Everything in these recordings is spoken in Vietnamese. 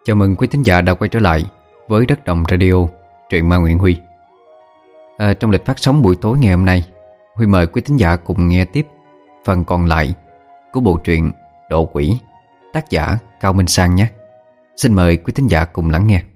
Chào mừng quý thính giả đã quay trở lại với Đất Đồng Radio, truyện ma Nguyễn Huy. Trong lịch phát sóng buổi tối ngày hôm nay, Huy mời quý thính giả cùng nghe tiếp phần còn lại của bộ truyện Độ Quỷ, tác giả Cao Minh Sang nhé. Xin mời quý thính giả cùng lắng nghe.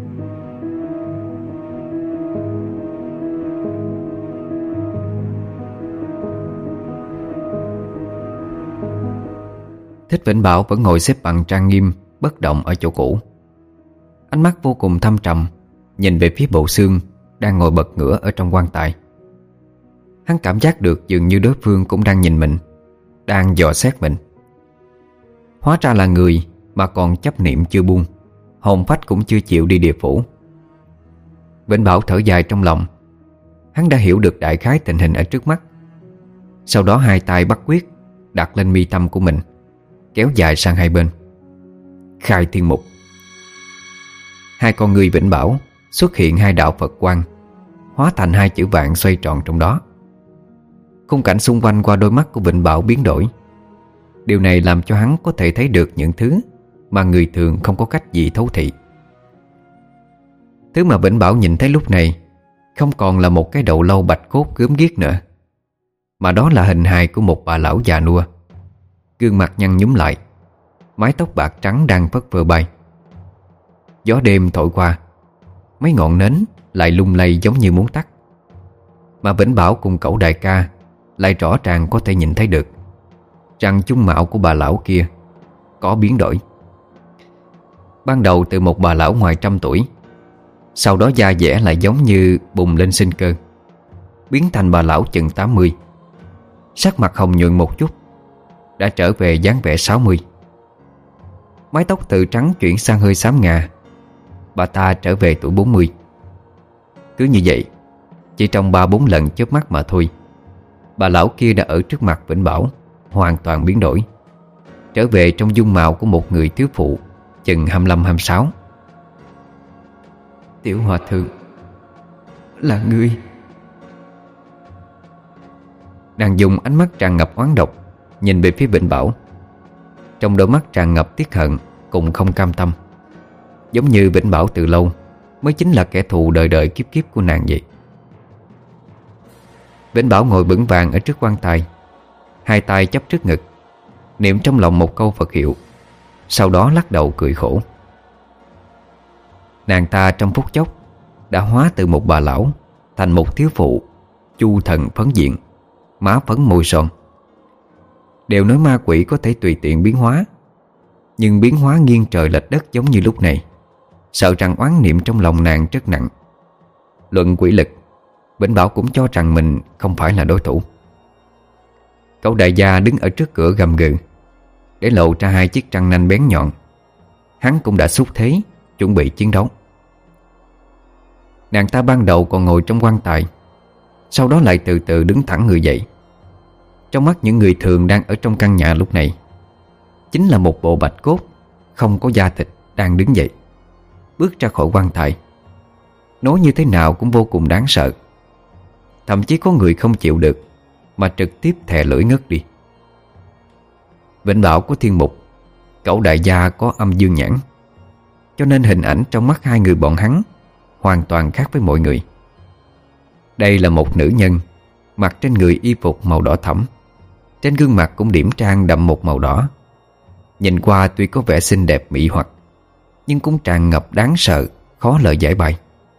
Thích Vĩnh Bảo vẫn ngồi xếp bằng trang nghiêm, bất động ở chỗ cũ. Ánh mắt vô cùng thâm trầm nhìn về phía bộ xương đang ngồi bật ngửa ở trong quan tài. Hắn cảm giác được dường như đối phương cũng đang nhìn mình, đang dò xét mình. Hóa ra là người mà còn chấp niệm chưa buông, hồn phách cũng chưa chịu đi địa phủ. Vĩnh Bảo thở dài trong lòng. Hắn đã hiểu được đại khái tình hình ở trước mắt. Sau đó hai tay bắt quyết đặt lên mi tâm của mình, kéo dài sang hai bên. Khai thiên mục. Hai con người Vĩnh Bảo xuất hiện hai đạo Phật quang, hóa thành hai chữ vạn xoay tròn trong đó. Khung cảnh xung quanh qua đôi mắt của Vĩnh Bảo biến đổi. Điều này làm cho hắn có thể thấy được những thứ mà người thường không có cách gì thấu thị. Thứ mà Vĩnh Bảo nhìn thấy lúc này không còn là một cái đầu lâu bạch cốt gớm ghiếc nữa, mà đó là hình hài của một bà lão già nua, gương mặt nhăn nhúm lại, mái tóc bạc trắng đang phất phơ bay. Gió đêm thổi qua, mấy ngọn nến lại lung lay giống như muốn tắt. Mà Vĩnh Bảo cùng cậu đại ca lại rõ ràng có thể nhìn thấy được rằng dung mạo của bà lão kia có biến đổi. Ban đầu từ một bà lão ngoài trăm tuổi, sau đó da dẻ lại giống như bùng lên sinh cơ, biến thành bà lão chừng 80. Sắc mặt hồng nhuận một chút, đã trở về dáng vẻ 60. Mái tóc từ trắng chuyển sang hơi xám ngà, bà ta trở về tuổi 40. Cứ như vậy, chỉ trong 3-4 lần chớp mắt mà thôi, bà lão kia đã ở trước mặt Vĩnh Bảo hoàn toàn biến đổi, trở về trong dung mạo của một người thiếu phụ chừng 25-26. Tiểu hòa thượng, là ngươi. Nàng dùng ánh mắt tràn ngập oán độc nhìn về phía Vĩnh Bảo. Trong đôi mắt tràn ngập tiếc hận cùng không cam tâm, giống như Vĩnh Bảo từ lâu mới chính là kẻ thù đời đời kiếp kiếp của nàng vậy. Vĩnh Bảo ngồi vững vàng ở trước quan tài, hai tay chắp trước ngực, niệm trong lòng một câu Phật hiệu, sau đó lắc đầu cười khổ. Nàng ta trong phút chốc đã hóa từ một bà lão thành một thiếu phụ chu thần phấn diện, má phấn môi son. Đều nói ma quỷ có thể tùy tiện biến hóa, nhưng biến hóa nghiêng trời lệch đất giống như lúc này, sợ rằng oán niệm trong lòng nàng rất nặng. Luận quỷ lực, Vĩnh Bảo cũng cho rằng mình không phải là đối thủ. Cậu đại gia đứng ở trước cửa gầm gừ, để lộ ra hai chiếc răng nanh bén nhọn. Hắn cũng đã xúc thế, chuẩn bị chiến đấu. Nàng ta ban đầu còn ngồi trong quan tài, sau đó lại từ từ đứng thẳng người dậy. Trong mắt những người thường đang ở trong căn nhà lúc này, chính là một bộ bạch cốt không có da thịt đang đứng dậy, bước ra khỏi quan tài. Nói như thế nào cũng vô cùng đáng sợ. Thậm chí có người không chịu được mà trực tiếp thè lưỡi ngất đi. Vĩnh Bảo có thiên mục, cậu đại gia có âm dương nhãn, cho nên hình ảnh trong mắt hai người bọn hắn hoàn toàn khác với mọi người. Đây là một nữ nhân, mặc trên người y phục màu đỏ thẫm, trên gương mặt cũng điểm trang đậm một màu đỏ. Nhìn qua tuy có vẻ xinh đẹp mị hoặc, nhưng cũng tràn ngập đáng sợ, khó lời giải bày.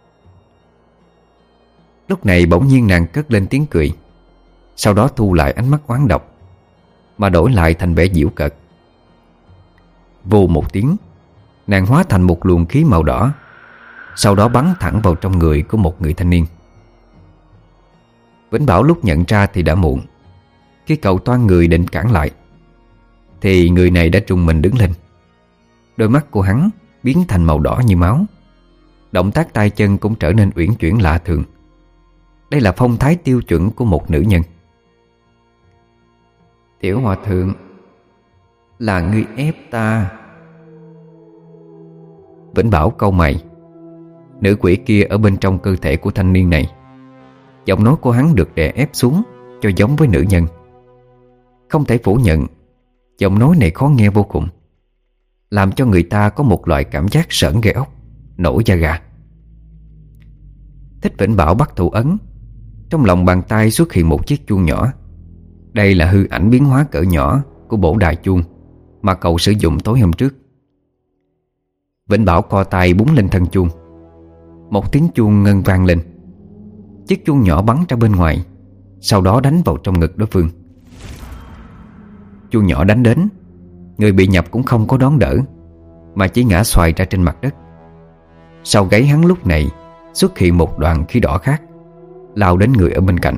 Lúc này bỗng nhiên nàng cất lên tiếng cười, sau đó thu lại ánh mắt oán độc, mà đổi lại thành vẻ giễu cợt. Vù một tiếng, nàng hóa thành một luồng khí màu đỏ, sau đó bắn thẳng vào trong người của một người thanh niên. Vĩnh Bảo lúc nhận ra thì đã muộn. Khi cậu toan người định cản lại, thì người này đã trùng mình đứng lên. Đôi mắt của hắn biến thành màu đỏ như máu, động tác tay chân cũng trở nên uyển chuyển lạ thường. Đây là phong thái tiêu chuẩn của một nữ nhân. Tiểu hòa thượng, là ngươi ép ta. Vĩnh Bảo cau mày. Nữ quỷ kia ở bên trong cơ thể của thanh niên này, giọng nói của hắn được đè ép xuống cho giống với nữ nhân. Không thể phủ nhận, giọng nói này khó nghe vô cùng, làm cho người ta có một loại cảm giác sởn gai ốc, nổi da gà. Thích Vĩnh Bảo bắt thủ ấn. Trong lòng bàn tay xuất hiện một chiếc chuông nhỏ. Đây là hư ảnh biến hóa cỡ nhỏ của bổ đài chuông mà cậu sử dụng tối hôm trước. Vĩnh Bảo co tay búng lên thân chuông. Một tiếng chuông ngân vang lên. Chiếc chuông nhỏ bắn ra bên ngoài, sau đó đánh vào trong ngực đối phương. Chuông nhỏ đánh đến, người bị nhập cũng không có đón đỡ, mà chỉ ngã xoài ra trên mặt đất. Sau gáy hắn lúc này xuất hiện một đoàn khí đỏ khác, lao đến người ở bên cạnh.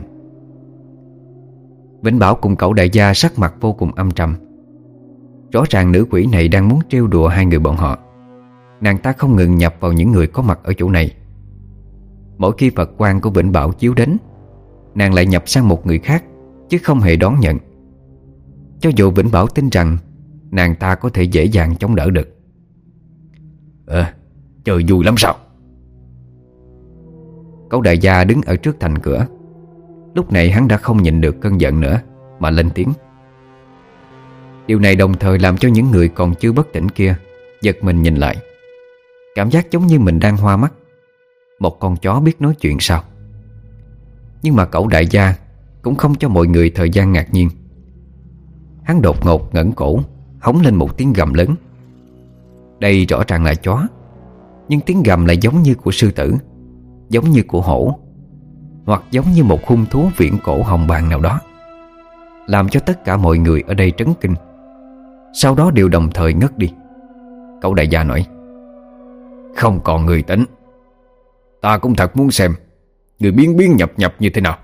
Vĩnh Bảo cùng cậu đại gia sắc mặt vô cùng âm trầm. Rõ ràng nữ quỷ này đang muốn trêu đùa hai người bọn họ. Nàng ta không ngừng nhập vào những người có mặt ở chỗ này. Mỗi khi Phật quang của Vĩnh Bảo chiếu đến, nàng lại nhập sang một người khác, chứ không hề đón nhận. Cho dù Vĩnh Bảo tin rằng nàng ta có thể dễ dàng chống đỡ được. Chơi vui lắm sao? Cậu đại gia đứng ở trước thành cửa. Lúc này hắn đã không nhịn được cơn giận nữa, mà lên tiếng. Điều này đồng thời làm cho những người còn chưa bất tỉnh kia giật mình nhìn lại. Cảm giác giống như mình đang hoa mắt. Một con chó biết nói chuyện sao? Nhưng mà cậu đại gia cũng không cho mọi người thời gian ngạc nhiên. Hắn đột ngột ngẩng cổ, hống lên một tiếng gầm lớn. Đây rõ ràng là chó, nhưng tiếng gầm lại giống như của sư tử, giống như của hổ, hoặc giống như một hung thú viễn cổ hồng bàng nào đó, làm cho tất cả mọi người ở đây trấn kinh. Sau đó đều đồng thời ngất đi. Cậu đại gia nói: Không còn người tỉnh. Ta cũng thật muốn xem người biến biến nhập nhập như thế nào.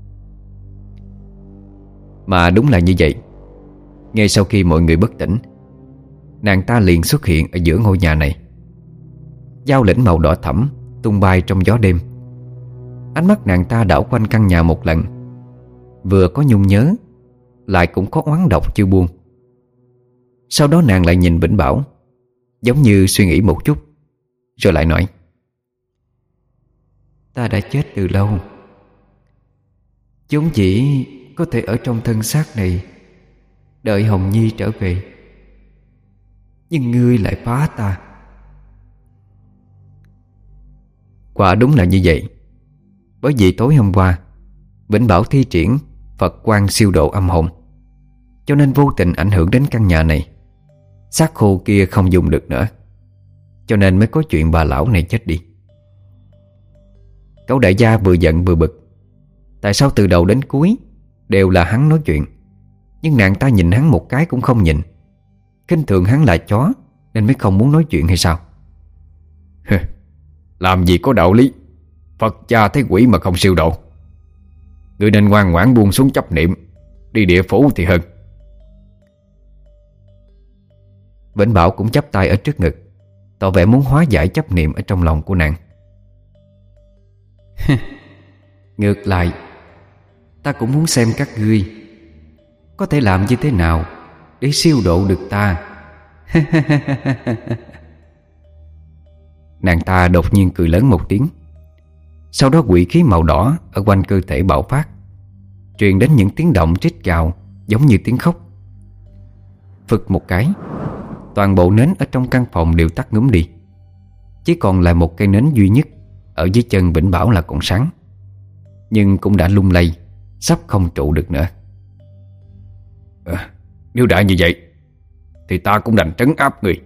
Mà đúng là như vậy. Ngay sau khi mọi người bất tỉnh, nàng ta liền xuất hiện ở giữa ngôi nhà này. Dao lĩnh màu đỏ thẫm tung bay trong gió đêm. Ánh mắt nàng ta đảo quanh căn nhà một lần, vừa có nhung nhớ, lại cũng có oán độc chưa buông. Sau đó nàng lại nhìn Vĩnh Bảo, giống như suy nghĩ một chút, rồi lại nói: Ta đã chết từ lâu, vốn dĩ có thể ở trong thân xác này đợi Hồng Nhi trở về, nhưng ngươi lại phá ta. Quả đúng là như vậy. Bởi vì tối hôm qua Vĩnh Bảo thi triển Phật quang siêu độ âm hồn, cho nên vô tình ảnh hưởng đến căn nhà này. Xác khô kia không dùng được nữa, cho nên mới có chuyện bà lão này chết đi. Cậu đại gia vừa giận vừa bực. Tại sao từ đầu đến cuối đều là hắn nói chuyện, nhưng nàng ta nhìn hắn một cái cũng không nhìn, khinh thường hắn là chó nên mới không muốn nói chuyện hay sao? Làm gì có đạo lý. Phật cha thấy quỷ mà không siêu độ. Ngươi nên ngoan ngoãn buông xuống chấp niệm, đi địa phủ thì hơn. Vĩnh Bảo cũng chắp tay ở trước ngực, tỏ vẻ muốn hóa giải chấp niệm ở trong lòng của nàng. Ngược lại, ta cũng muốn xem các ngươi có thể làm như thế nào để siêu độ được ta. Nàng ta đột nhiên cười lớn một tiếng. Sau đó quỷ khí màu đỏ ở quanh cơ thể bạo phát, truyền đến những tiếng động rít gào giống như tiếng khóc. Phực một cái, toàn bộ nến ở trong căn phòng đều tắt ngúm đi. Chỉ còn lại một cây nến duy nhất ở dưới chân Vĩnh Bảo là còn sáng, nhưng cũng đã lung lay, sắp không trụ được nữa. Nếu đã như vậy thì ta cũng đành trấn áp người.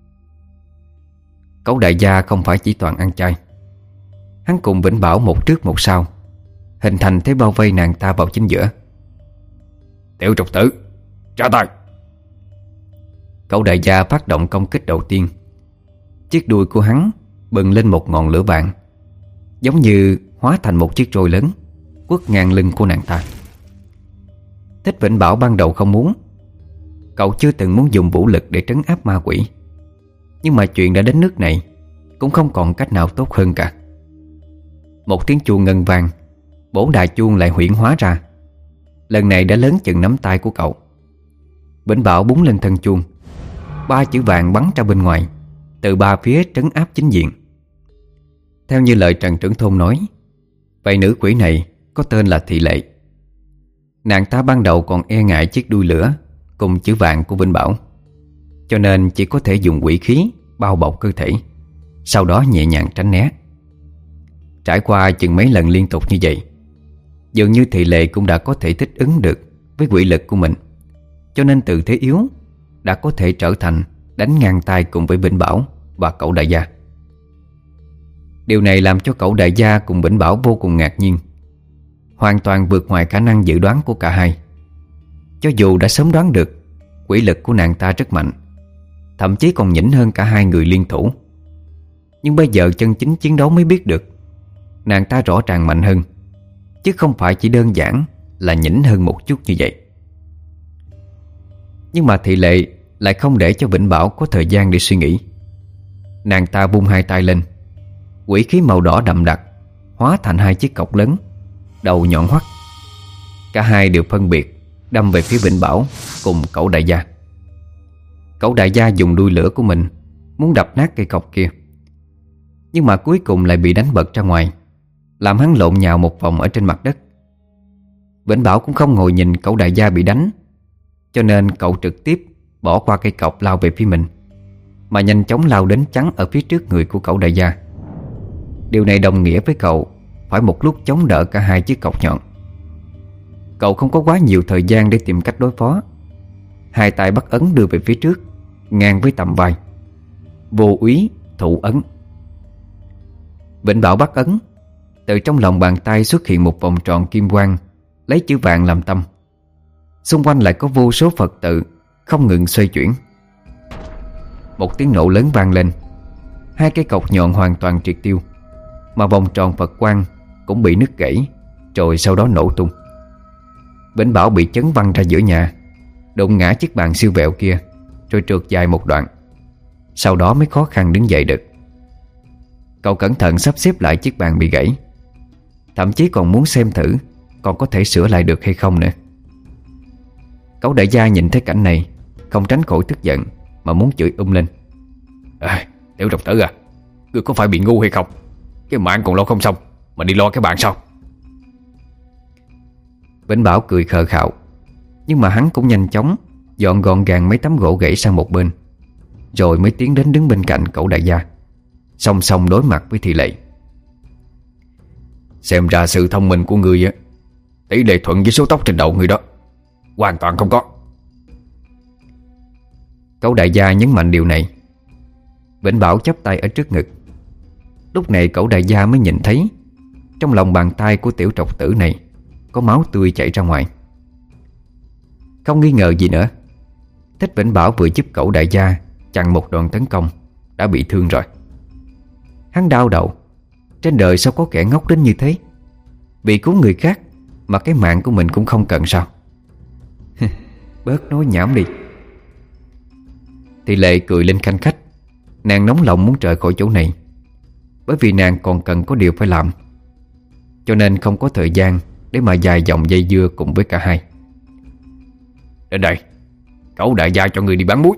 Cậu đại gia không phải chỉ toàn ăn chay. Hắn cùng Vĩnh Bảo một trước một sau, hình thành thế bao vây nàng ta vào chính giữa. Tiểu trục tử, ra tay! Cậu đại gia phát động công kích đầu tiên. Chiếc đuôi của hắn bừng lên một ngọn lửa vàng, giống như hóa thành một chiếc roi lớn quất ngang lưng của nàng ta. Thích Vĩnh Bảo ban đầu không muốn. Cậu chưa từng muốn dùng vũ lực để trấn áp ma quỷ, nhưng mà chuyện đã đến nước này, cũng không còn cách nào tốt hơn cả. Một tiếng chuông ngân vang, bổ đài chuông lại huyễn hóa ra. Lần này đã lớn chừng nắm tay của cậu. Vĩnh Bảo búng lên thân chuông, 3 chữ vàng bắn ra bên ngoài, từ 3 phía trấn áp chính diện. Theo như lời Trần Trưởng Thôn nói, vậy nữ quỷ này có tên là Thị Lệ. Nàng ta ban đầu còn e ngại chiếc đuôi lửa cùng chữ vàng của Vĩnh Bảo, cho nên chỉ có thể dùng quỷ khí bao bọc cơ thể, sau đó nhẹ nhàng tránh né. Trải qua chừng mấy lần liên tục như vậy, dường như Thị Lệ cũng đã có thể thích ứng được với quỷ lực của mình, cho nên từ thế yếu đã có thể trở thành đánh ngang tay cùng với Vĩnh Bảo và Cẩu Đại Gia. Điều này làm cho Cẩu Đại Gia cùng Vĩnh Bảo vô cùng ngạc nhiên, hoàn toàn vượt ngoài khả năng dự đoán của cả hai. Cho dù đã sớm đoán được quỷ lực của nàng ta rất mạnh, thậm chí còn nhỉnh hơn cả hai người liên thủ, nhưng bây giờ chân chính chiến đấu mới biết được nàng ta rõ ràng mạnh hơn, chứ không phải chỉ đơn giản là nhỉnh hơn một chút như vậy. Nhưng mà Thị Lệ lại không để cho Vĩnh Bảo có thời gian để suy nghĩ. Nàng ta vung hai tay lên, quỷ khí màu đỏ đậm đặc hóa thành hai chiếc cọc lớn, đầu nhọn hoắt. Cả hai đều phân biệt đâm về phía Vĩnh Bảo cùng Cẩu Đại Gia. Cẩu Đại Gia dùng đuôi lửa của mình muốn đập nát cây cọc kia, nhưng mà cuối cùng lại bị đánh bật ra ngoài, làm hắn lộn nhào một vòng ở trên mặt đất. Vĩnh Bảo cũng không ngồi nhìn Cẩu Đại Gia bị đánh, cho nên cậu trực tiếp bỏ qua cây cọc lao về phía mình, mà nhanh chóng lao đến chắn ở phía trước người của Cẩu Đại Gia. Điều này đồng nghĩa với cậu phải một lúc chống đỡ cả hai chiếc cọc nhọn. Cậu không có quá nhiều thời gian để tìm cách đối phó. Hai tay bắt ấn đưa về phía trước, ngang với tầm vai. Vô úy thủ ấn. Vĩnh Bảo bắt ấn, từ trong lòng bàn tay xuất hiện một vòng tròn kim quang lấy chữ vạn làm tâm. Xung quanh lại có vô số Phật tự không ngừng xoay chuyển. Một tiếng nổ lớn vang lên, hai cây cọc nhọn hoàn toàn triệt tiêu, mà vòng tròn Phật quang cũng bị nứt gãy, rồi sau đó nổ tung. Vĩnh Bảo bị chấn văng ra giữa nhà, đụng ngã chiếc bàn siêu vẹo kia, rồi trượt dài một đoạn, sau đó mới khó khăn đứng dậy được. Cậu cẩn thận sắp xếp lại chiếc bàn bị gãy, thậm chí còn muốn xem thử còn có thể sửa lại được hay không nữa. Cẩu Đại Gia nhìn thấy cảnh này, không tránh khỏi tức giận mà muốn chửi lên. Tiểu độc tử à, ngươi có phải bị ngu hay không? Cái mạng còn lo không xong mà đi lo cái bạn sao? Vĩnh Bảo cười khờ khạo, nhưng mà hắn cũng nhanh chóng dọn gọn gàng mấy tấm gỗ gãy sang một bên, rồi mới tiến đến đứng bên cạnh Cẩu Đại Gia, song song đối mặt với Thị Lệ. Xem ra sự thông minh của ngươi á, tỷ lệ thuận với số tóc trên đầu ngươi đó hoàn toàn không có. Cẩu Đại Gia nhấn mạnh điều này. Vĩnh Bảo chắp tay ở trước ngực. Lúc này Cẩu Đại Gia mới nhìn thấy trong lòng bàn tay của tiểu trọc tử này có máu tươi chảy ra ngoài. Không nghi ngờ gì nữa, Thích Vĩnh Bảo vừa giúp Cẩu Đại Gia chặn một đòn tấn công đã bị thương rồi. Hắn đau đầu, trên đời sao có kẻ ngốc đến như thế, vì cứu người khác mà cái mạng của mình cũng không cần sao? Bớt nói nhảm đi. Thị Lệ cười lên khanh khách. Nàng nóng lòng muốn rời khỏi chỗ này, bởi vì nàng còn cần có điều phải làm, cho nên không có thời gian để mà dài dòng dây dưa cùng với cả hai. Đến đây, Cẩu Đại Gia cho người đi bán muối.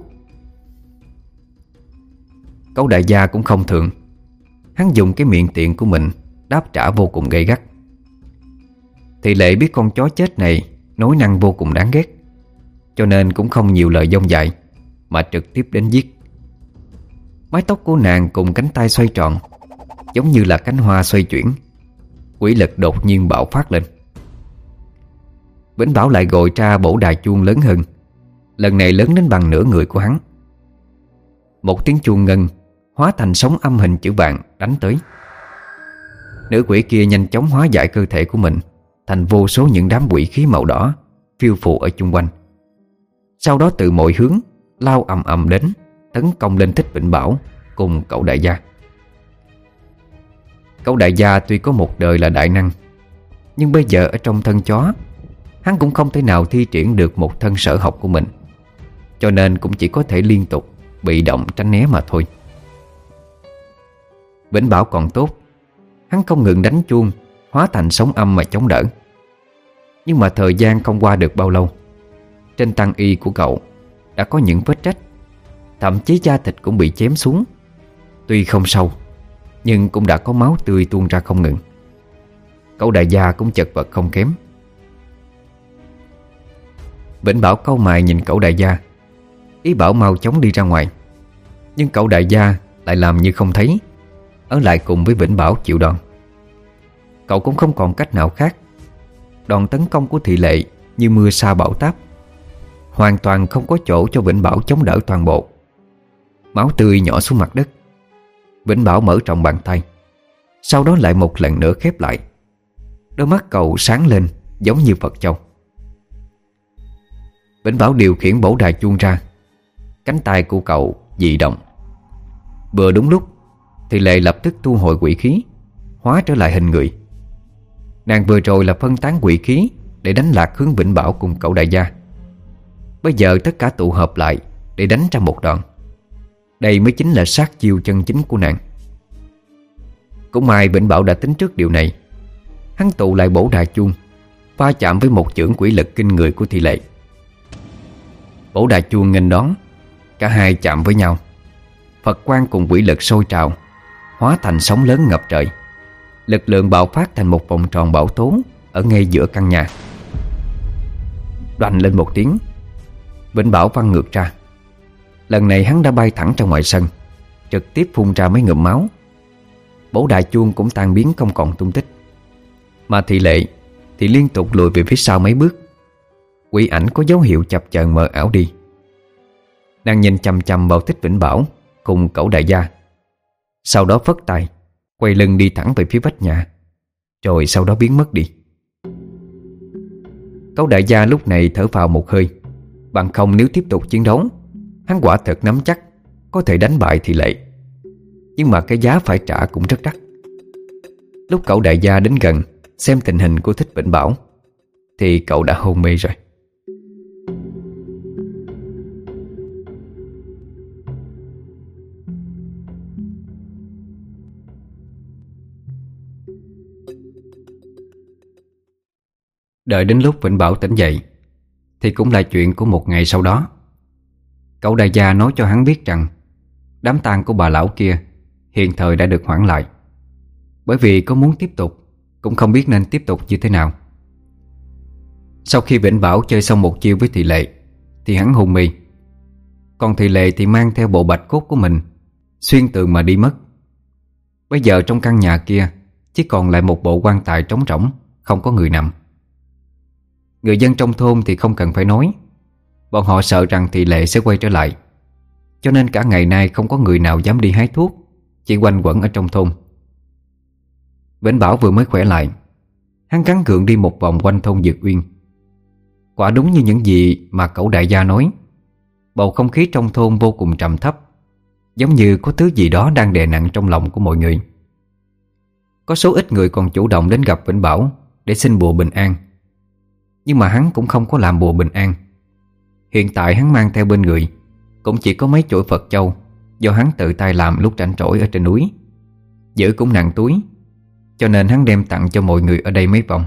Cẩu Đại Gia cũng không thường. Hắn dùng cái miệng tiện của mình đáp trả vô cùng gay gắt. Thị Lệ biết con chó chết này nói năng vô cùng đáng ghét, cho nên cũng không nhiều lời dông dài, mà trực tiếp đến giết. Mái tóc của nàng cùng cánh tay xoay tròn, giống như là cánh hoa xoay chuyển. Quỷ lực đột nhiên bạo phát lên. Vĩnh Bảo lại gội ra bổ đài chuông lớn hơn, lần này lớn đến bằng nửa người của hắn. Một tiếng chuông ngân hóa thành sóng âm hình chữ vạn đánh tới. Nữ quỷ kia nhanh chóng hóa giải cơ thể của mình thành vô số những đám quỷ khí màu đỏ phiêu phù ở chung quanh, sau đó từ mọi hướng lao ầm ầm đến, tấn công lên Thích Vĩnh Bảo cùng Cẩu Đại Gia. Cẩu Đại Gia tuy có một đời là đại năng, nhưng bây giờ ở trong thân chó, hắn cũng không thể nào thi triển được một thân sở học của mình, cho nên cũng chỉ có thể liên tục bị động tránh né mà thôi. Vĩnh Bảo còn tốt, hắn không ngừng đánh chuông hóa thành sóng âm mà chống đỡ. Nhưng mà thời gian không qua được bao lâu, trên tăng y của cậu đã có những vết rách, thậm chí da thịt cũng bị chém xuống. Tuy không sâu, nhưng cũng đã có máu tươi tuôn ra không ngừng. Cẩu Đại Gia cũng chật vật không kém. Vĩnh Bảo cau mày nhìn Cẩu Đại Gia. ý bảo mau chóng đi ra ngoài. Nhưng cậu đại gia lại làm như không thấy, ở lại cùng với Vĩnh Bảo chịu đòn. Cậu cũng không còn cách nào khác. Đòn tấn công của Thị Lệ như mưa sa bão táp, hoàn toàn không có chỗ cho Vĩnh Bảo chống đỡ toàn bộ. Máu tươi nhỏ xuống mặt đất. Vĩnh Bảo mở rộng bàn tay, sau đó lại một lần nữa khép lại. Đôi mắt cậu sáng lên giống như Phật châu. Vĩnh Bảo điều khiển bổ đài chuông ra. Cánh tay của cậu dị động. Vừa đúng lúc Thị Lệ lập tức thu hồi quỷ khí, hóa trở lại hình người. Nàng vừa rồi là phân tán quỷ khí để đánh lạc hướng Vĩnh Bảo cùng cậu đại gia. Bây giờ tất cả tụ hợp lại để đánh ra một đòn. Đây mới chính là sát chiêu chân chính của nàng. Cũng may Vĩnh Bảo đã tính trước điều này. Hắn tụ lại bổ đà chuông, va chạm với một chưởng quỷ lực kinh người của Thị Lệ. Bổ đà chuông nghênh đón, cả hai chạm với nhau. Phật quang cùng quỷ lực sôi trào, hóa thành sóng lớn ngập trời. Lực lượng bạo phát thành một vòng tròn bão tố ở ngay giữa căn nhà. Đoành lên một tiếng, Vĩnh Bảo văng ngược ra. Lần này hắn đã bay thẳng ra ngoài sân, trực tiếp phun ra mấy ngụm máu. Bổ đại chuông cũng tan biến không còn tung tích. Mà Thị Lệ thì liên tục lùi về phía sau mấy bước. Quỷ ảnh có dấu hiệu chập chờn mờ ảo đi. Nàng nhìn chằm chằm vào Thích Vĩnh Bảo cùng cậu đại gia, sau đó phất tay quay lưng đi thẳng về phía vách nhà, rồi sau đó biến mất đi. Cậu đại gia lúc này thở phào một hơi. Bằng không nếu tiếp tục chiến đấu, hắn quả thật nắm chắc có thể đánh bại Thị Lệ. Nhưng mà cái giá phải trả cũng rất đắt. Lúc cậu đại gia đến gần xem tình hình của Thích Vĩnh Bảo thì cậu đã hôn mê rồi. Đợi đến lúc Vĩnh Bảo tỉnh dậy thì cũng là chuyện của một ngày sau đó. Cậu đại gia nói cho hắn biết rằng đám tang của bà lão kia hiện thời đã được hoãn lại, bởi vì có muốn tiếp tục cũng không biết nên tiếp tục như thế nào. Sau khi Vĩnh Bảo chơi xong một chiêu với Thị Lệ thì hắn hôn mê. Còn Thị Lệ thì mang theo bộ bạch cốt của mình xuyên tường mà đi mất. Bây giờ trong căn nhà kia chỉ còn lại một bộ quan tài trống rỗng, không có người nằm. Người dân trong thôn thì không cần phải nói, bọn họ sợ rằng Thị Lệ sẽ quay trở lại, cho nên cả ngày nay không có người nào dám đi hái thuốc, chỉ quanh quẩn ở trong thôn. Vĩnh Bảo vừa mới khỏe lại, hắn gắng gượng đi một vòng quanh thôn Dược Uyên. Quả đúng như những gì mà cậu đại gia nói, bầu không khí trong thôn vô cùng trầm thấp, giống như có thứ gì đó đang đè nặng trong lòng của mọi người. Có số ít người còn chủ động đến gặp Vĩnh Bảo để xin bùa bình an. Nhưng mà hắn cũng không có làm bùa bình an. Hiện tại hắn mang theo bên người cũng chỉ có mấy chuỗi Phật châu do hắn tự tay làm lúc rảnh rỗi ở trên núi. Giữ cũng nặng túi, cho nên hắn đem tặng cho mọi người ở đây mấy vòng.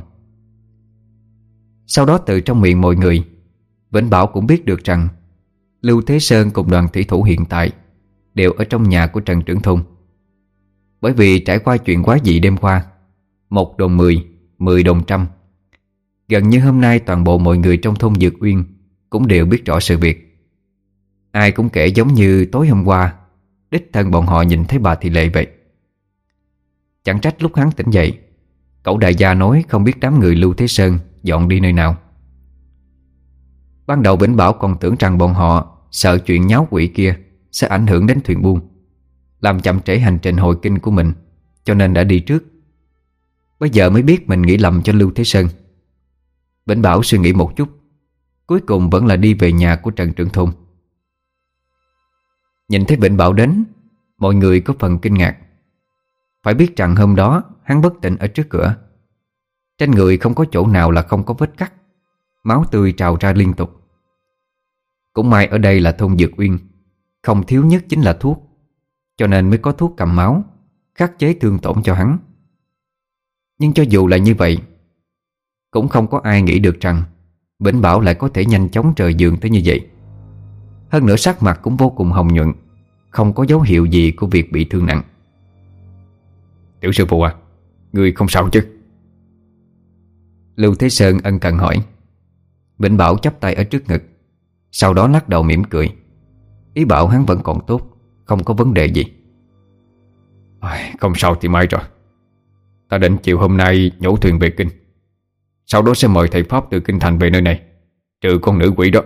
Sau đó từ trong miệng mọi người, Vĩnh Bảo cũng biết được rằng Lưu Thế Sơn cùng đoàn thủy thủ hiện tại đều ở trong nhà của Trần trưởng thôn. Bởi vì trải qua chuyện quá dị đêm qua, 1 đồn 10, 10 đồn 100, gần như hôm nay toàn bộ mọi người trong thôn Dược Uyên cũng đều biết rõ sự việc. Ai cũng kể giống như tối hôm qua đích thân bọn họ nhìn thấy bà Thị Lệ vậy. Chẳng trách lúc hắn tỉnh dậy, cậu đại gia nói không biết đám người Lưu Thế Sơn dọn đi nơi nào. Ban đầu Vĩnh Bảo còn tưởng rằng bọn họ sợ chuyện nháo quỷ kia sẽ ảnh hưởng đến thuyền buôn, làm chậm trễ hành trình hồi kinh của mình, cho nên đã đi trước. Bây giờ mới biết mình nghĩ lầm cho Lưu Thế Sơn. Vĩnh Bảo suy nghĩ một chút, cuối cùng vẫn là đi về nhà của Trần trưởng thôn. Nhìn thấy Vĩnh Bảo đến, mọi người có phần kinh ngạc. Phải biết rằng hôm đó hắn bất tỉnh ở trước cửa. Trên người không có chỗ nào là không có vết cắt, máu tươi trào ra liên tục. Cũng may ở đây là thôn Dược Uyên, không thiếu nhất chính là thuốc, cho nên mới có thuốc cầm máu khắc chế thương tổn cho hắn. Nhưng cho dù là như vậy, cũng không có ai nghĩ được rằng Vĩnh Bảo lại có thể nhanh chóng rời giường tới như vậy. Hơn nữa sắc mặt cũng vô cùng hồng nhuận, không có dấu hiệu gì của việc bị thương nặng. Tiểu sư phụ à, người không sao chứ? Lưu Thế Sơn ân cần hỏi. Vĩnh Bảo chắp tay ở trước ngực, sau đó lắc đầu mỉm cười. Ý bảo hắn vẫn còn tốt, không có vấn đề gì. Không sao thì may rồi. Ta định chiều hôm nay nhổ thuyền về kinh, sau đó sẽ mời thầy Pháp từ kinh thành về nơi này, trừ con nữ quỷ đó.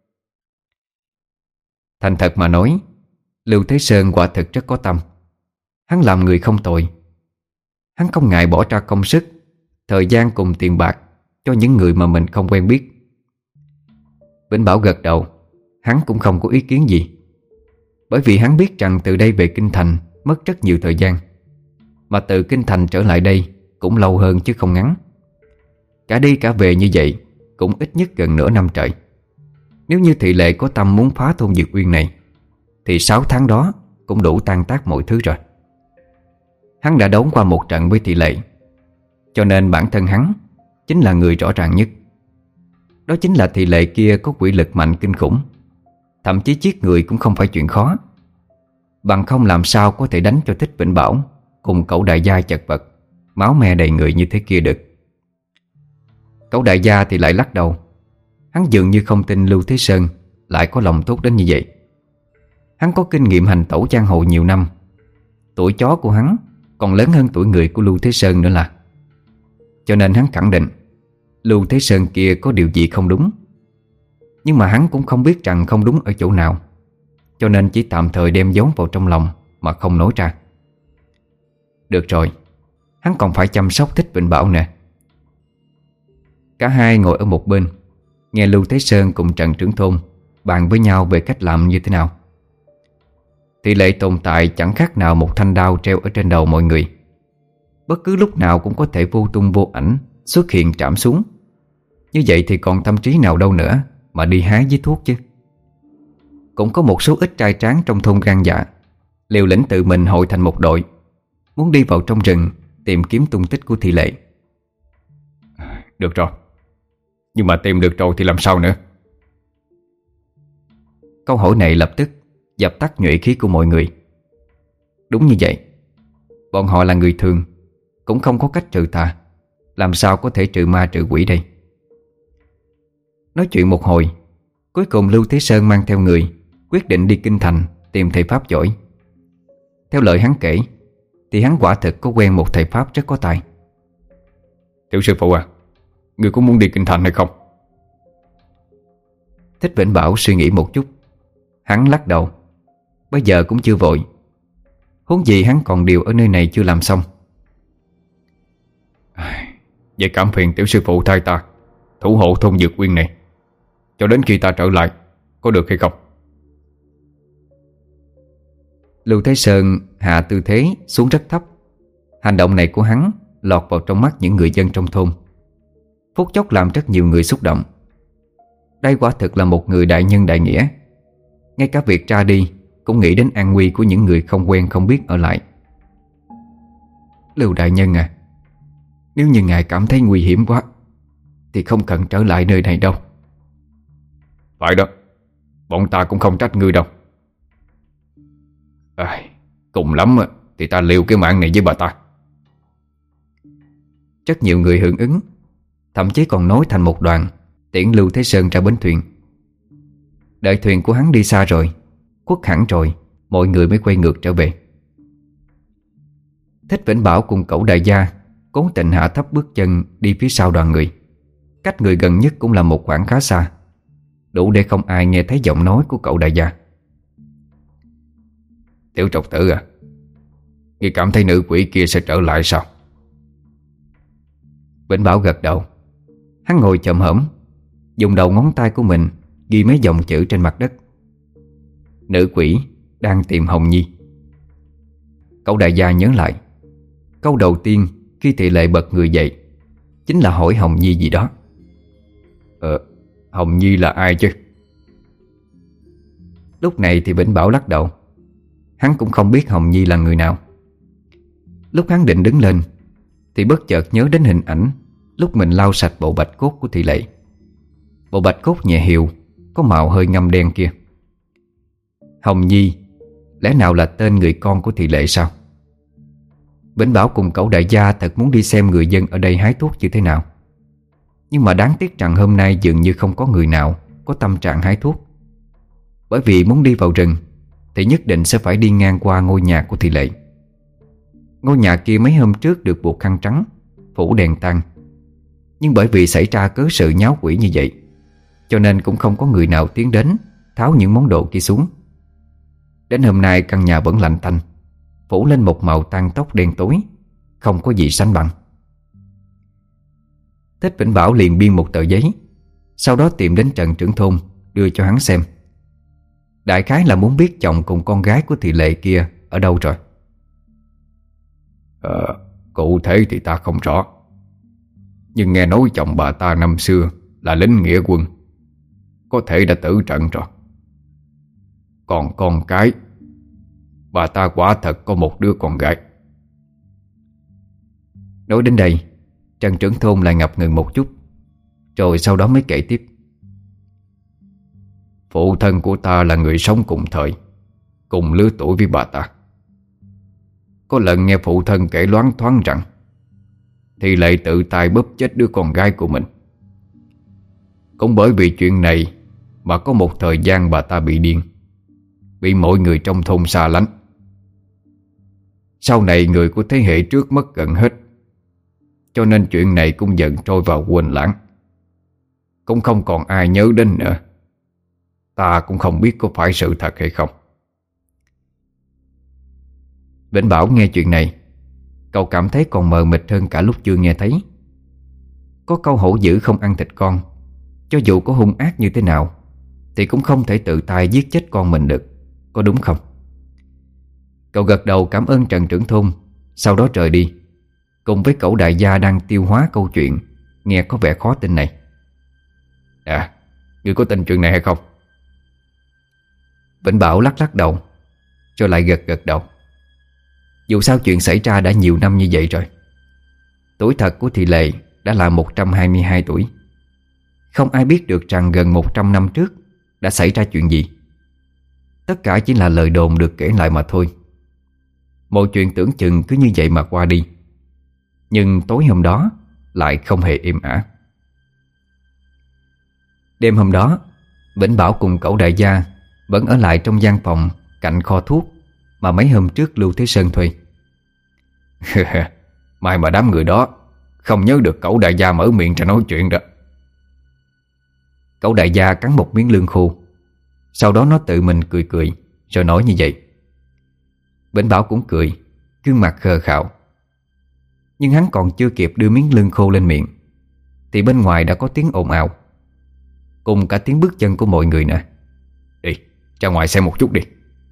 Thành thật mà nói, Lưu Thế Sơn quả thực rất có tâm. Hắn làm người không tồi. Hắn không ngại bỏ ra công sức, thời gian cùng tiền bạc cho những người mà mình không quen biết. Vĩnh Bảo gật đầu. Hắn cũng không có ý kiến gì, bởi vì hắn biết rằng từ đây về kinh thành mất rất nhiều thời gian, mà từ kinh thành trở lại đây cũng lâu hơn chứ không ngắn. Cả đi cả về như vậy cũng ít nhất gần nửa năm trời. Nếu như Thị Lệ có tâm muốn phá thôn Dược Uyên này thì 6 tháng đó cũng đủ tan tác mọi thứ rồi. Hắn đã đấu qua một trận với Thị Lệ, cho nên bản thân hắn chính là người rõ ràng nhất. Đó chính là Thị Lệ kia có quỷ lực mạnh kinh khủng, thậm chí giết người cũng không phải chuyện khó. Bằng không làm sao có thể đánh cho Thích Vĩnh Bảo cùng cậu đại gia chật vật, máu me đầy người như thế kia được. Cậu đại gia thì lại lắc đầu. Hắn dường như không tin Lưu Thế Sơn lại có lòng tốt đến như vậy. Hắn có kinh nghiệm hành tẩu giang hồ nhiều năm. Tuổi chó của hắn còn lớn hơn tuổi người của Lưu Thế Sơn nữa là. Cho nên hắn khẳng định Lưu Thế Sơn kia có điều gì không đúng. Nhưng mà hắn cũng không biết rằng không đúng ở chỗ nào, cho nên chỉ tạm thời đem giấu vào trong lòng mà không nói ra. Được rồi, hắn còn phải chăm sóc Thích Vĩnh Bảo nè. Cả hai ngồi ở một bên, nghe Lưu Thế Sơn cùng Trần Trưởng Thôn bàn với nhau về cách làm như thế nào. Thị Lệ tồn tại chẳng khác nào một thanh đao treo ở trên đầu mọi người. Bất cứ lúc nào cũng có thể vô tung vô ảnh xuất hiện trảm xuống. Như vậy thì còn tâm trí nào đâu nữa mà đi hái với thuốc chứ. Cũng có một số ít trai tráng trong thôn gan dạ, liều lĩnh tự mình hội thành một đội, muốn đi vào trong rừng tìm kiếm tung tích của Thị Lệ. Được rồi, nhưng mà tìm được rồi thì làm sao nữa? Câu hỏi này lập tức dập tắt nhuệ khí của mọi người. Đúng như vậy, bọn họ là người thường, cũng không có cách trừ tà, làm sao có thể trừ ma trừ quỷ đây. Nói chuyện một hồi, cuối cùng Lưu Thế Sơn mang theo người quyết định đi kinh thành tìm thầy Pháp giỏi. Theo lời hắn kể thì hắn quả thực có quen một thầy Pháp rất có tài. Tiểu sư phụ à, người có muốn đi kinh thành hay không? Thích Vĩnh Bảo suy nghĩ một chút. Hắn lắc đầu. Bây giờ cũng chưa vội, huống gì hắn còn điều ở nơi này chưa làm xong. Vậy cảm phiền tiểu sư phụ thay ta thủ hộ thôn Dược Uyên này cho đến khi ta trở lại, có được hay không? Lưu Thế Sơn hạ tư thế xuống rất thấp. Hành động này của hắn lọt vào trong mắt những người dân trong thôn, phút chốc làm rất nhiều người xúc động. Đây quả thực là một người đại nhân đại nghĩa. Ngay cả việc ra đi cũng nghĩ đến an nguy của những người không quen không biết ở lại. Lưu đại nhân à, nếu như ngài cảm thấy nguy hiểm quá thì không cần trở lại nơi này đâu. Phải đó, bọn ta cũng không trách ngươi đâu. Cùng lắm thì ta liều cái mạng này với bà ta. Rất nhiều người hưởng ứng, thậm chí còn nối thành một đoàn tiễn Lưu Thế Sơn ra bến thuyền. Đợi thuyền của hắn đi xa rồi, khuất hẳn rồi, mọi người mới quay ngược trở về. Thích Vĩnh Bảo cùng cậu đại gia cố tình hạ thấp bước chân đi phía sau đoàn người. Cách người gần nhất cũng là một khoảng khá xa, đủ để không ai nghe thấy giọng nói của cậu đại gia. Tiểu trọc tử à, ngươi cảm thấy nữ quỷ kia sẽ trở lại sao? Vĩnh Bảo gật đầu. Hắn ngồi chồm hổm, dùng đầu ngón tay của mình ghi mấy dòng chữ trên mặt đất. Nữ quỷ đang tìm Hồng Nhi. Cậu đại gia nhớ lại, câu đầu tiên khi Thị Lệ bật người dậy chính là hỏi Hồng Nhi gì đó. Hồng Nhi là ai chứ? Lúc này thì Vĩnh Bảo lắc đầu. Hắn cũng không biết Hồng Nhi là người nào. Lúc hắn định đứng lên thì bất chợt nhớ đến hình ảnh lúc mình lau sạch bộ bạch cốt của Thị Lệ. Bộ bạch cốt nhẹ hiu, có màu hơi ngăm đen kia. Hồng Nhi lẽ nào là tên người con của Thị Lệ sao? Vĩnh Bảo cùng cậu đại gia thật muốn đi xem người dân ở đây hái thuốc như thế nào. Nhưng mà đáng tiếc rằng hôm nay dường như không có người nào có tâm trạng hái thuốc. Bởi vì muốn đi vào rừng thì nhất định sẽ phải đi ngang qua ngôi nhà của thị Lệ. Ngôi nhà kia mấy hôm trước được buộc khăn trắng, phủ đèn tàn. Nhưng bởi vì xảy ra cớ sự nháo quỷ như vậy, cho nên cũng không có người nào tiến đến tháo những món đồ kia xuống. Đến hôm nay căn nhà vẫn lạnh tanh, phủ lên một màu tàn tóc đen tối, không có gì sánh bằng. Thích Vĩnh Bảo liền biên một tờ giấy, sau đó tìm đến Trần trưởng thôn đưa cho hắn xem. Đại khái là muốn biết chồng cùng con gái của thị Lệ kia ở đâu rồi. Cụ thể thì ta không rõ, nhưng nghe nói chồng bà ta năm xưa là lính nghĩa quân, có thể đã tử trận rồi. Còn con cái, bà ta quả thật có một đứa con gái. Nói đến đây, Trần trưởng thôn lại ngập ngừng một chút, rồi sau đó mới kể tiếp. Phụ thân của ta là người sống cùng thời, cùng lứa tuổi với bà ta. Có lần nghe phụ thân kể loáng thoáng rằng thì Lệ tự tay bóp chết đứa con gái của mình. Cũng bởi vì chuyện này mà có một thời gian bà ta bị điên, bị mọi người trong thôn xa lánh. Sau này người của thế hệ trước mất gần hết, cho nên chuyện này cũng dần trôi vào quên lãng, cũng không còn ai nhớ đến nữa. Ta cũng không biết có phải sự thật hay không. Vĩnh Bảo nghe chuyện này, cậu cảm thấy còn mờ mịt hơn cả lúc chưa nghe thấy. Có câu hổ dữ không ăn thịt con, cho dù có hung ác như thế nào thì cũng không thể tự tay giết chết con mình được, có đúng không? Cậu gật đầu cảm ơn Trần trưởng thôn, sau đó rời đi, cùng với cậu đại gia đang tiêu hóa câu chuyện nghe có vẻ khó tin này. Ngươi có tin chuyện này hay không? Vĩnh Bảo lắc lắc đầu, rồi lại gật đầu. Dù sao chuyện xảy ra đã nhiều năm như vậy rồi. Tuổi thật của thị Lệ đã là 122 tuổi. Không ai biết được rằng gần 100 năm trước đã xảy ra chuyện gì. Tất cả chỉ là lời đồn được kể lại mà thôi. Mọi chuyện tưởng chừng cứ như vậy mà qua đi. Nhưng tối hôm đó lại không hề êm ả. Đêm hôm đó, Vĩnh Bảo cùng cậu đại gia vẫn ở lại trong gian phòng cạnh kho thuốc mà mấy hôm trước Lưu Thế Sơn thuê. May mà đám người đó không nhớ được cậu đại gia mở miệng ra nói chuyện đó. Cậu đại gia cắn một miếng lương khô, sau đó nó tự mình cười cười rồi nói như vậy. Vĩnh Bảo cũng cười, gương mặt khờ khạo. Nhưng hắn còn chưa kịp đưa miếng lương khô lên miệng thì bên ngoài đã có tiếng ồn ào, cùng cả tiếng bước chân của mọi người nữa. Đi, ra ngoài xem một chút đi.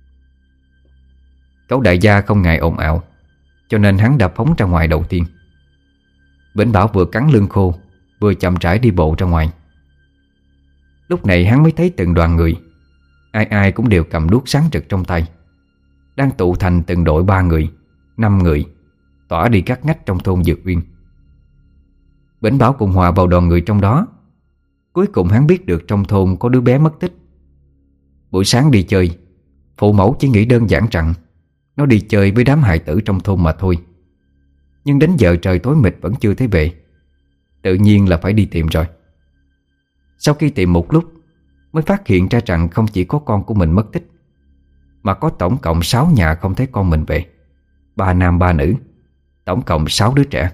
Cậu đại gia không ngại ồn ào, cho nên hắn đạp phóng ra ngoài đầu tiên. Vĩnh Bảo vừa cắn lương khô, vừa chậm rãi đi bộ ra ngoài. Lúc này hắn mới thấy từng đoàn người, ai ai cũng đều cầm đuốc sáng rực trong tay, đang tụ thành từng đội 3 người, 5 người, tỏa đi các ngách trong thôn Dược Uyên. Vĩnh Bảo cùng hòa vào đoàn người trong đó. Cuối cùng hắn biết được trong thôn có đứa bé mất tích. Buổi sáng đi chơi, phụ mẫu chỉ nghĩ đơn giản rằng nó đi chơi với đám hài tử trong thôn mà thôi. Nhưng đến giờ trời tối mịt vẫn chưa thấy về, tự nhiên là phải đi tìm rồi. Sau khi tìm một lúc, mới phát hiện ra rằng không chỉ có con của mình mất tích, mà có tổng cộng 6 nhà không thấy con mình về, 3 nam 3 nữ, tổng cộng 6 đứa trẻ.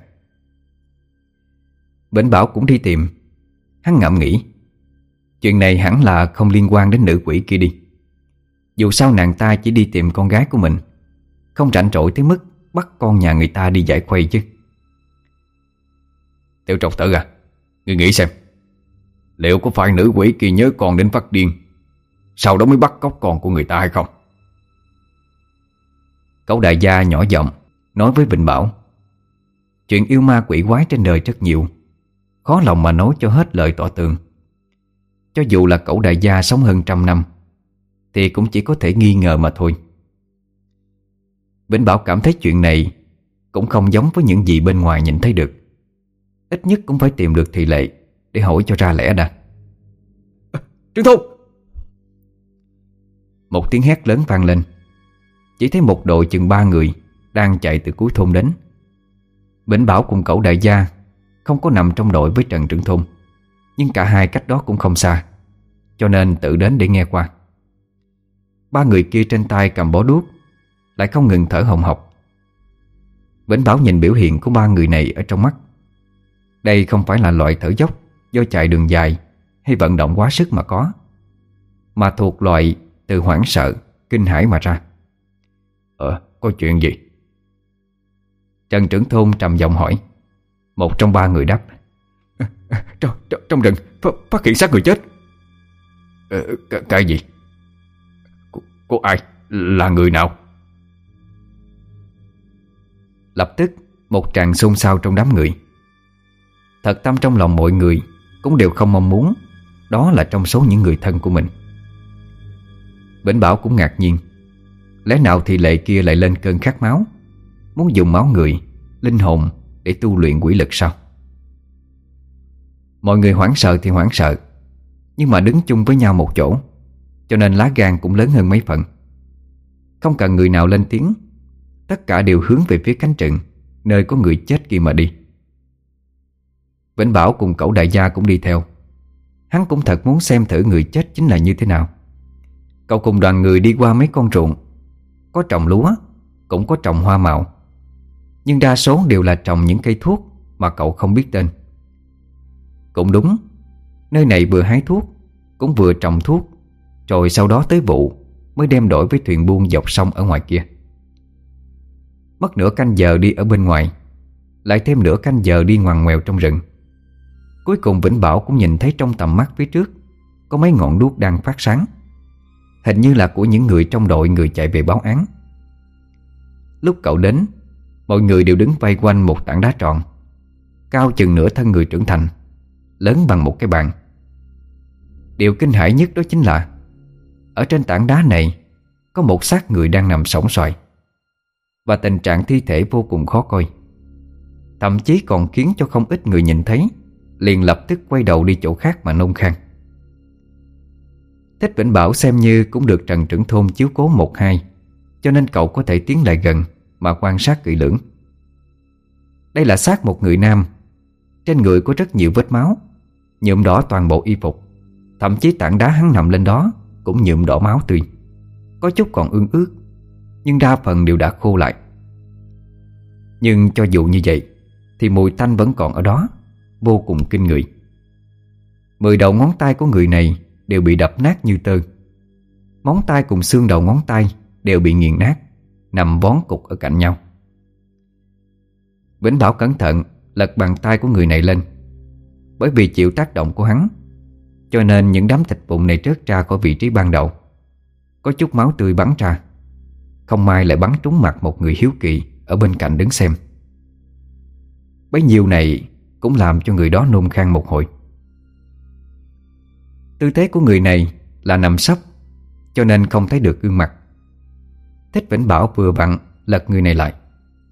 Vĩnh Bảo cũng đi tìm. Hắn ngẫm nghĩ, chuyện này hẳn là không liên quan đến nữ quỷ kia đi. Dù sao nàng ta chỉ đi tìm con gái của mình, không rảnh rỗi tới mức bắt con nhà người ta đi giải khuây chứ. Tiểu Trọc Tử à, ngươi nghĩ xem, liệu có phải nữ quỷ kia nhớ con đến phát điên, sau đó mới bắt cóc con của người ta hay không? Cậu đại gia nhỏ giọng nói với Vĩnh Bảo. Chuyện yêu ma quỷ quái trên đời rất nhiều, khó lòng mà nói cho hết lời tỏ tường. Cho dù là cậu đại gia sống hơn 100 năm thì cũng chỉ có thể nghi ngờ mà thôi. Vĩnh Bảo cảm thấy chuyện này cũng không giống với những gì bên ngoài nhìn thấy được. Ít nhất cũng phải tìm được thị Lệ để hỏi cho ra lẽ đã. Trương Thôn! Một tiếng hét lớn vang lên. Chỉ thấy một đội chừng 3 người đang chạy từ cuối thôn đến. Vĩnh Bảo cùng cậu đại gia không có nằm trong đội với Trần trưởng thôn, nhưng cả hai cách đó cũng không xa, cho nên tự đến để nghe qua. ba người kia trên tay cầm bó đuốc, lại không ngừng thở hồng hộc. Vĩnh Bảo nhìn biểu hiện của ba người này ở trong mắt. Đây không phải là loại thở dốc do chạy đường dài hay vận động quá sức mà có, mà thuộc loại từ hoảng sợ, kinh hãi mà ra. Có chuyện gì? Trần trưởng thôn trầm giọng hỏi. Một trong ba người đáp. Trong rừng phát hiện xác người chết. Cái gì? Có ai? Là người nào? Lập tức một tràng xôn xao trong đám người. Thật tâm trong lòng mọi người cũng đều không mong muốn đó là trong số những người thân của mình. Vĩnh Bảo cũng ngạc nhiên. Lẽ nào thì lệ kia lại lên cơn khát máu, muốn dùng máu người, linh hồn để tu luyện quỷ lực sao? Mọi người hoảng sợ thì hoảng sợ, nhưng mà đứng chung với nhau một chỗ, cho nên lá gan cũng lớn hơn mấy phần. Không cần người nào lên tiếng, tất cả đều hướng về phía cánh rừng nơi có người chết kia mà đi. Vĩnh Bảo cùng cậu đại gia cũng đi theo. Hắn cũng thật muốn xem thử người chết chính là như thế nào. Cậu cùng đoàn người đi qua mấy con ruộng, có trồng lúa, cũng có trồng hoa màu, nhưng đa số đều là trồng những cây thuốc mà cậu không biết tên. Cũng đúng, nơi này vừa hái thuốc cũng vừa trồng thuốc, rồi sau đó tới vụ mới đem đổi với thuyền buôn dọc sông ở ngoài kia. Mất nửa canh giờ đi ở bên ngoài, lại thêm nửa canh giờ đi ngoằn ngoèo trong rừng. Cuối cùng Vĩnh Bảo cũng nhìn thấy trong tầm mắt phía trước có mấy ngọn đuốc đang phát sáng, hình như là của những người trong đội người chạy về báo án. Lúc cậu đến, mọi người đều đứng vây quanh một tảng đá tròn, cao chừng nửa thân người trưởng thành, lớn bằng một cái bàn. Điều kinh hãi nhất đó chính là ở trên tảng đá này có một xác người đang nằm sõng soài, và tình trạng thi thể vô cùng khó coi. Thậm chí còn khiến cho không ít người nhìn thấy liền lập tức quay đầu đi chỗ khác mà nôn khan. Thích Vĩnh Bảo xem như cũng được Trần trưởng thôn chiếu cố một hai, cho nên cậu có thể tiến lại gần mà quan sát kỹ lưỡng. Đây là xác một người nam. Trên người có rất nhiều vết máu, nhuộm đỏ toàn bộ y phục. Thậm chí tảng đá hắn nằm lên đó cũng nhuộm đỏ máu tươi, có chút còn ương ướt, nhưng đa phần đều đã khô lại. Nhưng cho dù như vậy thì mùi tanh vẫn còn ở đó, vô cùng kinh người. 10 đầu ngón tay của người này đều bị đập nát như tơ. Móng tay cùng xương đầu ngón tay đều bị nghiền nát, nằm vón cục ở cạnh nhau. Vĩnh Bảo cẩn thận lật bàn tay của người này lên. Bởi vì chịu tác động của hắn, cho nên những đám thịt vụn này rớt ra khỏi vị trí ban đầu. Có chút máu tươi bắn ra, không may lại bắn trúng mặt một người hiếu kỳ ở bên cạnh đứng xem. Bấy nhiêu này cũng làm cho người đó nôn khan một hồi. Tư thế của người này là nằm sấp, cho nên không thấy được gương mặt. Thích Vĩnh Bảo vừa vặn lật người này lại.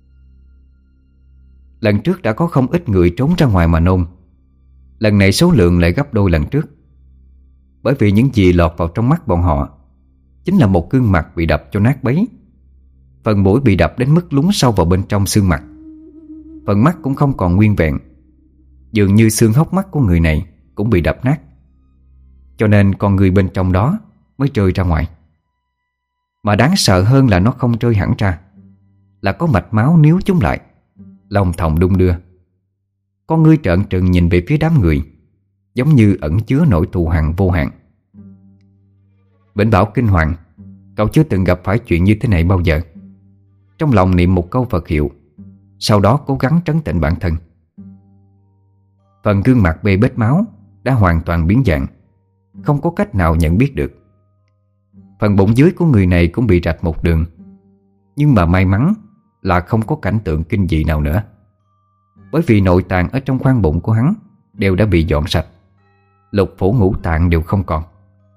Lần trước đã có không ít người trốn ra ngoài mà nôn, lần này số lượng lại gấp đôi lần trước. Bởi vì những gì lọt vào trong mắt bọn họ chính là một gương mặt bị đập cho nát bấy. Phần mũi bị đập đến mức lún sâu vào bên trong xương mặt. Phần mắt cũng không còn nguyên vẹn, dường như xương hốc mắt của người này cũng bị đập nát, cho nên con người bên trong đó mới rơi ra ngoài. Mà đáng sợ hơn là nó không rơi hẳn ra, là có mạch máu níu chúng lại, lòng thòng đung đưa. Con ngươi trợn trừng nhìn về phía đám người, giống như ẩn chứa nỗi thù hằn vô hạn. Vĩnh Bảo kinh hoàng. Cậu chưa từng gặp phải chuyện như thế này bao giờ. Trong lòng niệm một câu Phật hiệu, sau đó cố gắng trấn tĩnh bản thân. Phần gương mặt bê bết máu đã hoàn toàn biến dạng, không có cách nào nhận biết được. Phần bụng dưới của người này cũng bị rạch một đường, nhưng mà may mắn là không có cảnh tượng kinh dị nào nữa, bởi vì nội tạng ở trong khoang bụng của hắn đều đã bị dọn sạch, lục phủ ngũ tạng đều không còn.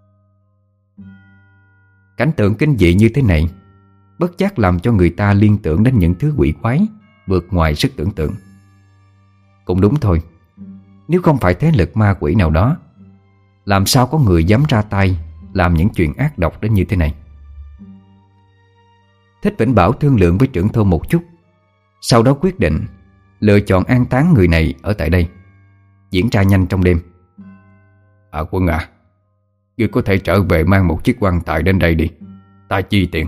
Cảnh tượng kinh dị như thế này bất giác làm cho người ta liên tưởng đến những thứ quỷ quái vượt ngoài sức tưởng tượng. Cũng đúng thôi, nếu không phải thế lực ma quỷ nào đó, làm sao có người dám ra tay làm những chuyện ác độc đến như thế này. Thích Vĩnh Bảo thương lượng với trưởng thôn một chút, sau đó quyết định lựa chọn an táng người này ở tại đây, diễn ra nhanh trong đêm. Quân à, ngươi có thể trở về mang một chiếc quan tài đến đây đi. Ta chi tiền.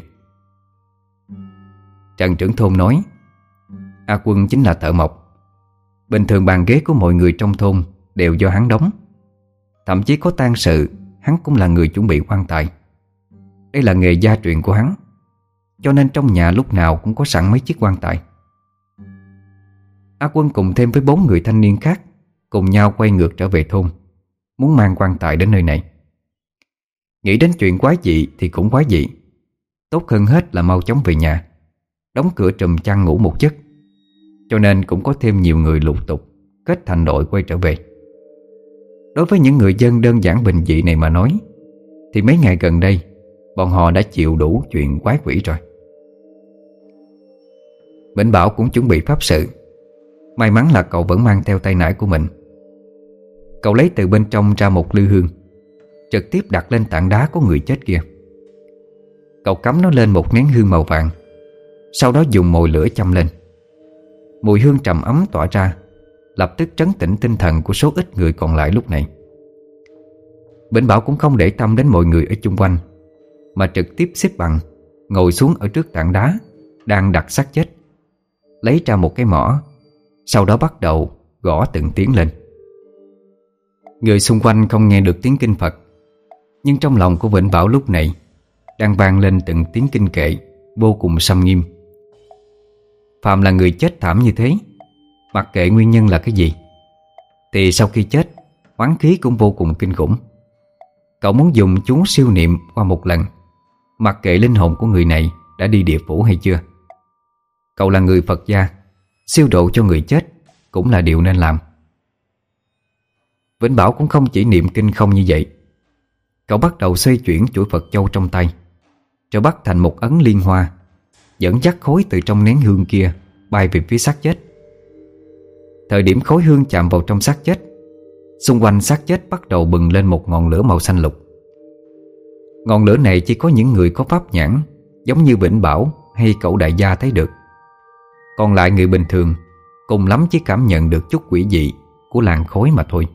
Trần trưởng thôn nói: A Quân chính là thợ mộc. Bình thường bàn ghế của mọi người trong thôn đều do hắn đóng. Thậm chí có tang sự, hắn cũng là người chuẩn bị quan tài. Đây là nghề gia truyền của hắn, cho nên trong nhà lúc nào cũng có sẵn mấy chiếc quan tài. A Quân cùng thêm với 4 người thanh niên khác cùng nhau quay ngược trở về thôn, muốn mang quan tài đến nơi này. Nghĩ đến chuyện quái dị thì cũng quái dị. Tốt hơn hết là mau chóng về nhà, đóng cửa trùm chăn ngủ một giấc. Cho nên cũng có thêm nhiều người lục tục kết thành đội quay trở về. Đối với những người dân đơn giản bình dị này mà nói, thì mấy ngày gần đây bọn họ đã chịu đủ chuyện quái quỷ rồi. Vĩnh Bảo cũng chuẩn bị pháp sự. May mắn là cậu vẫn mang theo tay nải của mình. Cậu lấy từ bên trong ra một lư hương, trực tiếp đặt lên tảng đá của người chết kia. Cậu cắm nó lên một nén hương màu vàng, sau đó dùng mồi lửa châm lên. Mùi hương trầm ấm tỏa ra, lập tức trấn tĩnh tinh thần của số ít người còn lại lúc này. Vĩnh Bảo cũng không để tâm đến mọi người ở chung quanh, mà trực tiếp xếp bằng, ngồi xuống ở trước tảng đá đang đặt xác chết, lấy ra một cái mõ, sau đó bắt đầu gõ từng tiếng lên. Người xung quanh không nghe được tiếng kinh Phật, nhưng trong lòng của Vĩnh Bảo lúc này đang vang lên từng tiếng kinh kệ vô cùng sâm nghiêm. Phàm là người chết thảm như thế, mặc kệ nguyên nhân là cái gì, thì sau khi chết, oán khí cũng vô cùng kinh khủng. Cậu muốn dùng chú siêu niệm qua một lần, mặc kệ linh hồn của người này đã đi địa phủ hay chưa. Cậu là người Phật gia, siêu độ cho người chết cũng là điều nên làm. Vĩnh Bảo cũng không chỉ niệm kinh không như vậy. Cậu bắt đầu xoay chuyển chuỗi Phật châu trong tay, rồi bắt thành một ấn liên hoa, dẫn dắt khối từ trong nén hương kia bay về phía xác chết. Thời điểm khối hương chạm vào trong xác chết, xung quanh xác chết bắt đầu bừng lên một ngọn lửa màu xanh lục. Ngọn lửa này chỉ có những người có pháp nhãn, giống như Vĩnh Bảo hay cậu đại gia thấy được. Còn lại người bình thường cùng lắm chỉ cảm nhận được chút quỷ dị của làn khói mà thôi.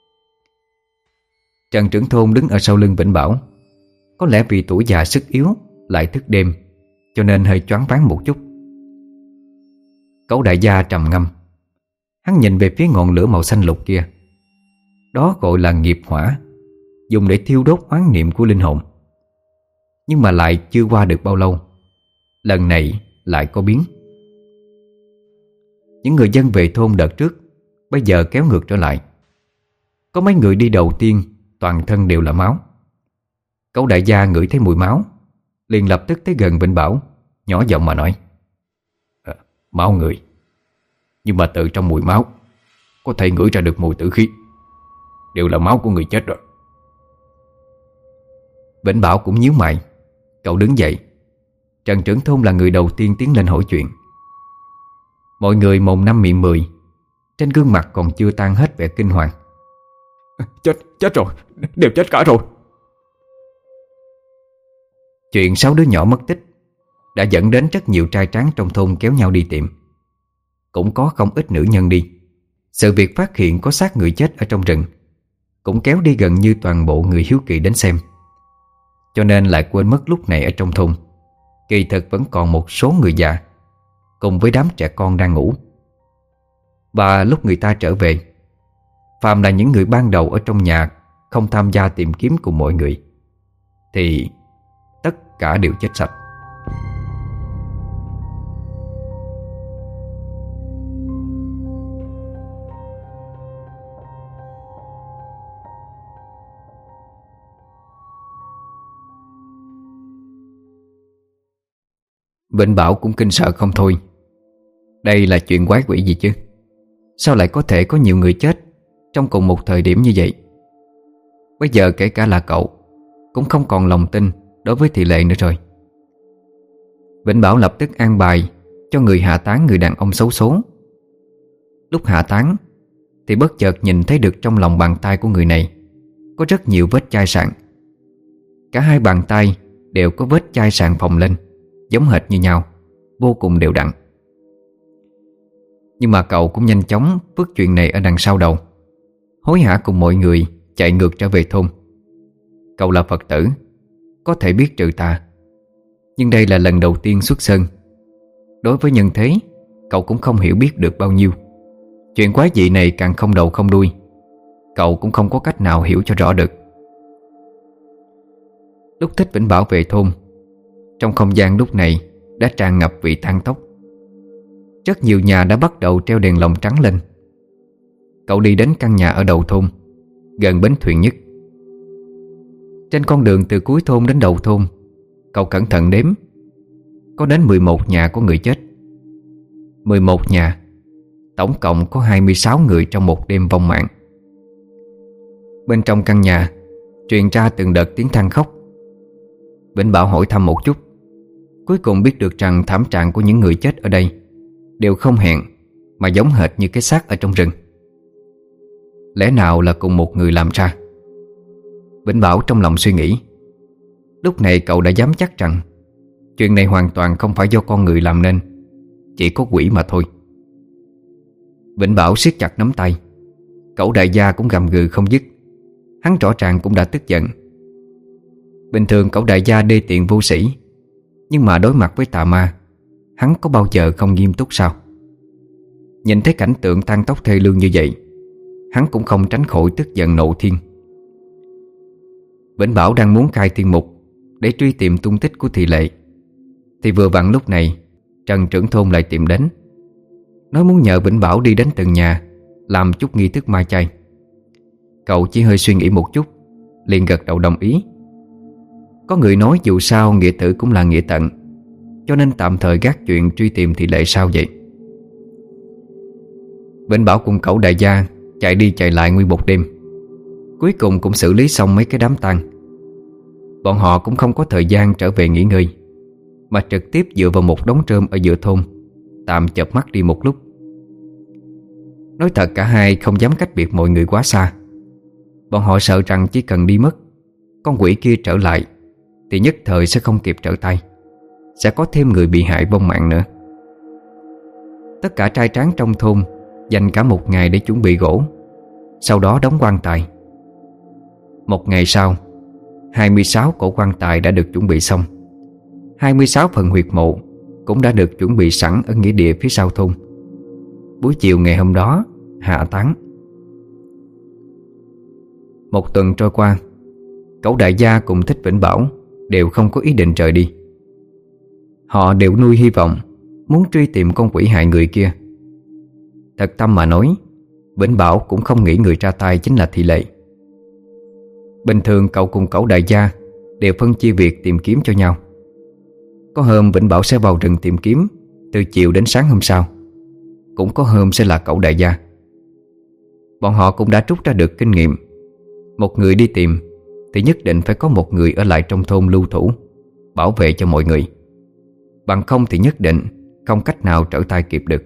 Trần trưởng thôn đứng ở sau lưng Vĩnh Bảo. Có lẽ vì tuổi già sức yếu lại thức đêm, cho nên hơi choáng váng một chút. Cậu đại gia trầm ngâm. Hắn nhìn về phía ngọn lửa màu xanh lục kia. Đó gọi là nghiệp hỏa, dùng để thiêu đốt oán niệm của linh hồn. Nhưng mà lại chưa qua được bao lâu, lần này lại có biến. Những người dân về thôn đợt trước bây giờ kéo ngược trở lại. Có mấy người đi đầu tiên toàn thân đều là máu. Cậu đại gia ngửi thấy mùi máu, liền lập tức tới gần Vĩnh Bảo, nhỏ giọng mà nói: Máu người. Nhưng mà từ trong mùi máu có thể ngửi ra được mùi tử khí. Đều là máu của người chết rồi. Vĩnh Bảo cũng nhíu mày. Cậu đứng dậy. Trần trưởng thôn là người đầu tiên tiến lên hỏi chuyện. Mọi người mồm năm miệng mười, trên gương mặt còn chưa tan hết vẻ kinh hoàng. Chết rồi, đều chết cả rồi. Chuyện 6 đứa nhỏ mất tích đã dẫn đến rất nhiều trai tráng trong thôn kéo nhau đi tìm. Cũng có không ít nữ nhân đi. Sự việc phát hiện có xác người chết ở trong rừng cũng kéo đi gần như toàn bộ người hiếu kỳ đến xem. Cho nên lại quên mất lúc này ở trong thôn kỳ thực vẫn còn một số người già cùng với đám trẻ con đang ngủ. Và lúc người ta trở về, phàm là những người ban đầu ở trong nhà không tham gia tìm kiếm cùng mọi người, thì tất cả đều chết sạch. Vĩnh Bảo cũng kinh sợ không thôi. Đây là chuyện quái quỷ gì chứ? Sao lại có thể có nhiều người chết trong cùng một thời điểm như vậy? Bây giờ kể cả là cậu cũng không còn lòng tin đối với thị lệ nữa rồi. Vĩnh Bảo lập tức an bài cho người hạ táng người đàn ông xấu số. Lúc hạ táng thì bất chợt nhìn thấy được trong lòng bàn tay của người này có rất nhiều vết chai sạn. Cả hai bàn tay đều có vết chai sạn phồng lên, giống hệt như nhau, vô cùng đều đặn. Nhưng mà cậu cũng nhanh chóng vứt chuyện này ở đằng sau đầu, hối hả cùng mọi người chạy ngược trở về thôn. Cậu là Phật tử, có thể biết trừ tà, Nhưng đây là lần đầu tiên xuất sơn. Đối với nhân thế, cậu cũng không hiểu biết được bao nhiêu. Chuyện quái dị này càng không đầu không đuôi, cậu cũng không có cách nào hiểu cho rõ được. Lúc Thích Vĩnh Bảo về thôn, trong không gian lúc này đã tràn ngập vị than tóc. Rất nhiều nhà đã bắt đầu treo đèn lồng trắng lên. Cậu đi đến căn nhà ở đầu thôn, gần bến thuyền nhất. Trên con đường từ cuối thôn đến đầu thôn, cậu cẩn thận đếm, có đến 11 nhà có người chết. 11 nhà, tổng cộng có 26 người trong một đêm vong mạng. Bên trong căn nhà truyền ra từng đợt tiếng than khóc. Vĩnh Bảo hỏi thăm một chút, cuối cùng biết được rằng thảm trạng của những người chết ở đây đều không hẹn mà giống hệt như cái xác ở trong rừng. Lẽ nào là cùng một người làm ra? Vĩnh Bảo trong lòng suy nghĩ. Lúc này cậu đã dám chắc rằng chuyện này hoàn toàn không phải do con người làm nên, chỉ có quỷ mà thôi. Vĩnh Bảo siết chặt nắm tay. Cẩu đại gia cũng gầm gừ không dứt. Hắn rõ ràng cũng đã tức giận. Bình thường cẩu đại gia đê tiện vô sĩ, nhưng mà đối mặt với tà ma, hắn có bao giờ không nghiêm túc sao? Nhìn thấy cảnh tượng than tóc thê lương như vậy, hắn cũng không tránh khỏi tức giận nộ thiên. Vĩnh Bảo đang muốn khai thiên mục để truy tìm tung tích của Thị Lệ, thì vừa vặn lúc này Trần trưởng thôn lại tìm đến, nói muốn nhờ Vĩnh Bảo đi đến từng nhà làm chút nghi thức ma chay. Cậu chỉ hơi suy nghĩ một chút, liền gật đầu đồng ý. Có người nói dù sao nghĩa tử cũng là nghĩa tận, cho nên tạm thời gác chuyện truy tìm Thị Lệ sao vậy. Vĩnh Bảo cùng cẩu đại gia chạy đi chạy lại nguyên một đêm, cuối cùng cũng xử lý xong mấy cái đám tang. Bọn họ cũng không có thời gian trở về nghỉ ngơi, mà trực tiếp dựa vào một đống rơm ở giữa thôn, tạm chợp mắt đi một lúc. Nói thật cả hai không dám cách biệt mọi người quá xa. Bọn họ sợ rằng chỉ cần đi mất, con quỷ kia trở lại thì nhất thời sẽ không kịp trở tay, sẽ có thêm người bị hại vong mạng nữa. Tất cả trai tráng trong thôn dành cả một ngày để chuẩn bị gỗ, sau đó đóng quan tài. Một ngày sau, 26 cổ quan tài đã được chuẩn bị xong. 26 phần huyệt mộ cũng đã được chuẩn bị sẵn ở nghĩa địa phía sau thôn. Buổi chiều ngày hôm đó hạ táng. Một tuần trôi qua, cẩu đại gia cùng Thích Vĩnh Bảo đều không có ý định rời đi. Họ đều nuôi hy vọng muốn truy tìm con quỷ hại người kia. Thật tâm mà nói, Vĩnh Bảo cũng không nghĩ người ra tay chính là Thị Lệ. Bình thường cậu cùng cẩu đại gia đều phân chia việc tìm kiếm cho nhau. Có hôm Vĩnh Bảo sẽ vào rừng tìm kiếm từ chiều đến sáng hôm sau, cũng có hôm sẽ là cẩu đại gia. Bọn họ cũng đã rút ra được kinh nghiệm. Một người đi tìm thì nhất định phải có một người ở lại trong thôn lưu thủ, bảo vệ cho mọi người. Bằng không thì nhất định không cách nào trở tay kịp được.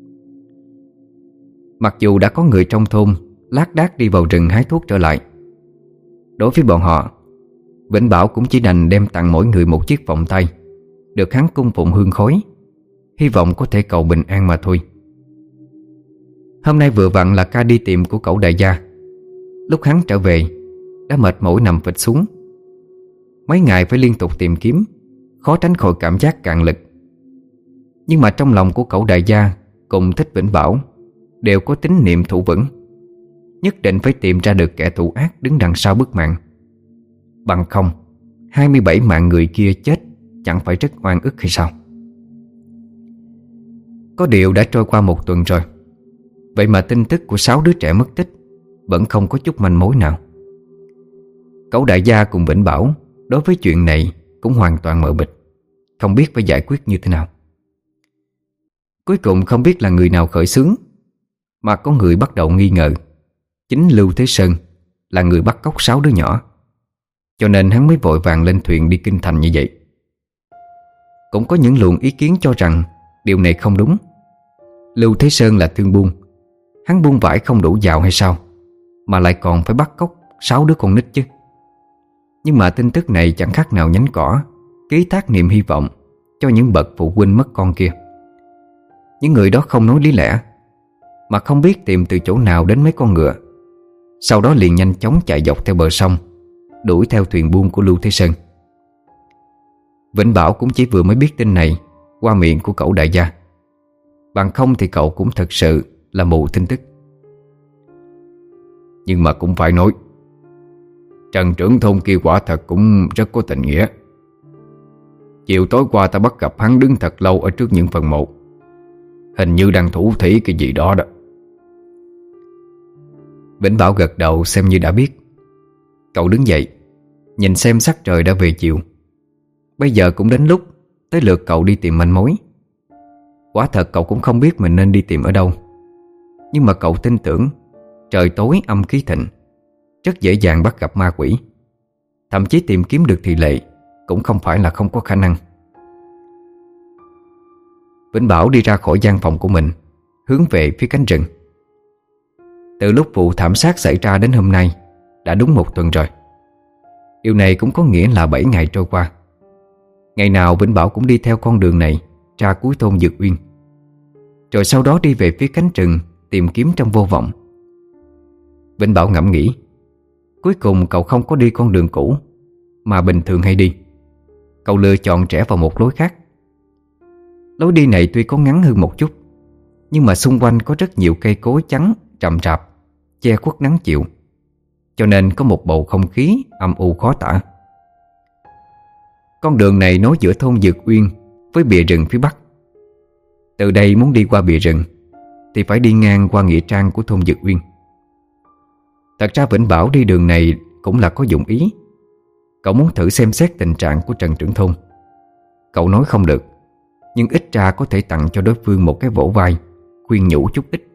Mặc dù đã có người trong thôn lác đác đi vào rừng hái thuốc trở lại, đối với bọn họ, Vĩnh Bảo cũng chỉ đành đem tặng mỗi người một chiếc vòng tay được hắn cung phụng hương khói, hy vọng có thể cầu bình an mà thôi. Hôm nay vừa vặn là ca đi tìm của cẩu đại gia. Lúc hắn trở về đã mệt mỏi nằm phịch xuống. Mấy ngày phải liên tục tìm kiếm, khó tránh khỏi cảm giác cạn lực. Nhưng mà trong lòng của cẩu đại gia cùng Thích Vĩnh Bảo đều có tín niệm thủ vững, nhất định phải tìm ra được kẻ thù ác đứng đằng sau bức mạng. Bằng không 27 mạng người kia chết chẳng phải rất oan ức hay sao? Có điều đã trôi qua một tuần rồi, vậy mà tin tức của 6 đứa trẻ mất tích vẫn không có chút manh mối nào. Cẩu đại gia cùng Vĩnh Bảo đối với chuyện này cũng hoàn toàn mờ mịt, không biết phải giải quyết như thế nào. Cuối cùng không biết là người nào khởi xướng, mà có người bắt đầu nghi ngờ chính Lưu Thế Sơn là người bắt cóc 6 đứa nhỏ, cho nên hắn mới vội vàng lên thuyền đi kinh thành như vậy. Cũng có những luồng ý kiến cho rằng điều này không đúng. Lưu Thế Sơn là thương buôn, hắn buôn vải không đủ giàu hay sao mà lại còn phải bắt cóc 6 đứa con nít chứ? Nhưng mà tin tức này chẳng khác nào nhánh cỏ ký thác niềm hy vọng cho những bậc phụ huynh mất con kia. Những người đó không nói lý lẽ, mà không biết tìm từ chỗ nào đến mấy con ngựa, sau đó liền nhanh chóng chạy dọc theo bờ sông, đuổi theo thuyền buôn của Lưu Thế Sơn. Vĩnh Bảo cũng chỉ vừa mới biết tin này qua miệng của cậu đại gia. Bằng không thì cậu cũng thật sự là mù tin tức. Nhưng mà cũng phải nói, Trần trưởng thôn kia quả thật cũng rất có tình nghĩa. Chiều tối qua ta bắt gặp hắn đứng thật lâu ở trước những phần mộ, hình như đang thủ thỉ cái gì đó đó. Vĩnh Bảo gật đầu xem như đã biết. Cậu đứng dậy, nhìn xem sắc trời đã về chiều. Bây giờ cũng đến lúc tới lượt cậu đi tìm manh mối. Quả thật cậu cũng không biết mình nên đi tìm ở đâu, nhưng mà cậu tin tưởng trời tối âm khí thịnh, rất dễ dàng bắt gặp ma quỷ. Thậm chí tìm kiếm được thị lệ cũng không phải là không có khả năng. Vĩnh Bảo đi ra khỏi gian phòng của mình, hướng về phía cánh rừng. Từ lúc vụ thảm sát xảy ra đến hôm nay đã đúng 1 tuần rồi. Điều này cũng có nghĩa là 7 ngày trôi qua. Ngày nào Vĩnh Bảo cũng đi theo con đường này ra cuối thôn Dược Uyên, rồi sau đó đi về phía cánh rừng tìm kiếm trong vô vọng. Vĩnh Bảo ngẫm nghĩ, cuối cùng cậu không có đi con đường cũ mà bình thường hay đi. Cậu lựa chọn rẽ vào một lối khác. Lối đi này tuy có ngắn hơn một chút, nhưng mà xung quanh có rất nhiều cây cối trắng rậm rạp che khuất nắng chiều, cho nên có một bầu không khí âm u khó tả. Con đường này nối giữa thôn Dược Uyên với bìa rừng phía bắc. Từ đây muốn đi qua bìa rừng thì phải đi ngang qua nghĩa trang của thôn Dược Uyên. Thật ra Vĩnh Bảo đi đường này cũng là có dụng ý. Cậu muốn thử xem xét tình trạng của Trần trưởng thôn. Cậu nói không được, nhưng ít ra có thể tặng cho đối phương một cái vỗ vai, khuyên nhủ chút ít.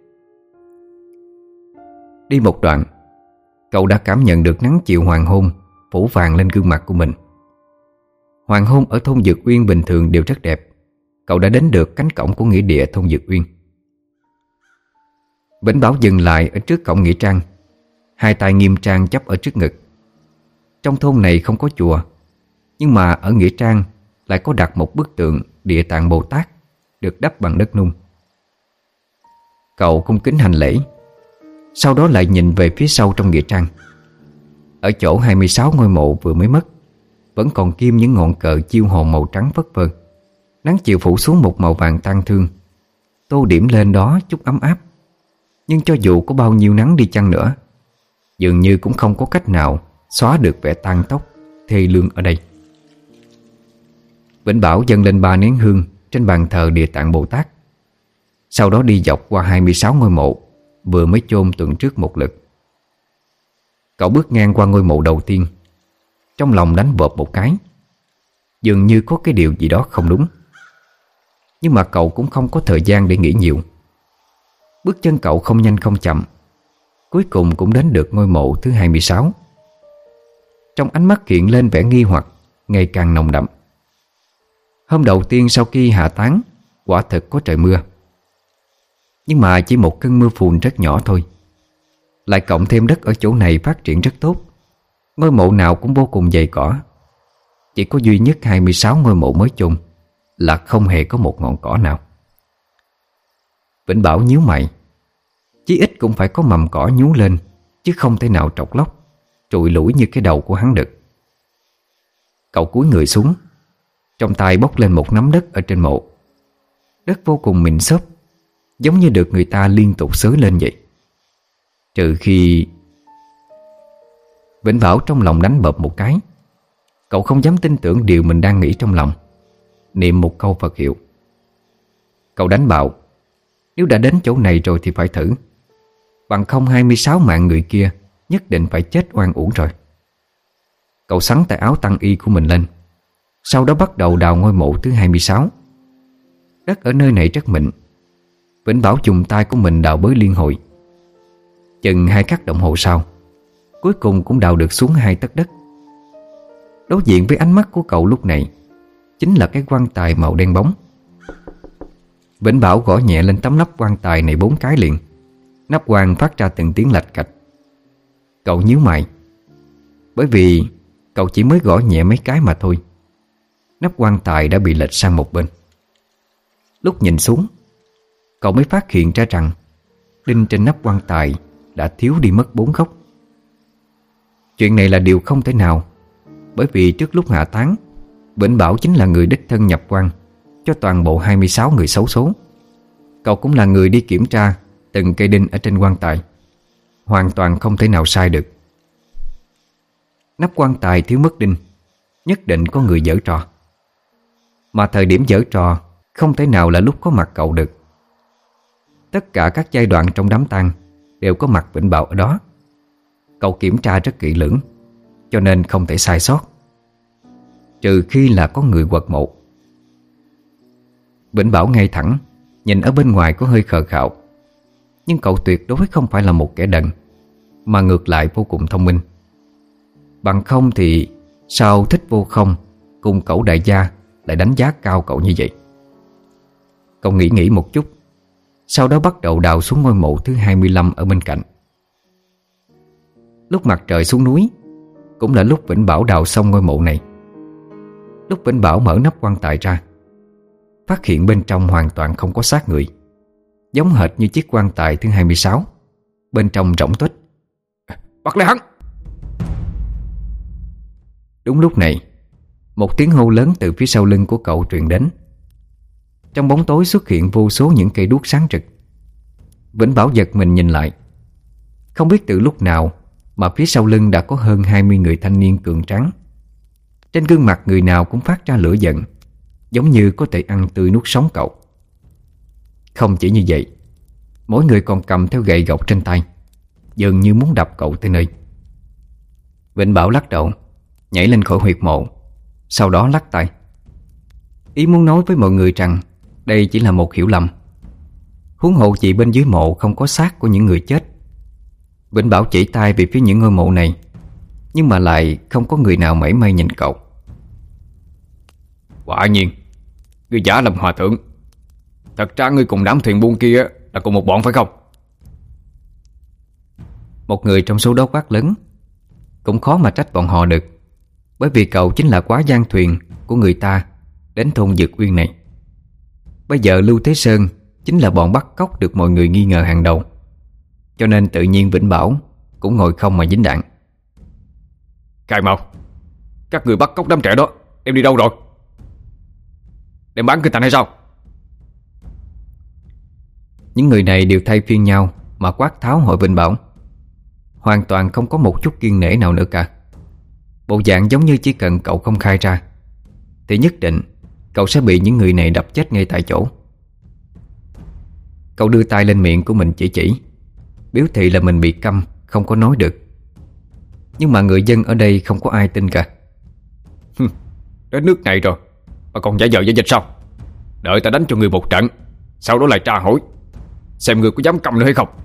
Đi một đoạn, cậu đã cảm nhận được nắng chiều hoàng hôn phủ vàng lên gương mặt của mình. Hoàng hôn ở thôn Dược Uyên bình thường đều rất đẹp. Cậu đã đến được cánh cổng của nghĩa địa thôn Dược Uyên. Vĩnh Bảo dừng lại ở trước cổng nghĩa trang, hai tay nghiêm trang chắp ở trước ngực. Trong thôn này không có chùa, nhưng mà ở nghĩa trang lại có đặt một bức tượng Địa Tạng Bồ Tát được đắp bằng đất nung. Cậu cung kính hành lễ, sau đó lại nhìn về phía sau trong nghĩa trang. Ở chỗ 26 ngôi mộ vừa mới mất vẫn còn kim những ngọn cờ chiêu hồn màu trắng phất phơ. Nắng chiều phủ xuống một màu vàng tang thương, tô điểm lên đó chút ấm áp. Nhưng cho dù có bao nhiêu nắng đi chăng nữa, dường như cũng không có cách nào xóa được vẻ tang tóc thê lương ở đây. Vĩnh Bảo dâng lên 3 nén hương trên bàn thờ Địa Tạng Bồ Tát, sau đó đi dọc qua 26 ngôi mộ vừa mới chôn tuần trước một lượt. Cậu bước ngang qua ngôi mộ đầu tiên, trong lòng đánh vợp một cái. Dường như có cái điều gì đó không đúng. Nhưng mà cậu cũng không có thời gian để nghĩ nhiều. Bước chân cậu không nhanh không chậm, cuối cùng cũng đến được ngôi mộ thứ 26. Trong ánh mắt hiện lên vẻ nghi hoặc ngày càng nồng đậm. Hôm đầu tiên sau khi hạ táng, quả thực có trời mưa, nhưng mà chỉ một cơn mưa phùn rất nhỏ thôi. Lại cộng thêm đất ở chỗ này phát triển rất tốt, ngôi mộ nào cũng vô cùng dày cỏ. Chỉ có duy nhất 26 ngôi mộ mới chôn là không hề có một ngọn cỏ nào. Vĩnh Bảo nhíu mày. Chí ít cũng phải có mầm cỏ nhú lên, chứ không thể nào trọc lóc trụi lủi như cái đầu của hắn được. Cậu cúi người xuống, trong tay bốc lên một nắm đất ở trên mộ. Đất vô cùng mịn xốp, giống như được người ta liên tục xới lên vậy. Trừ khi... Vĩnh Bảo trong lòng đánh bợp một cái. Cậu không dám tin tưởng điều mình đang nghĩ trong lòng, niệm một câu Phật hiệu. Cậu đánh bạo, nếu đã đến chỗ này rồi thì phải thử. Bằng không 26 mạng người kia nhất định phải chết oan uổng rồi. Cậu xắn tay áo tăng y của mình lên, sau đó bắt đầu đào ngôi mộ thứ 26. Đất ở nơi này rất mịn. Vĩnh Bảo dùng tay của mình đào bới liên hồi. Chừng 2 khắc đồng hồ sau, cuối cùng cũng đào được xuống 2 tấc đất. Đối diện với ánh mắt của cậu lúc này chính là cái quan tài màu đen bóng. Vĩnh Bảo gõ nhẹ lên tấm nắp quan tài này 4 cái liền. Nắp quan phát ra từng tiếng lạch cạch. Cậu nhíu mày, bởi vì cậu chỉ mới gõ nhẹ mấy cái mà thôi, nắp quan tài đã bị lệch sang một bên. Lúc nhìn xuống, cậu mới phát hiện ra rằng đinh trên nắp quan tài đã thiếu đi mất 4 góc. Chuyện này là điều không thể nào, bởi vì trước lúc hạ táng, Vĩnh Bảo chính là người đích thân nhập quan cho toàn bộ 26 người xấu số. Cậu cũng là người đi kiểm tra từng cây đinh ở trên quan tài, hoàn toàn không thể nào sai được. Nắp quan tài thiếu mất đinh, nhất định có người giở trò. Mà thời điểm giở trò không thể nào là lúc có mặt cậu được. Tất cả các giai đoạn trong đám tang đều có mặt Vĩnh Bảo ở đó. Cậu kiểm tra rất kỹ lưỡng, cho nên không thể sai sót, trừ khi là có người quật mộ. Vĩnh Bảo ngay thẳng, nhìn ở bên ngoài có hơi khờ khạo, nhưng cậu tuyệt đối không phải là một kẻ đần, mà ngược lại vô cùng thông minh. Bằng không thì sao Thích Vô Không cùng Cẩu đại gia lại đánh giá cao cậu như vậy? Cậu nghĩ một chút, sau đó bắt đầu đào xuống ngôi mộ thứ 25 ở bên cạnh. Lúc mặt trời xuống núi cũng là lúc Vĩnh Bảo đào xong ngôi mộ này. Lúc Vĩnh Bảo mở nắp quan tài ra, phát hiện bên trong hoàn toàn không có xác người, giống hệt như chiếc quan tài thứ 26, bên trong rỗng tuếch. Bắt lấy hắn! Đúng lúc này, một tiếng hô lớn từ phía sau lưng của cậu truyền đến. Trong bóng tối xuất hiện vô số những cây đuốc sáng rực. Vĩnh Bảo giật mình nhìn lại. Không biết từ lúc nào mà phía sau lưng đã có hơn 20 người thanh niên cường tráng. Trên gương mặt người nào cũng phát ra lửa giận, giống như có thể ăn tươi nuốt sống cậu. Không chỉ như vậy, mỗi người còn cầm theo gậy gộc trên tay, dường như muốn đập cậu tới nơi. Vĩnh Bảo lắc đầu, nhảy lên khỏi huyệt mộ, sau đó lắc tay, ý muốn nói với mọi người rằng đây chỉ là một hiểu lầm. Huống hồ gì bên dưới mộ không có xác của những người chết. Vĩnh Bảo chỉ tay về phía những ngôi mộ này, nhưng mà lại không có người nào mảy may nhìn cậu. Quả nhiên, ngươi giả làm hòa thượng. Thật ra ngươi cùng đám thuyền buôn kia là cùng một bọn phải không? Một người trong số đó quát lớn. Cũng khó mà trách bọn họ được, bởi vì cậu chính là quá giang thuyền của người ta đến thôn Dược Uyên này. Bây giờ Lưu Thế Sơn chính là bọn bắt cóc được mọi người nghi ngờ hàng đầu, cho nên tự nhiên Vĩnh Bảo cũng ngồi không mà dính đạn. Khai mau, các người bắt cóc đám trẻ đó đem đi đâu rồi? Đem bán kinh thành hay sao? Những người này đều thay phiên nhau mà quát tháo hỏi Vĩnh Bảo, hoàn toàn không có một chút kiêng nể nào nữa cả. Bộ dạng giống như chỉ cần cậu không khai ra thì nhất định cậu sẽ bị những người này đập chết ngay tại chỗ. Cậu đưa tay lên miệng của mình chỉ, biểu thị là mình bị câm, không có nói được. Nhưng mà người dân ở đây không có ai tin cả. Đến nước này rồi mà còn giả vờ giả dịch sao? Đợi ta đánh cho người một trận, sau đó lại tra hỏi xem người có dám câm nữa hay không.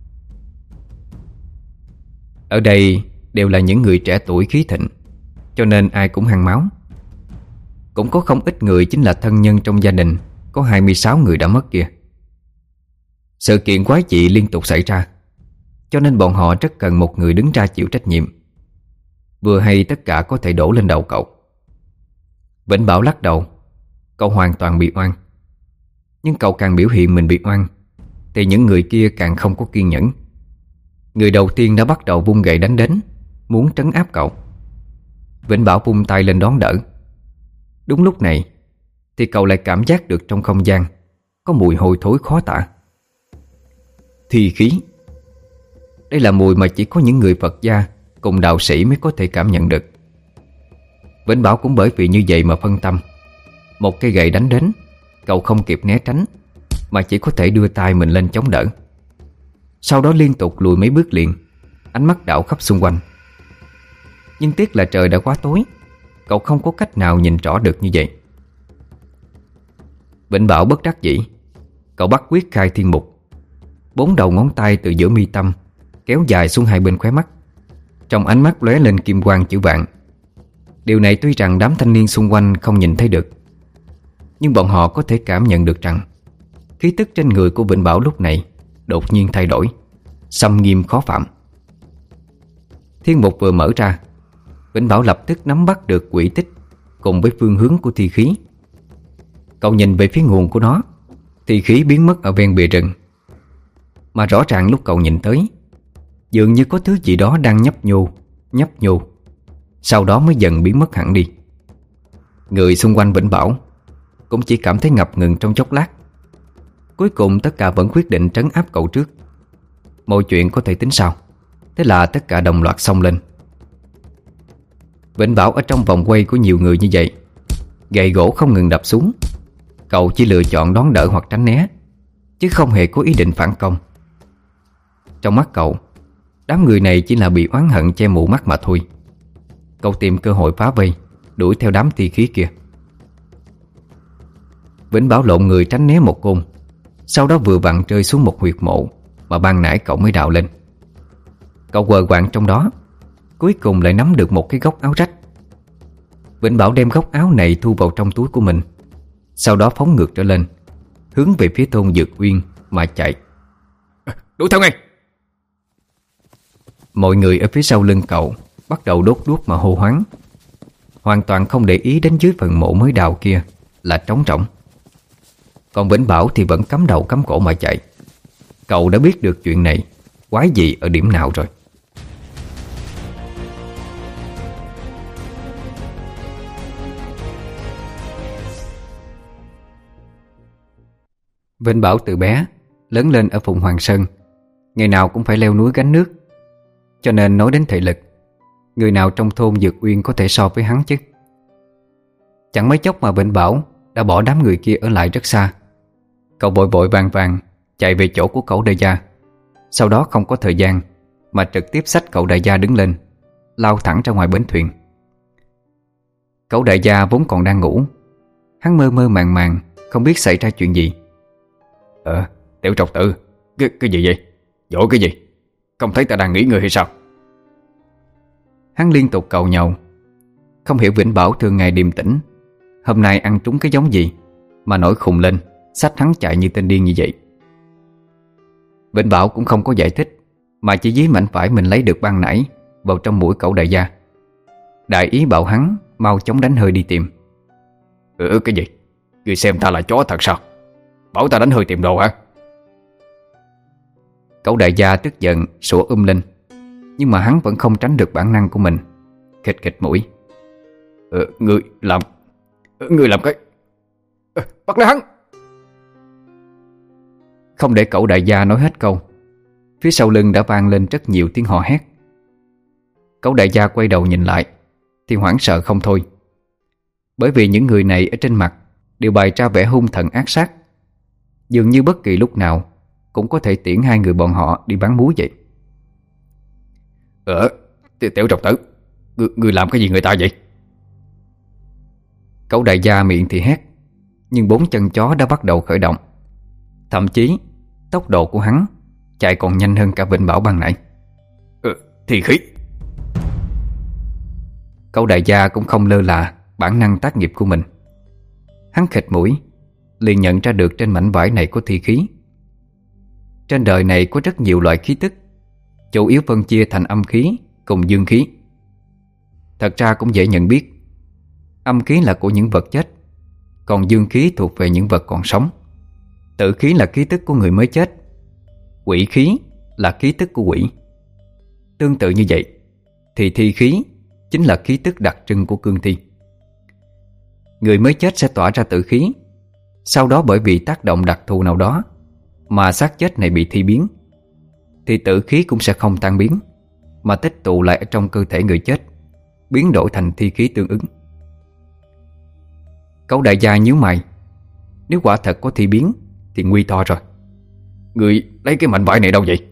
Ở đây đều là những người trẻ tuổi khí thịnh, cho nên ai cũng hăng máu. Cũng có không ít người chính là thân nhân trong gia đình có 26 người đã mất kia. Sự kiện quái dị liên tục xảy ra, cho nên bọn họ rất cần một người đứng ra chịu trách nhiệm. Vừa hay tất cả có thể đổ lên đầu cậu. Vĩnh Bảo lắc đầu. Cậu hoàn toàn bị oan. Nhưng cậu càng biểu hiện mình bị oan thì những người kia càng không có kiên nhẫn. Người đầu tiên đã bắt đầu vung gậy đánh đến, muốn trấn áp cậu. Vĩnh Bảo vung tay lên đón đỡ. Đúng lúc này thì cậu lại cảm giác được trong không gian có mùi hôi thối khó tả. Thi khí. Đây là mùi mà chỉ có những người Phật gia cùng đạo sĩ mới có thể cảm nhận được. Vĩnh Bảo cũng bởi vì như vậy mà phân tâm. Một cây gậy đánh đến, cậu không kịp né tránh, mà chỉ có thể đưa tay mình lên chống đỡ. Sau đó liên tục lùi mấy bước liền, ánh mắt đảo khắp xung quanh. Nhưng tiếc là trời đã quá tối, cậu không có cách nào nhìn rõ được như vậy. Vĩnh Bảo bất đắc dĩ, cậu bắt quyết khai thiên mục. 4 đầu ngón tay từ giữa mi tâm kéo dài xuống hai bên khóe mắt. Trong ánh mắt lóe lên kim quang chữ vạn. Điều này tuy rằng đám thanh niên xung quanh không nhìn thấy được, nhưng bọn họ có thể cảm nhận được rằng khí tức trên người của Vĩnh Bảo lúc này đột nhiên thay đổi, xâm nghiêm khó phạm. Thiên mục vừa mở ra, Vĩnh Bảo lập tức nắm bắt được quỹ tích cùng với phương hướng của thi khí. Cậu nhìn về phía nguồn của nó, thi khí biến mất ở ven bìa rừng. Mà rõ ràng lúc cậu nhìn tới, dường như có thứ gì đó đang nhấp nhô, sau đó mới dần biến mất hẳn đi. Người xung quanh Vĩnh Bảo cũng chỉ cảm thấy ngập ngừng trong chốc lát. Cuối cùng tất cả vẫn quyết định trấn áp cậu trước. Mọi chuyện có thể tính sau. Thế là tất cả đồng loạt xông lên. Vĩnh Bảo ở trong vòng quay của nhiều người như vậy, gậy gỗ không ngừng đập xuống. Cậu chỉ lựa chọn đón đỡ hoặc tránh né, chứ không hề có ý định phản công. Trong mắt cậu, đám người này chỉ là bị oán hận che mù mắt mà thôi. Cậu tìm cơ hội phá vây, đuổi theo đám thi khí kia. Vĩnh Bảo lộn người tránh né một côn, sau đó vừa vặn rơi xuống một huyệt mộ mà ban nãy cậu mới đào lên. Cậu quờ quạng trong đó, cuối cùng lại nắm được một cái góc áo rách. Vĩnh Bảo đem góc áo này thu vào trong túi của mình, sau đó phóng ngược trở lên, hướng về phía thôn Dược Uyên mà chạy. Đuổi theo ngay! Mọi người ở phía sau lưng cậu bắt đầu đốt đuốc mà hô hoáng, hoàn toàn không để ý đến dưới phần mộ mới đào kia là trống rỗng. Còn Vĩnh Bảo thì vẫn cắm đầu cắm cổ mà chạy. Cậu đã biết được chuyện này quái gì ở điểm nào rồi. Vĩnh Bảo từ bé lớn lên ở vùng Hoàng Sơn, ngày nào cũng phải leo núi gánh nước, cho nên nói đến thể lực, người nào trong thôn Dược Uyên có thể so với hắn chứ. Chẳng mấy chốc mà Vĩnh Bảo đã bỏ đám người kia ở lại rất xa. Cậu vội vội vàng vàng chạy về chỗ của cậu đại gia. Sau đó không có thời gian mà trực tiếp xách cậu đại gia đứng lên, lao thẳng ra ngoài bến thuyền. Cậu đại gia vốn còn đang ngủ, hắn mơ mơ màng màng không biết xảy ra chuyện gì. Tiểu trọc tử, cái gì vậy? Dỗ cái gì? Không thấy ta đang nghỉ ngơi hay sao? Hắn liên tục cầu nhàu, không hiểu Vĩnh Bảo thường ngày điềm tĩnh, hôm nay ăn trúng cái giống gì mà nổi khùng lên, xách hắn chạy như tên điên như vậy. Vĩnh Bảo cũng không có giải thích, mà chỉ dí mảnh vải mình lấy được ban nãy vào trong mũi cậu đại gia, đại ý bảo hắn mau chóng đánh hơi đi tìm. Cái gì? Ngươi xem ta là chó thật sao? Bảo ta đánh hơi tìm đồ hả? Cậu đại gia tức giận sủa lên, nhưng mà hắn vẫn không tránh được bản năng của mình, khịt khịt mũi. Ngươi làm cái... bắt lấy hắn! Không để cậu đại gia nói hết câu, phía sau lưng đã vang lên rất nhiều tiếng hò hét. Cậu đại gia quay đầu nhìn lại thì hoảng sợ không thôi, bởi vì những người này ở trên mặt đều bày ra vẻ hung thần ác sát, dường như bất kỳ lúc nào cũng có thể tiễn hai người bọn họ đi bán múa vậy. Tiểu trọc tử, ngươi làm cái gì người ta vậy? Cậu đại gia miệng thì hét, nhưng bốn chân chó đã bắt đầu khởi động. Thậm chí tốc độ của hắn chạy còn nhanh hơn cả Vĩnh Bảo ban nãy. Thi khí! Cậu đại gia cũng không lơ là bản năng tác nghiệp của mình. Hắn khịt mũi, liền nhận ra được trên mảnh vải này có thi khí. Trên đời này có rất nhiều loại khí tức, chủ yếu phân chia thành âm khí cùng dương khí. Thật ra cũng dễ nhận biết. Âm khí là của những vật chết, còn dương khí thuộc về những vật còn sống. Tử khí là khí tức của người mới chết, quỷ khí là khí tức của quỷ. Tương tự như vậy thì thi khí chính là khí tức đặc trưng của cương thi. Người mới chết sẽ tỏa ra tử khí, sau đó bởi vì tác động đặc thù nào đó mà xác chết này bị thi biến, thì tử khí cũng sẽ không tan biến, mà tích tụ lại ở trong cơ thể người chết, biến đổi thành thi khí tương ứng. Cậu đại gia nhíu mày, nếu quả thật có thi biến thì nguy to rồi. Ngươi lấy cái mảnh vải này đâu vậy?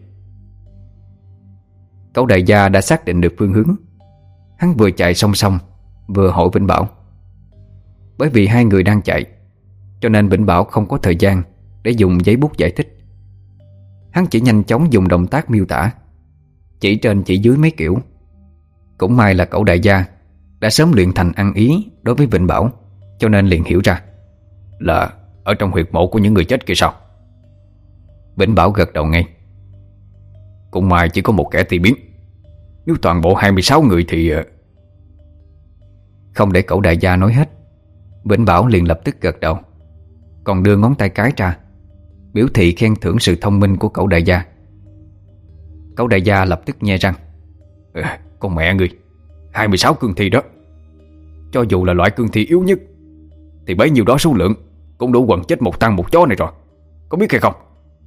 Cậu đại gia đã xác định được phương hướng. Hắn vừa chạy song song vừa hỏi Vĩnh Bảo. Bởi vì hai người đang chạy, cho nên Vĩnh Bảo không có thời gian để dùng giấy bút giải thích. Hắn chỉ nhanh chóng dùng động tác miêu tả, chỉ trên chỉ dưới mấy kiểu. Cũng may là cậu đại gia đã sớm luyện thành ăn ý đối với Vĩnh Bảo, cho nên liền hiểu ra. Là ở trong huyệt mộ của những người chết kia sao? Vĩnh Bảo gật đầu ngay. Cũng may chỉ có một kẻ thi biến, nếu toàn bộ 26 người thì... Không để cậu đại gia nói hết, Vĩnh Bảo liền lập tức gật đầu, còn đưa ngón tay cái ra, biểu thị khen thưởng sự thông minh của cậu đại gia. Cậu đại gia lập tức nhe răng. Con mẹ ngươi, 26 cương thi đó. Cho dù là loại cương thi yếu nhất thì bấy nhiêu đó số lượng cũng đủ quần chết một tăng một chó này rồi, có biết hay không?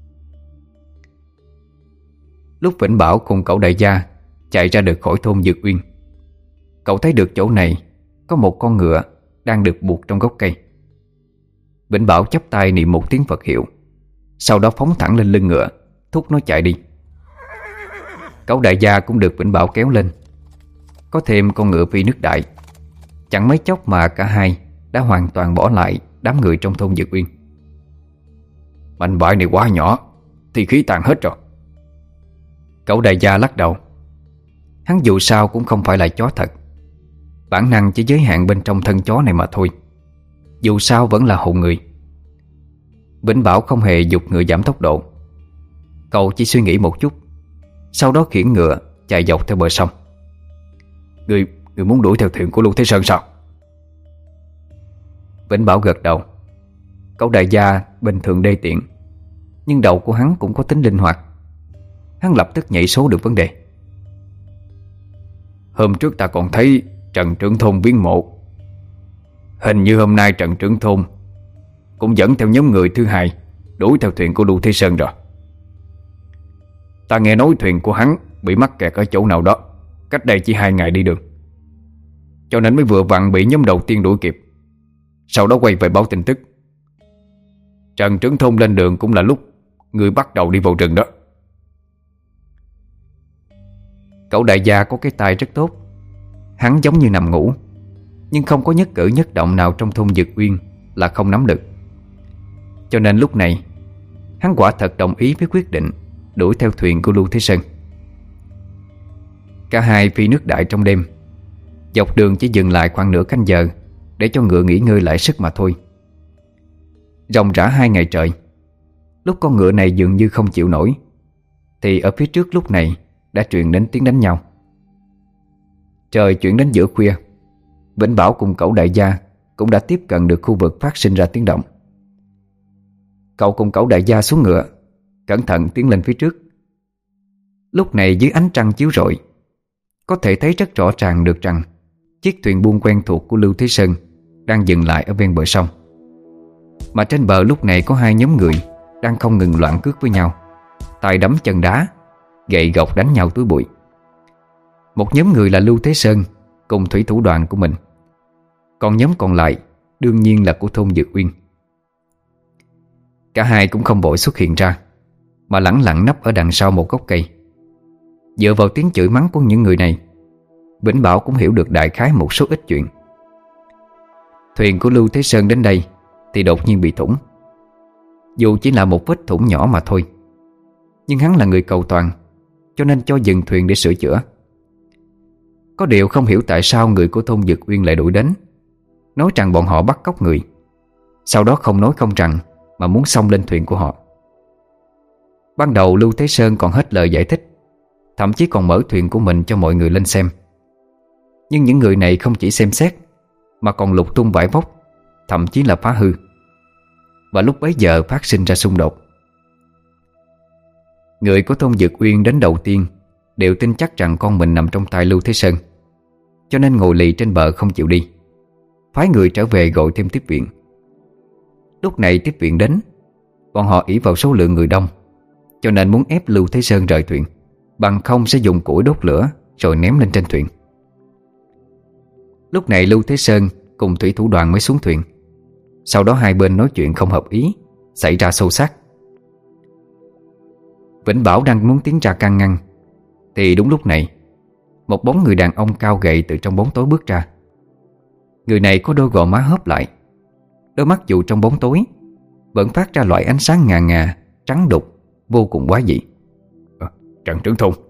Lúc Vĩnh Bảo cùng cậu đại gia chạy ra được khỏi thôn Dược Uyên, cậu thấy được chỗ này có một con ngựa đang được buộc trong gốc cây. Vĩnh Bảo chắp tay niệm một tiếng Phật hiệu, sau đó phóng thẳng lên lưng ngựa, thúc nó chạy đi. Cậu đại gia cũng được Vĩnh Bảo kéo lên. Có thêm con ngựa phi nước đại. Chẳng mấy chốc mà cả hai đã hoàn toàn bỏ lại đám người trong thôn Dược Uyên. Mạnh bại này quá nhỏ thì khí tàn hết rồi. Cậu đại gia lắc đầu. Hắn dù sao cũng không phải là chó thật. Bản năng chỉ giới hạn bên trong thân chó này mà thôi. Dù sao vẫn là hồn người. Vĩnh Bảo không hề giục ngựa giảm tốc độ. Cậu chỉ suy nghĩ một chút, sau đó khiển ngựa chạy dọc theo bờ sông. Người muốn đuổi theo thuyền của Lưu Thế Sơn sao? Vĩnh Bảo gật đầu. Cậu đại gia bình thường đê tiện, nhưng đầu của hắn cũng có tính linh hoạt. Hắn lập tức nhảy số được vấn đề. Hôm trước ta còn thấy Trần trưởng thôn viếng mộ. Hình như hôm nay Trần trưởng thôn cũng dẫn theo nhóm người thứ hai đuổi theo thuyền của Lưu Thế Sơn rồi. Ta nghe nói thuyền của hắn bị mắc kẹt ở chỗ nào đó, cách đây chỉ 2 ngày đi đường, cho nên mới vừa vặn bị nhóm đầu tiên đuổi kịp. Sau đó quay về báo tin tức. Trần trưởng thôn lên đường cũng là lúc người bắt đầu đi vào rừng đó. Cậu đại gia có cái tai rất tốt. Hắn giống như nằm ngủ, nhưng không có nhất cử nhất động nào trong thôn Dược Uyên là không nắm được. Cho nên lúc này hắn quả thật đồng ý với quyết định đuổi theo thuyền của Lưu Thế Sơn. Cả hai phi nước đại trong đêm. Dọc đường chỉ dừng lại khoảng nửa canh giờ để cho ngựa nghỉ ngơi lại sức mà thôi. Ròng rã 2 ngày trời. Lúc con ngựa này dường như không chịu nổi, thì ở phía trước lúc này đã truyền đến tiếng đánh nhau. Trời chuyển đến giữa khuya. Vĩnh Bảo cùng cậu đại gia cũng đã tiếp cận được khu vực phát sinh ra tiếng động. Cậu cùng cậu đại gia xuống ngựa, cẩn thận tiến lên phía trước. Lúc này dưới ánh trăng chiếu rọi, có thể thấy rất rõ ràng được rằng chiếc thuyền buôn quen thuộc của Lưu Thế Sơn đang dừng lại ở ven bờ sông. Mà trên bờ lúc này có 2 nhóm người đang không ngừng loạn cước với nhau, tay đấm chân đá, gậy gộc đánh nhau túi bụi. Một nhóm người là Lưu Thế Sơn cùng thủy thủ đoàn của mình, còn nhóm còn lại đương nhiên là của thôn Dược Uyên. Cả hai cũng không vội xuất hiện ra, mà lẳng lặng nấp ở đằng sau một gốc cây. Dựa vào tiếng chửi mắng của những người này, Vĩnh Bảo cũng hiểu được đại khái một số ít chuyện. Thuyền của Lưu Thế Sơn đến đây thì đột nhiên bị thủng. Dù chỉ là một vết thủng nhỏ mà thôi, nhưng hắn là người cầu toàn, cho nên cho dừng thuyền để sửa chữa. Có điều không hiểu tại sao người của thôn Dược Uyên lại đuổi đến, nói rằng bọn họ bắt cóc người, sau đó không nói không rằng mà muốn xông lên thuyền của họ. Ban đầu Lưu Thế Sơn còn hết lời giải thích, thậm chí còn mở thuyền của mình cho mọi người lên xem. Nhưng những người này không chỉ xem xét, mà còn lục tung vải vóc, thậm chí là phá hư. Và lúc bấy giờ phát sinh ra xung đột. Người của thôn Dược Uyên đến đầu tiên đều tin chắc rằng con mình nằm trong tay Lưu Thế Sơn, cho nên ngồi lì trên bờ không chịu đi, phái người trở về gọi thêm tiếp viện. Lúc này tiếp viện đến, bọn họ ỷ vào số lượng người đông, cho nên muốn ép Lưu Thế Sơn rời thuyền, bằng không sẽ dùng củi đốt lửa rồi ném lên trên thuyền. Lúc này Lưu Thế Sơn cùng thủy thủ đoàn mới xuống thuyền. Sau đó hai bên nói chuyện không hợp ý, xảy ra xô xát. Vĩnh Bảo đang muốn tiến ra can ngăn, thì đúng lúc này một bóng người đàn ông cao gầy từ trong bóng tối bước ra. Người này có đôi gò má hớp lại, đôi mắt dù trong bóng tối vẫn phát ra loại ánh sáng ngà ngà, trắng đục, vô cùng quái dị. Trần trưởng thôn.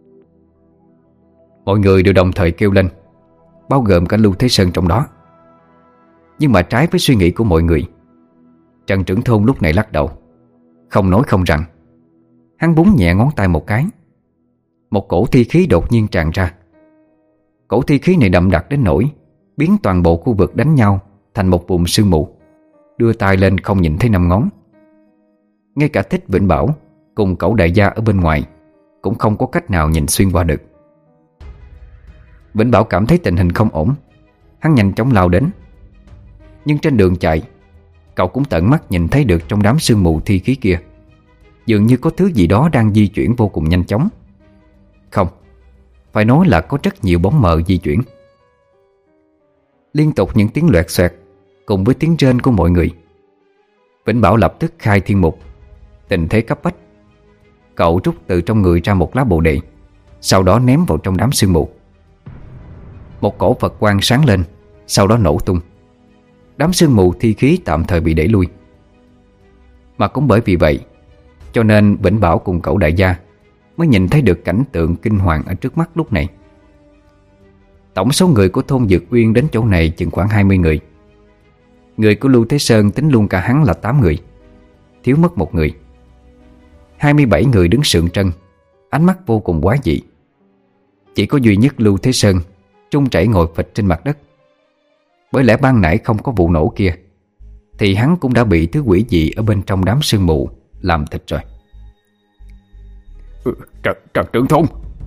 Mọi người đều đồng thời kêu lên, bao gồm cả Lưu Thế Sơn trong đó. Nhưng mà trái với suy nghĩ của mọi người, Trần trưởng thôn lúc này lắc đầu, không nói không rằng. Hắn búng nhẹ ngón tay một cái, một cổ thi khí đột nhiên tràn ra. Cổ thi khí này đậm đặc đến nỗi biến toàn bộ khu vực đánh nhau thành một vùng sương mù, đưa tay lên không nhìn thấy 5 ngón. Ngay cả Thích Vĩnh Bảo cùng cậu đại gia ở bên ngoài cũng không có cách nào nhìn xuyên qua được. Vĩnh Bảo cảm thấy tình hình không ổn, Hắn nhanh chóng lao đến. Nhưng trên đường chạy, cậu cũng tận mắt nhìn thấy được trong đám sương mù thi khí kia dường như có thứ gì đó đang di chuyển vô cùng nhanh chóng. Không, phải nói là có rất nhiều bóng mờ di chuyển. Liên tục những tiếng loẹt xoẹt cùng với tiếng rên của mọi người. Vĩnh Bảo lập tức khai thiên mục. Tình thế cấp bách, cậu rút từ trong người ra một lá bồ đề, sau đó ném vào trong đám sương mù. Một cổ Phật quang sáng lên, sau đó nổ tung. Đám sương mù thi khí tạm thời bị đẩy lui. Mà cũng bởi vì vậy cho nên Vĩnh Bảo cùng cậu đại gia mới nhìn thấy được cảnh tượng kinh hoàng ở trước mắt lúc này. Tổng số người của thôn Dược Uyên đến chỗ này chừng khoảng 20 người. Người của Lưu Thế Sơn tính luôn cả hắn là 8 người, thiếu mất một người. 27 người đứng sượng trân, ánh mắt vô cùng quái dị. Chỉ có duy nhất Lưu Thế Sơn trung chảy ngồi phịch trên mặt đất. Bởi lẽ ban nãy không có vụ nổ kia thì hắn cũng đã bị thứ quỷ dị ở bên trong đám sương mù làm thịt rồi. Trần trưởng thôn.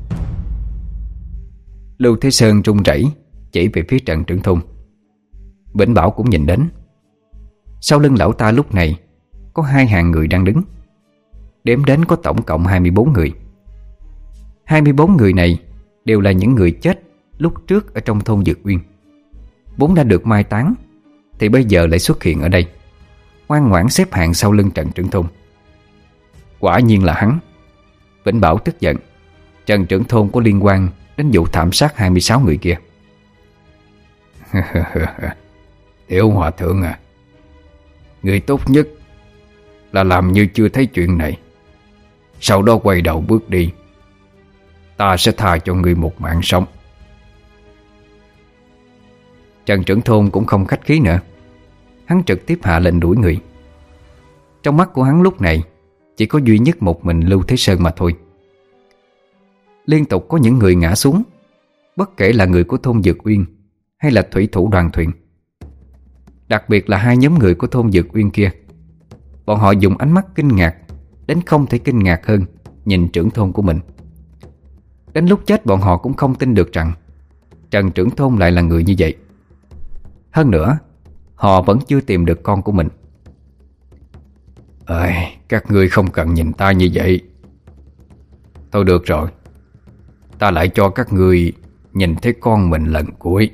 Lưu Thế Sơn run rẩy chỉ về phía Trần trưởng thôn. Vĩnh Bảo cũng nhìn đến. Sau lưng lão ta lúc này có 2 hàng người đang đứng. Đếm đến có tổng cộng 24 người. 24 người này đều là những người chết lúc trước ở trong thôn Dược Uyên. Vốn đã được mai táng thì bây giờ lại xuất hiện ở đây, ngoan ngoãn xếp hàng sau lưng Trần trưởng thôn. Quả nhiên là hắn. Vĩnh Bảo tức giận. Trần trưởng thôn có liên quan đến vụ thảm sát 26 người kia. Tiểu hòa thượng à, người tốt nhất là làm như chưa thấy chuyện này, sau đó quay đầu bước đi. Ta sẽ tha cho người một mạng sống. Trần trưởng thôn cũng không khách khí nữa. Hắn trực tiếp hạ lệnh đuổi người. Trong mắt của hắn lúc này chỉ có duy nhất một mình Lưu Thế Sơn mà thôi. Liên tục có những người ngã xuống, bất kể là người của thôn Dược Uyên hay là thủy thủ đoàn thuyền. Đặc biệt là 2 nhóm người của thôn Dược Uyên kia. Bọn họ dùng ánh mắt kinh ngạc đến không thể kinh ngạc hơn nhìn trưởng thôn của mình. Đến lúc chết bọn họ cũng không tin được rằng Trần trưởng thôn lại là người như vậy. Hơn nữa, họ vẫn chưa tìm được con của mình. Các ngươi không cần nhìn ta như vậy. Thôi được rồi, ta lại cho các ngươi nhìn thấy con mình lần cuối.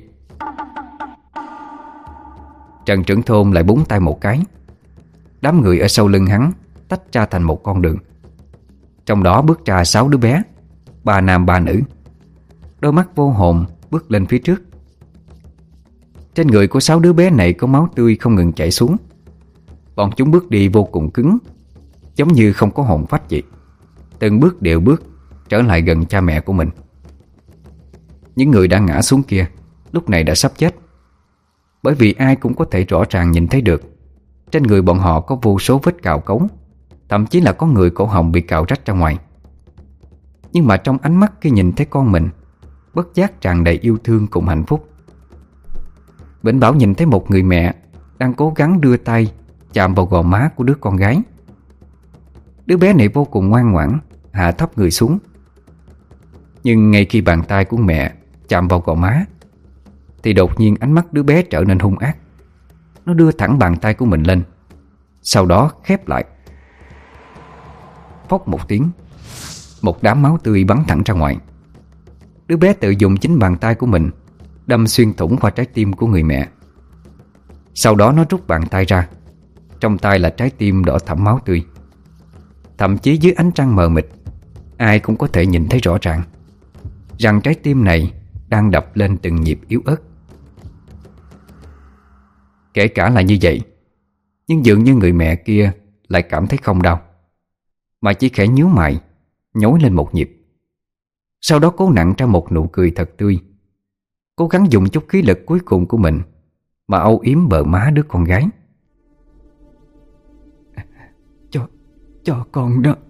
Trần trưởng thôn lại búng tay một cái. Đám người ở sau lưng hắn tách ra thành một con đường. Trong đó bước ra 6 đứa bé, 3 nam 3 nữ. Đôi mắt vô hồn bước lên phía trước. Trên người của 6 đứa bé này có máu tươi không ngừng chảy xuống. Bọn chúng bước đi vô cùng cứng, giống như không có hồn phách gì. Từng bước đều bước trở lại gần cha mẹ của mình. Những người đã ngã xuống kia lúc này đã sắp chết. Bởi vì ai cũng có thể rõ ràng nhìn thấy được trên người bọn họ có vô số vết cào cấu, thậm chí là có người cổ họng bị cào rách ra ngoài. Nhưng mà trong ánh mắt khi nhìn thấy con mình bất giác tràn đầy yêu thương cùng hạnh phúc. Vĩnh Bảo nhìn thấy một người mẹ đang cố gắng đưa tay chạm vào gò má của đứa con gái. Đứa bé này vô cùng ngoan ngoãn hạ thấp người xuống. Nhưng ngay khi bàn tay của mẹ chạm vào gò má thì đột nhiên ánh mắt đứa bé trở nên hung ác. Nó đưa thẳng bàn tay của mình lên, sau đó khép lại. Phốc một tiếng, một đám máu tươi bắn thẳng ra ngoài. Đứa bé tự dùng chính bàn tay của mình đâm xuyên thủng qua trái tim của người mẹ. Sau đó nó rút bàn tay ra. Trong tay là trái tim đỏ thẫm máu tươi. Thậm chí dưới ánh trăng mờ mịt, ai cũng có thể nhìn thấy rõ ràng rằng trái tim này đang đập lên từng nhịp yếu ớt. Kể cả là như vậy, nhưng dường như người mẹ kia lại cảm thấy không đau, mà chỉ khẽ nhíu mày, nhói lên một nhịp. Sau đó cố nặn ra một nụ cười thật tươi, cố gắng dùng chút khí lực cuối cùng của mình mà âu yếm bờ má đứa con gái. Cho con đó.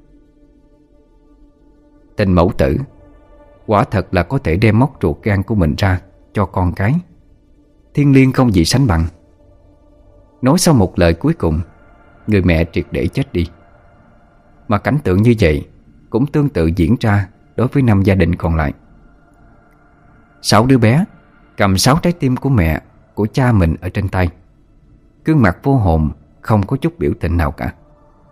Tình mẫu tử quả thật là có thể đem móc ruột gan của mình ra cho con cái, thiêng liêng không gì sánh bằng. Nói sau một lời cuối cùng, người mẹ triệt để chết đi. Mà cảnh tượng như vậy cũng tương tự diễn ra đối với 5 gia đình còn lại. 6 đứa bé cầm 6 trái tim của mẹ, của cha mình ở trên tay. Gương mặt vô hồn, không có chút biểu tình nào cả.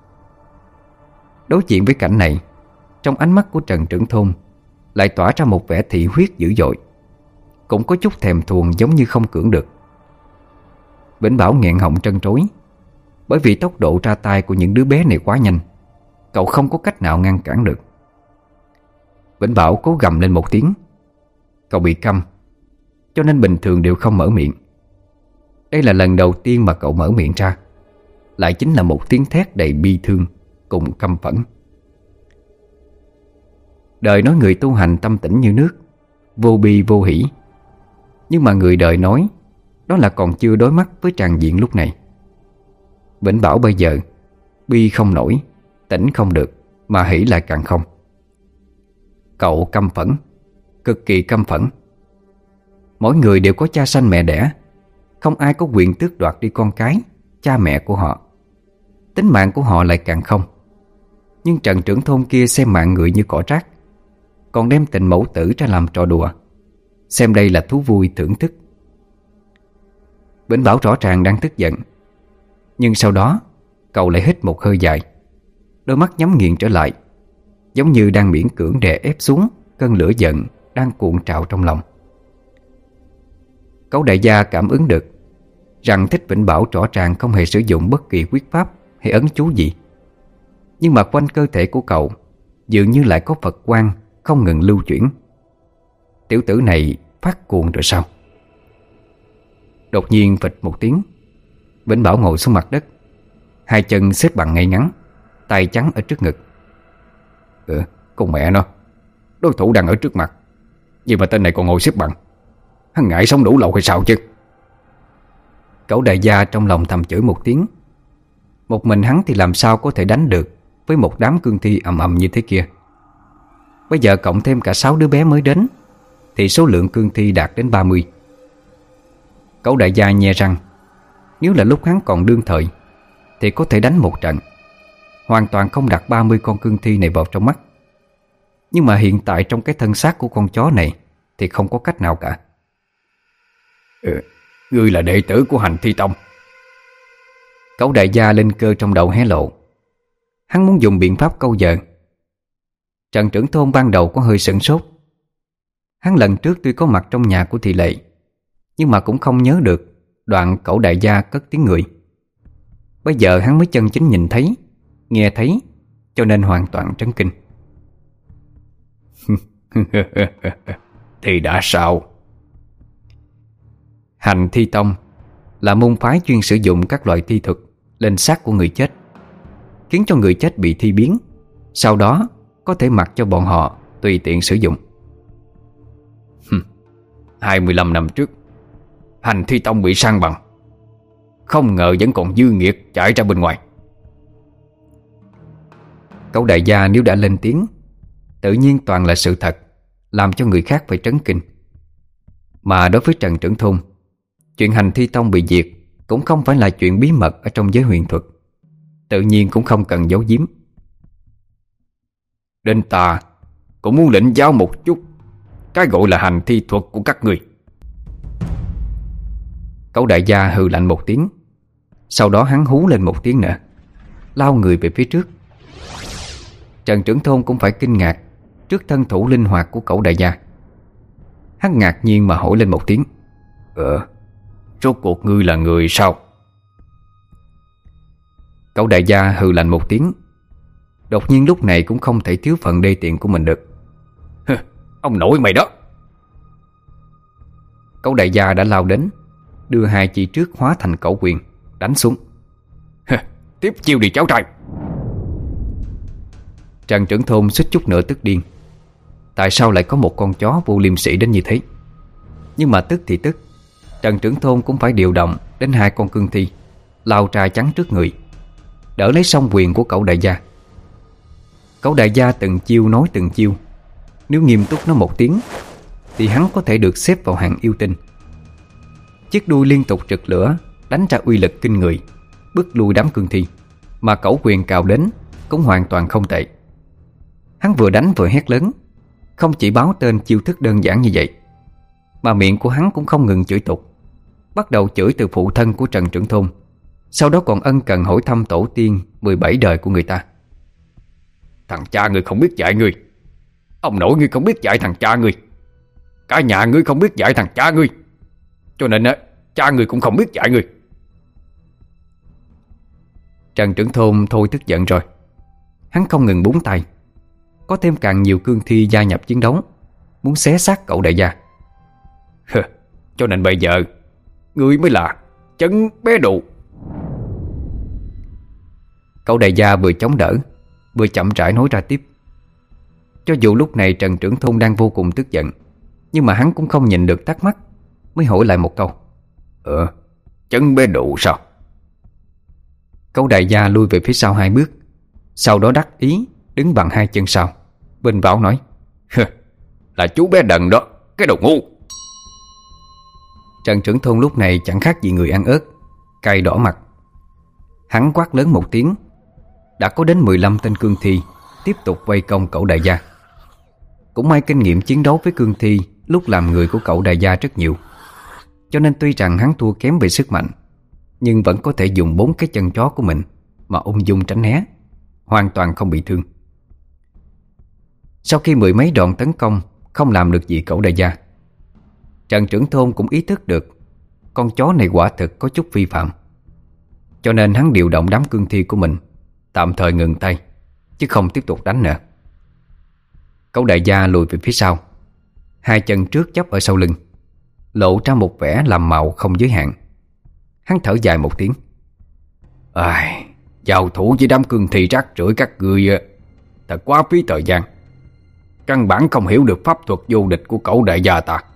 Đối diện với cảnh này, trong ánh mắt của Trần trưởng thôn lại tỏa ra một vẻ thị huyết dữ dội, cũng có chút thèm thuồng giống như không cưỡng được. Vĩnh Bảo nghẹn họng trân trối, bởi vì tốc độ ra tay của những đứa bé này quá nhanh, cậu không có cách nào ngăn cản được. Vĩnh Bảo cố gầm lên một tiếng. Cậu bị câm, cho nên bình thường đều không mở miệng. Đây là lần đầu tiên mà cậu mở miệng ra, lại chính là một tiếng thét đầy bi thương cùng căm phẫn. Đời nói người tu hành tâm tĩnh như nước, vô bi vô hỷ. Nhưng mà người đời nói, đó là còn chưa đối mắt với tràng diện lúc này. Vĩnh Bảo bây giờ bi không nổi, tỉnh không được, mà hỷ lại càng không. Cậu căm phẫn, cực kỳ căm phẫn. Mỗi người đều có cha sanh mẹ đẻ, không ai có quyền tước đoạt đi con cái, cha mẹ của họ. Tính mạng của họ lại càng không. Nhưng Trần trưởng thôn kia xem mạng người như cỏ rác, còn đem tình mẫu tử ra làm trò đùa, xem đây là thú vui thưởng thức. Vĩnh Bảo rõ ràng đang tức giận, nhưng sau đó cậu lại hít một hơi dài, đôi mắt nhắm nghiền trở lại, giống như đang miễn cưỡng đè ép xuống cơn lửa giận đang cuộn trào trong lòng. Cấu đại gia cảm ứng được rằng Thích Vĩnh Bảo rõ ràng không hề sử dụng bất kỳ quyết pháp hay ấn chú gì, nhưng mà quanh cơ thể của cậu dường như lại có Phật quang không ngừng lưu chuyển. Tiểu tử này phát cuồng rồi sao? Đột nhiên phịch một tiếng, Vĩnh Bảo ngồi xuống mặt đất, hai chân xếp bằng ngay ngắn, tay chắn ở trước ngực. Con mẹ nó, đối thủ đang ở trước mặt, vậy mà tên này còn ngồi xếp bằng. Hắn ngại sống đủ lâu hay sao chứ? Cẩu đại gia trong lòng thầm chửi một tiếng. Một mình hắn thì làm sao có thể đánh được với một đám cương thi ầm ầm như thế kia. Bây giờ cộng thêm cả 6 đứa bé mới đến, thì số lượng cương thi đạt đến 30. Cẩu đại gia nhe răng, nếu là lúc hắn còn đương thời thì có thể đánh một trận, hoàn toàn không đặt 30 con cương thi này vào trong mắt. Nhưng mà hiện tại trong cái thân xác của con chó này thì không có cách nào cả. Ngươi là đệ tử của Hành Thi Tông. Cẩu đại gia lên cơ trong đầu hé lộ. Hắn muốn dùng biện pháp câu giờ. Trần trưởng thôn ban đầu có hơi sửng sốt. Hắn lần trước tuy có mặt trong nhà của Thị Lệ, nhưng mà cũng không nhớ được đoạn cẩu đại gia cất tiếng người. Bây giờ hắn mới chân chính nhìn thấy, nghe thấy, cho nên hoàn toàn trấn kinh. Thì đã sao? Hành Thi Tông là môn phái chuyên sử dụng các loại thi thuật lên xác của người chết, khiến cho người chết bị thi biến, sau đó có thể mặc cho bọn họ tùy tiện sử dụng. 25 năm trước, Hành Thi Tông bị san bằng, không ngờ vẫn còn dư nghiệt chạy ra bên ngoài. Cẩu đại gia nếu đã lên tiếng, tự nhiên toàn là sự thật, làm cho người khác phải trấn kinh. Mà đối với Trần trưởng thôn, chuyện Hành Thi Tông bị diệt cũng không phải là chuyện bí mật ở trong giới huyền thuật, tự nhiên cũng không cần giấu giếm. Đến ta cũng muốn lĩnh giáo một chút cái gọi là hành thi thuật của các người. Cẩu đại gia hừ lạnh một tiếng, sau đó hắn hú lên một tiếng nữa, lao người về phía trước. Trần trưởng thôn cũng phải kinh ngạc trước thân thủ linh hoạt của cẩu đại gia. Hắn ngạc nhiên mà hỏi lên một tiếng: Rốt cuộc ngươi là người sao? Cẩu đại gia hừ lạnh một tiếng. Đột nhiên lúc này cũng không thể thiếu phần đê tiện của mình được. Ông nội mày đó! Cẩu đại gia đã lao đến, đưa hai chỉ trước hóa thành cẩu quyền, đánh xuống. Tiếp chiêu đi cháu trai! Trần trưởng thôn suýt chút nữa tức điên. Tại sao lại có một con chó vô liêm sỉ đến như thế? Nhưng mà tức thì tức, Trần trưởng thôn cũng phải điều động đến 2 con cương thi lao ra chắn trước người, đỡ lấy song quyền của cẩu đại gia. Cẩu đại gia từng chiêu nói từng chiêu, nếu nghiêm túc nói một tiếng thì hắn có thể được xếp vào hàng yêu tinh. Chiếc đuôi liên tục rực lửa, đánh ra uy lực kinh người, bức lui đám cương thi. Mà cẩu quyền cào đến cũng hoàn toàn không tệ. Hắn vừa đánh vừa hét lớn, không chỉ báo tên chiêu thức đơn giản như vậy, Mà miệng của hắn cũng không ngừng chửi tục. Bắt đầu chửi từ phụ thân của Trần trưởng thôn, sau đó còn ân cần hỏi thăm tổ tiên 17 đời của người ta. Thằng cha ngươi không biết dạy ngươi, ông nội ngươi không biết dạy thằng cha ngươi, cả nhà ngươi không biết dạy thằng cha ngươi, cho nên cha ngươi cũng không biết dạy ngươi. Trần trưởng thôn thôi tức giận rồi. Hắn không ngừng búng tay. Có thêm càng nhiều cương thi gia nhập chiến đấu, muốn xé xác cậu đại gia. Cho nên bây giờ ngươi mới là chân bé đụ. Cậu đại gia vừa chống đỡ, vừa chậm rãi nói ra tiếp. Cho dù lúc này Trần trưởng thôn đang vô cùng tức giận, nhưng mà hắn cũng không nhìn được thắc mắc, mới hỏi lại một câu. Chân bé đụ sao? Cậu đại gia lui về phía sau 2 bước, sau đó đắc ý đứng bằng 2 chân sau, vênh váo nói. Là chú bé đần đó, cái đồ ngu. Trần trưởng thôn lúc này chẳng khác gì người ăn ớt, cay đỏ mặt. Hắn quát lớn một tiếng. Đã có đến 15 tên cương thi tiếp tục vây công cậu đại gia. Cũng may kinh nghiệm chiến đấu với cương thi lúc làm người của cậu đại gia rất nhiều, cho nên tuy rằng hắn thua kém về sức mạnh, nhưng vẫn có thể dùng 4 cái chân chó của mình mà ung dung tránh né, hoàn toàn không bị thương. Sau khi 10 mấy đòn tấn công không làm được gì cậu đại gia, Trần trưởng thôn cũng ý thức được con chó này quả thực có chút vi phạm, cho nên hắn điều động đám cương thi của mình tạm thời ngừng tay, chứ không tiếp tục đánh nữa. Cậu đại gia lùi về phía sau, 2 chân trước chắp ở sau lưng, lộ ra một vẻ làm màu không giới hạn. Hắn thở dài một tiếng. Giao thủ với đám cương thi rác rưởi các ngươi thật quá phí thời gian. Căn bản không hiểu được pháp thuật vô địch của cậu đại gia ta.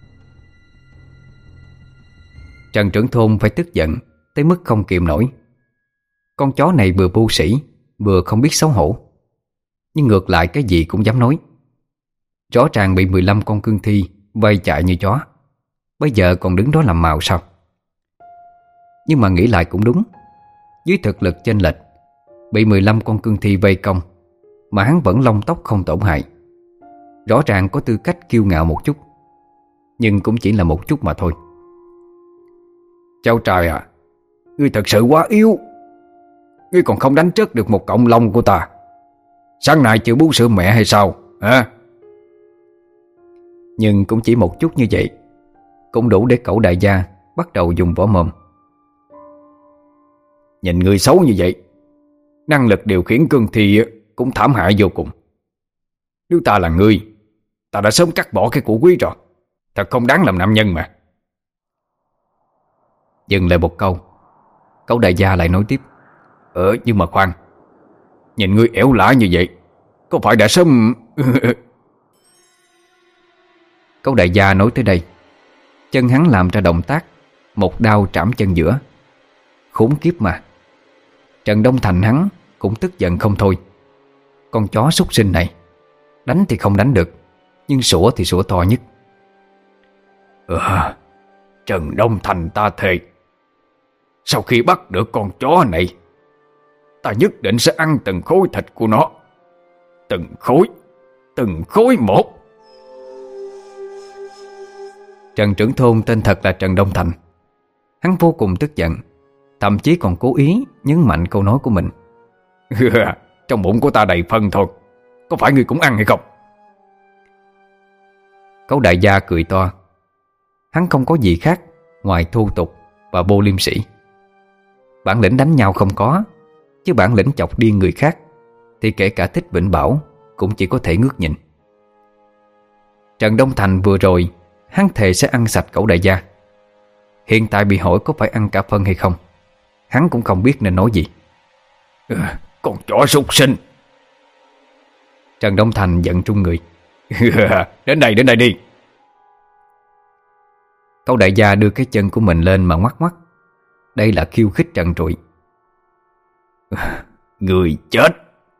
Trần trưởng thôn phải tức giận tới mức không kìm nổi. Con chó này vừa vô sĩ, vừa không biết xấu hổ, nhưng ngược lại cái gì cũng dám nói. Rõ ràng bị 15 con cương thi vây chạy như chó, bây giờ còn đứng đó làm màu sao? Nhưng mà nghĩ lại cũng đúng. Dưới thực lực chênh lệch, bị 15 con cương thi vây công mà hắn vẫn lông tóc không tổn hại, rõ ràng có tư cách kiêu ngạo một chút, nhưng cũng chỉ là một chút mà thôi. Cháu trai à, ngươi thật sự quá yếu. Ngươi còn không đánh trớt được một cọng lông của ta. Sáng nay chịu bú sữa mẹ hay sao hả? Nhưng cũng chỉ một chút như vậy cũng đủ để cậu đại gia bắt đầu dùng võ mồm. Nhìn ngươi xấu như vậy, năng lực điều khiển cương thi cũng thảm hại vô cùng. Nếu ta là ngươi, ta đã sớm cắt bỏ cái củ quý rồi. Thật không đáng làm nam nhân mà. Dừng lại một câu, cậu đại gia lại nói tiếp. Nhưng mà khoan, nhìn ngươi ẻo lả như vậy, có phải đã sớm... Cậu đại gia nói tới đây, chân hắn làm ra động tác một đao trảm chân giữa. Khốn kiếp mà. Trần Đông Thành hắn cũng tức giận không thôi. Con chó súc sinh này, đánh thì không đánh được, nhưng sủa thì sủa to nhất. Trần Đông Thành ta thề, sau khi bắt được con chó này, ta nhất định sẽ ăn từng khối thịt của nó. Từng khối một. Trần trưởng thôn tên thật là Trần Đông Thành. Hắn vô cùng tức giận, thậm chí còn cố ý nhấn mạnh câu nói của mình. Trong bụng của ta đầy phân thôi, có phải ngươi cũng ăn hay không? Cậu đại gia cười to. Hắn không có gì khác ngoài thô tục và vô liêm sỉ. Bản lĩnh đánh nhau không có, chứ bản lĩnh chọc điên người khác thì kể cả Thích Vĩnh Bảo cũng chỉ có thể ngước nhìn. Trần Đông Thành vừa rồi hắn thề sẽ ăn sạch cậu đại gia. Hiện tại bị hỏi có phải ăn cả phân hay không, hắn cũng không biết nên nói gì. Con chó súc sinh. Trần Đông Thành giận trung người. Đến đây đi. Cậu đại gia đưa cái chân của mình lên mà ngoắc ngoắc. Đây là khiêu khích trần trụi. Người chết.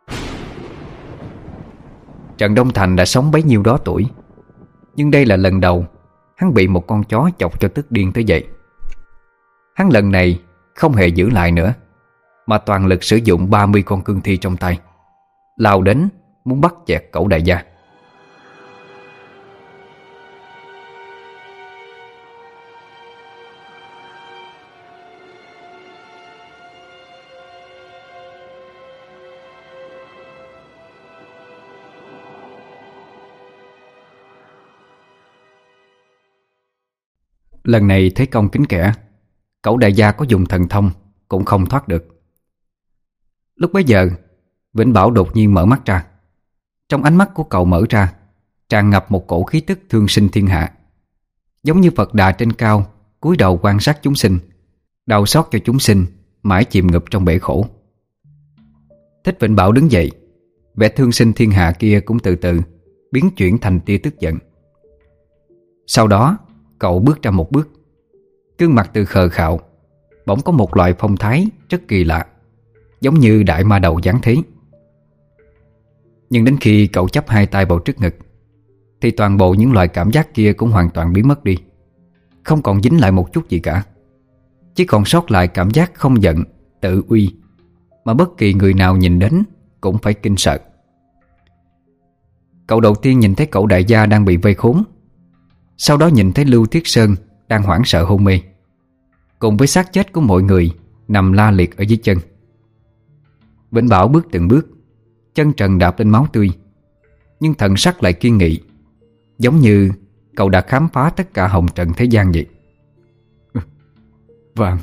Trần Đông Thành đã sống bấy nhiêu đó tuổi, nhưng đây là lần đầu hắn bị một con chó chọc cho tức điên tới vậy. Hắn lần này không hề giữ lại nữa, mà toàn lực sử dụng 30 con cương thi trong tay, lao đến muốn bắt chẹt cậu đại gia. Lần này thấy công kính kẻ, cẩu đại gia có dùng thần thông cũng không thoát được. Lúc bấy giờ, Vĩnh Bảo đột nhiên mở mắt ra. Trong ánh mắt của cậu mở ra tràn ngập một cổ khí tức thương sinh thiên hạ, giống như Phật Đà trên cao cúi đầu quan sát chúng sinh, đau xót cho chúng sinh mãi chìm ngập trong bể khổ. Thích Vĩnh Bảo đứng dậy, vẻ thương sinh thiên hạ kia cũng từ từ biến chuyển thành tia tức giận. Sau đó cậu bước ra một bước, gương mặt từ khờ khạo bỗng có một loại phong thái rất kỳ lạ, giống như đại ma đầu giáng thế. Nhưng đến khi cậu chắp hai tay vào trước ngực thì toàn bộ những loại cảm giác kia cũng hoàn toàn biến mất đi, không còn dính lại một chút gì cả. Chỉ còn sót lại cảm giác không giận, tự uy, mà bất kỳ người nào nhìn đến cũng phải kinh sợ. Cậu đầu tiên nhìn thấy cậu đại gia đang bị vây khốn, sau đó nhìn thấy Lưu Thiết Sơn đang hoảng sợ hôn mê, cùng với xác chết của mọi người nằm la liệt ở dưới chân. Vĩnh Bảo bước từng bước, chân trần đạp lên máu tươi, nhưng thần sắc lại kiên nghị, giống như cậu đã khám phá tất cả hồng trần thế gian vậy. Vàng.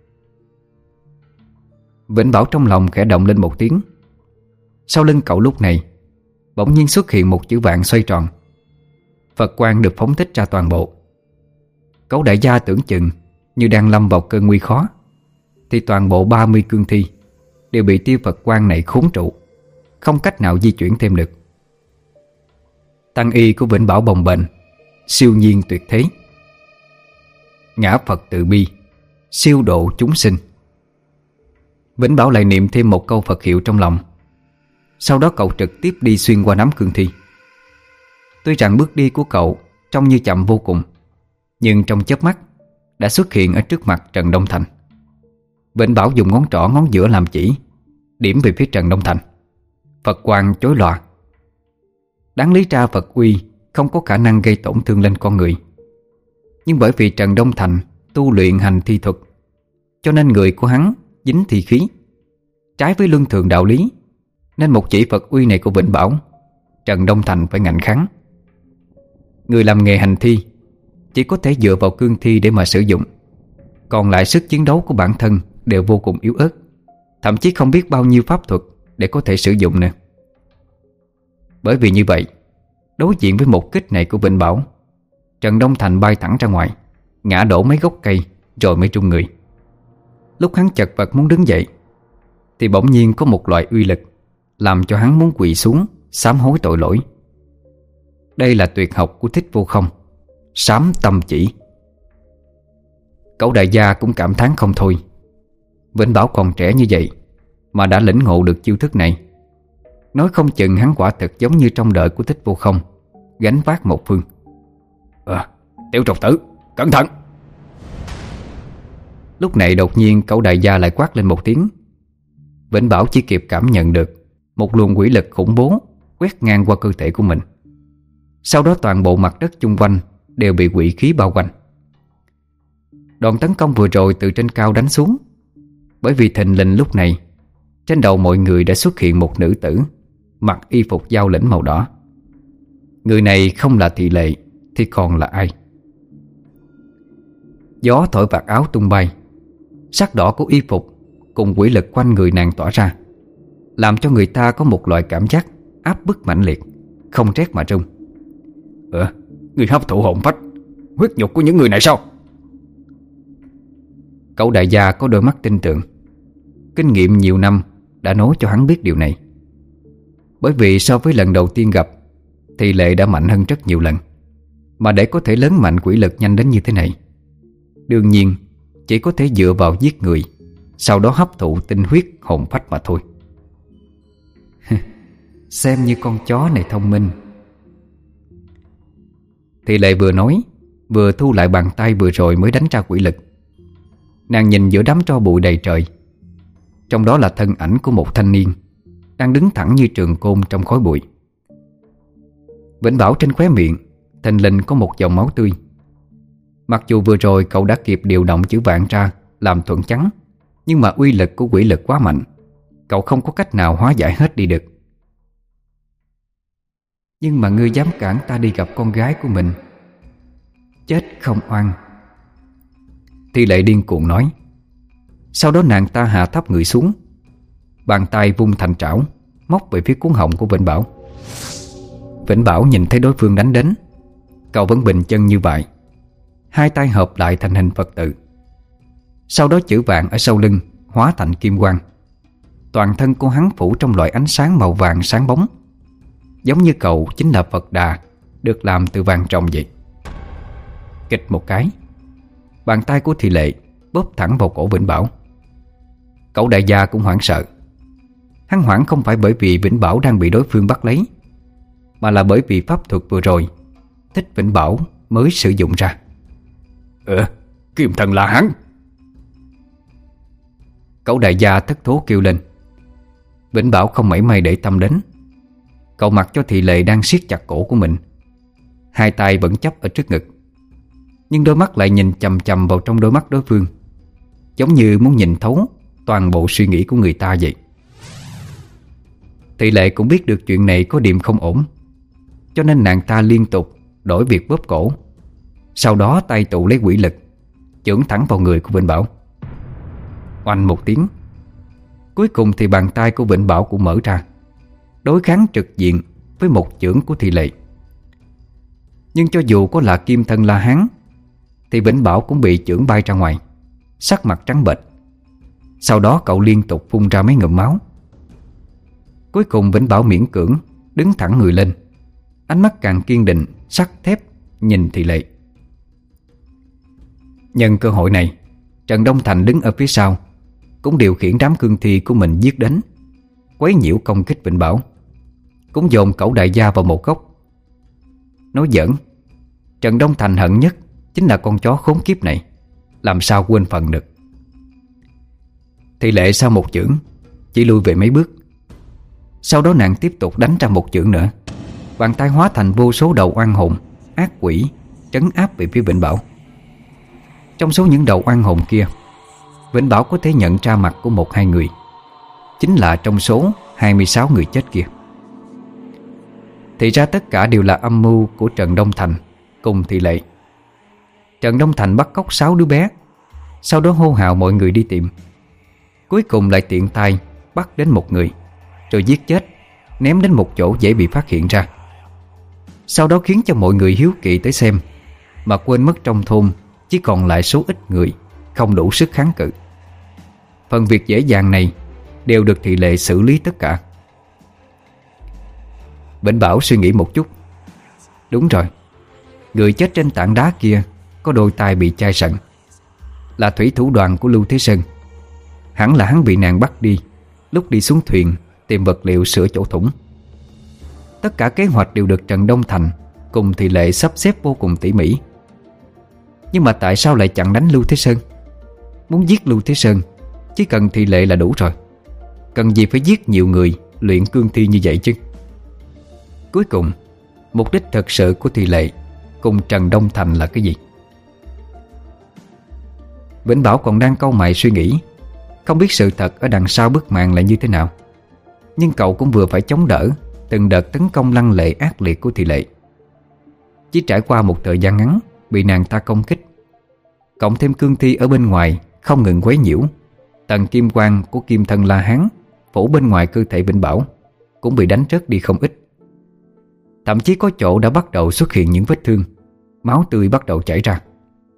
Vĩnh Bảo trong lòng khẽ động lên một tiếng. Sau lưng cậu lúc này bỗng nhiên xuất hiện một chữ vạn xoay tròn. Phật quang được phóng thích ra toàn bộ. Cẩu đại gia tưởng chừng như đang lâm vào cơn nguy khó, thì toàn bộ 30 cương thi đều bị tia Phật quang này khốn trụ, không cách nào di chuyển thêm được. Tăng y của Vĩnh Bảo bồng bềnh, siêu nhiên tuyệt thế. Ngã Phật từ bi, siêu độ chúng sinh. Vĩnh Bảo lại niệm thêm một câu Phật hiệu trong lòng. Sau đó cậu trực tiếp đi xuyên qua đám cương thi. Tuy rằng bước đi của cậu trông như chậm vô cùng, nhưng trong chớp mắt đã xuất hiện ở trước mặt Trần Đông Thành. Vĩnh Bảo dùng ngón trỏ ngón giữa làm chỉ, điểm về phía Trần Đông Thành. Phật quang chói lòa. Đáng lý ra Phật uy không có khả năng gây tổn thương lên con người, nhưng bởi vì Trần Đông Thành tu luyện hành thi thuật, cho nên người của hắn dính thi khí, trái với luân thường đạo lý, nên một chỉ Phật uy này của Vĩnh Bảo, Trần Đông Thành phải ngạnh kháng. Người làm nghề hành thi chỉ có thể dựa vào cương thi để mà sử dụng, còn lại sức chiến đấu của bản thân đều vô cùng yếu ớt, thậm chí không biết bao nhiêu pháp thuật để có thể sử dụng nữa. Bởi vì như vậy, đối diện với một kích này của Vĩnh Bảo, Trần Đông Thành bay thẳng ra ngoài, ngã đổ mấy gốc cây rồi mới trung người. Lúc hắn chật vật muốn đứng dậy thì bỗng nhiên có một loại uy lực làm cho hắn muốn quỳ xuống sám hối tội lỗi. Đây là tuyệt học của Thích Vô Không, Sám Tâm Chỉ. Cẩu đại gia cũng cảm thán không thôi. Vĩnh Bảo còn trẻ như vậy mà đã lĩnh ngộ được chiêu thức này, nói không chừng hắn quả thực giống như trong đời của Thích Vô Không, gánh vác một phương. Tiểu trục tử, cẩn thận! Lúc này đột nhiên cẩu đại gia lại quát lên một tiếng. Vĩnh Bảo chỉ kịp cảm nhận được một luồng quỷ lực khủng bố quét ngang qua cơ thể của mình. Sau đó toàn bộ mặt đất chung quanh đều bị quỷ khí bao quanh. Đòn tấn công vừa rồi từ trên cao đánh xuống, bởi vì thình lình lúc này trên đầu mọi người đã xuất hiện một nữ tử mặc y phục giao lĩnh màu đỏ. Người này không là Thị Lệ thì còn là ai? Gió thổi vạt áo tung bay, sắc đỏ của y phục cùng quỷ lực quanh người nàng tỏa ra, làm cho người ta có một loại cảm giác áp bức mãnh liệt, không rét mà run. Người hấp thụ hồn phách, huyết nhục của những người này sao? Cậu đại gia có đôi mắt tin tưởng. Kinh nghiệm nhiều năm đã nói cho hắn biết điều này. Bởi vì so với lần đầu tiên gặp, Thị Lệ đã mạnh hơn rất nhiều lần. Mà để có thể lớn mạnh quỷ lực nhanh đến như thế này, đương nhiên chỉ có thể dựa vào giết người, sau đó hấp thụ tinh huyết hồn phách mà thôi. Xem như con chó này thông minh. Thị Lệ vừa nói vừa thu lại bàn tay vừa rồi mới đánh ra quỷ lực. Nàng nhìn giữa đám tro bụi đầy trời, trong đó là thân ảnh của một thanh niên đang đứng thẳng như trường côn trong khói bụi. Vĩnh Bảo trên khóe miệng thình lình có một dòng máu tươi. Mặc dù vừa rồi cậu đã kịp điều động chữ vạn ra làm thuận chắn, nhưng mà uy lực của quỷ lực quá mạnh, cậu không có cách nào hóa giải hết đi được. Nhưng mà ngươi dám cản ta đi gặp con gái của mình, chết không oan, Thi Lệ điên cuồng nói. Sau đó nàng ta hạ thấp người xuống, bàn tay vung thành trảo móc về phía cuốn họng của Vĩnh Bảo. Vĩnh Bảo nhìn thấy đối phương đánh đến, cậu vẫn bình chân như vậy, hai tay hợp lại thành hình Phật tự. Sau đó chữ vàng ở sau lưng hóa thành kim quang. Toàn thân của hắn phủ trong loại ánh sáng màu vàng sáng bóng, giống như cậu chính là Phật Đà được làm từ vàng ròng vậy. Kịch một cái, bàn tay của Thi Lệ bóp thẳng vào cổ Vĩnh Bảo. Cậu đại gia cũng hoảng sợ. Hắn hoảng không phải bởi vì Vĩnh Bảo đang bị đối phương bắt lấy, mà là bởi vì pháp thuật vừa rồi Thích Vĩnh Bảo mới sử dụng ra. Kim Thần La Hán. Cậu đại gia thất thố kêu lên. Vĩnh Bảo không mảy may để tâm đến. Cậu mặc cho Thị Lệ đang siết chặt cổ của mình, hai tay vẫn chấp ở trước ngực, nhưng đôi mắt lại nhìn chằm chằm vào trong đôi mắt đối phương, giống như muốn nhìn thấu toàn bộ suy nghĩ của người ta vậy. Thị Lệ cũng biết được chuyện này có điểm không ổn, cho nên nàng ta liên tục đổi việc bóp cổ. Sau đó tay tụ lấy quỷ lực, chưởng thẳng vào người của Vĩnh Bảo. Oanh một tiếng, cuối cùng thì bàn tay của Vĩnh Bảo cũng mở ra, đối kháng trực diện với một chưởng của Thị Lệ. Nhưng cho dù có là Kim Thân La Hán thì Vĩnh Bảo cũng bị chưởng bay ra ngoài, sắc mặt trắng bệch. Sau đó cậu liên tục phun ra mấy ngụm máu. Cuối cùng Vĩnh Bảo miễn cưỡng đứng thẳng người lên, ánh mắt càng kiên định, sắt thép nhìn Thị Lệ. Nhân cơ hội này, Trần Đông Thành đứng ở phía sau cũng điều khiển đám cương thi của mình giết đến, quấy nhiễu công kích Vĩnh Bảo, cũng dồn cẩu đại gia vào một góc. Nói giỡn, Trần Đông Thành hận nhất chính là con chó khốn kiếp này, làm sao quên phần được. Thị Lệ sau một chưởng chỉ lui về mấy bước. Sau đó nàng tiếp tục đánh ra một chưởng nữa, bàn tay hóa thành vô số đầu oan hồn, ác quỷ trấn áp về phía Vĩnh Bảo. Trong số những đầu oan hồn kia, Vĩnh Bảo có thể nhận ra mặt của một hai người, chính là trong số 26 người chết kia. Thì ra tất cả đều là âm mưu của Trần Đông Thành cùng Thị Lệ. Trần Đông Thành bắt cóc 6 đứa bé, sau đó hô hào mọi người đi tìm. Cuối cùng lại tiện tay bắt đến một người, rồi giết chết, ném đến một chỗ dễ bị phát hiện ra. Sau đó khiến cho mọi người hiếu kỳ tới xem, mà quên mất trong thôn chỉ còn lại số ít người không đủ sức kháng cự. Phần việc dễ dàng này đều được Thị Lệ xử lý tất cả. Vĩnh Bảo suy nghĩ một chút. Đúng rồi, người chết trên tảng đá kia có đôi tay bị chai sận, là thủy thủ đoàn của Lưu Thế Sơn. Hẳn là hắn bị nàng bắt đi lúc đi xuống thuyền tìm vật liệu sửa chỗ thủng. Tất cả kế hoạch đều được Trần Đông Thành cùng Thị Lệ sắp xếp vô cùng tỉ mỉ. Nhưng mà tại sao lại chặn đánh Lưu Thế Sơn? Muốn giết Lưu Thế Sơn chỉ cần Thị Lệ là đủ rồi, cần gì phải giết nhiều người luyện cương thi như vậy chứ? Cuối cùng, mục đích thật sự của Thị Lệ cùng Trần Đông Thành là cái gì? Vĩnh Bảo còn đang cau mày suy nghĩ, không biết sự thật ở đằng sau bức màn là như thế nào. Nhưng cậu cũng vừa phải chống đỡ từng đợt tấn công lăng lệ ác liệt của Thị Lệ. Chỉ trải qua một thời gian ngắn bị nàng ta công kích, cộng thêm cương thi ở bên ngoài không ngừng quấy nhiễu, tầng kim quang của Kim Thân La Hán phủ bên ngoài cơ thể Vĩnh Bảo cũng bị đánh rớt đi không ít. Thậm chí có chỗ đã bắt đầu xuất hiện những vết thương, máu tươi bắt đầu chảy ra.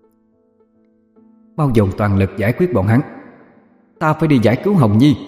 Mau dồn toàn lực giải quyết bọn hắn, ta phải đi giải cứu Hồng Nhi.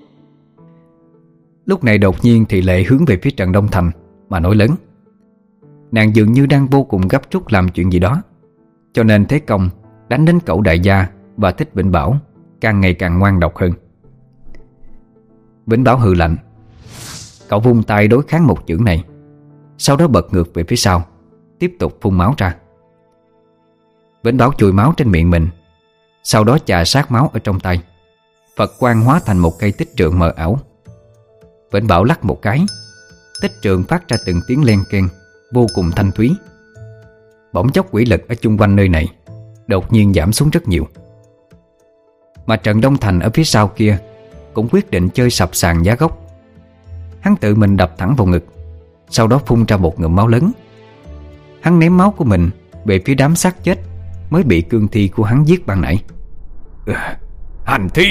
Lúc này đột nhiên Thị Lệ hướng về phía Trần Đông Thành mà nói lớn. Nàng dường như đang vô cùng gấp rút làm chuyện gì đó, cho nên thế công đánh đến cậu đại gia và Thích Vĩnh Bảo càng ngày càng ngoan độc hơn. Vĩnh Bảo hừ lạnh. Cậu vung tay đối kháng một chưởng này, sau đó bật ngược về phía sau, tiếp tục phun máu ra. Vĩnh Bảo chùi máu trên miệng mình, sau đó chà sát máu ở trong tay. Phật quang hóa thành một cây tích trượng mờ ảo. Vĩnh Bảo lắc một cái, tích trượng phát ra từng tiếng len keng vô cùng thanh thúy. Bỗng chốc quỷ lực ở chung quanh nơi này đột nhiên giảm xuống rất nhiều. Mà Trần Đông Thành ở phía sau kia cũng quyết định chơi sập sàn giá gốc. Hắn tự mình đập thẳng vào ngực, sau đó phun ra một ngụm máu lớn. Hắn ném máu của mình về phía đám xác chết mới bị cương thi của hắn giết ban nãy. Hành thi!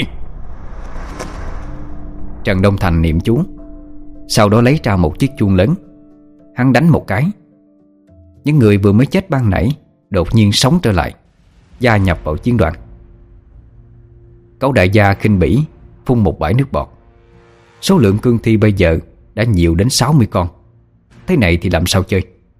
Trần Đông Thành niệm chú, sau đó lấy ra một chiếc chuông lớn. Hắn đánh một cái. Những người vừa mới chết ban nãy đột nhiên sống trở lại, gia nhập vào chiến đoàn. Cẩu đại gia khinh bỉ phun một bãi nước bọt. Số lượng cương thi bây giờ đã nhiều đến 60 con. Thế này thì làm sao chơi?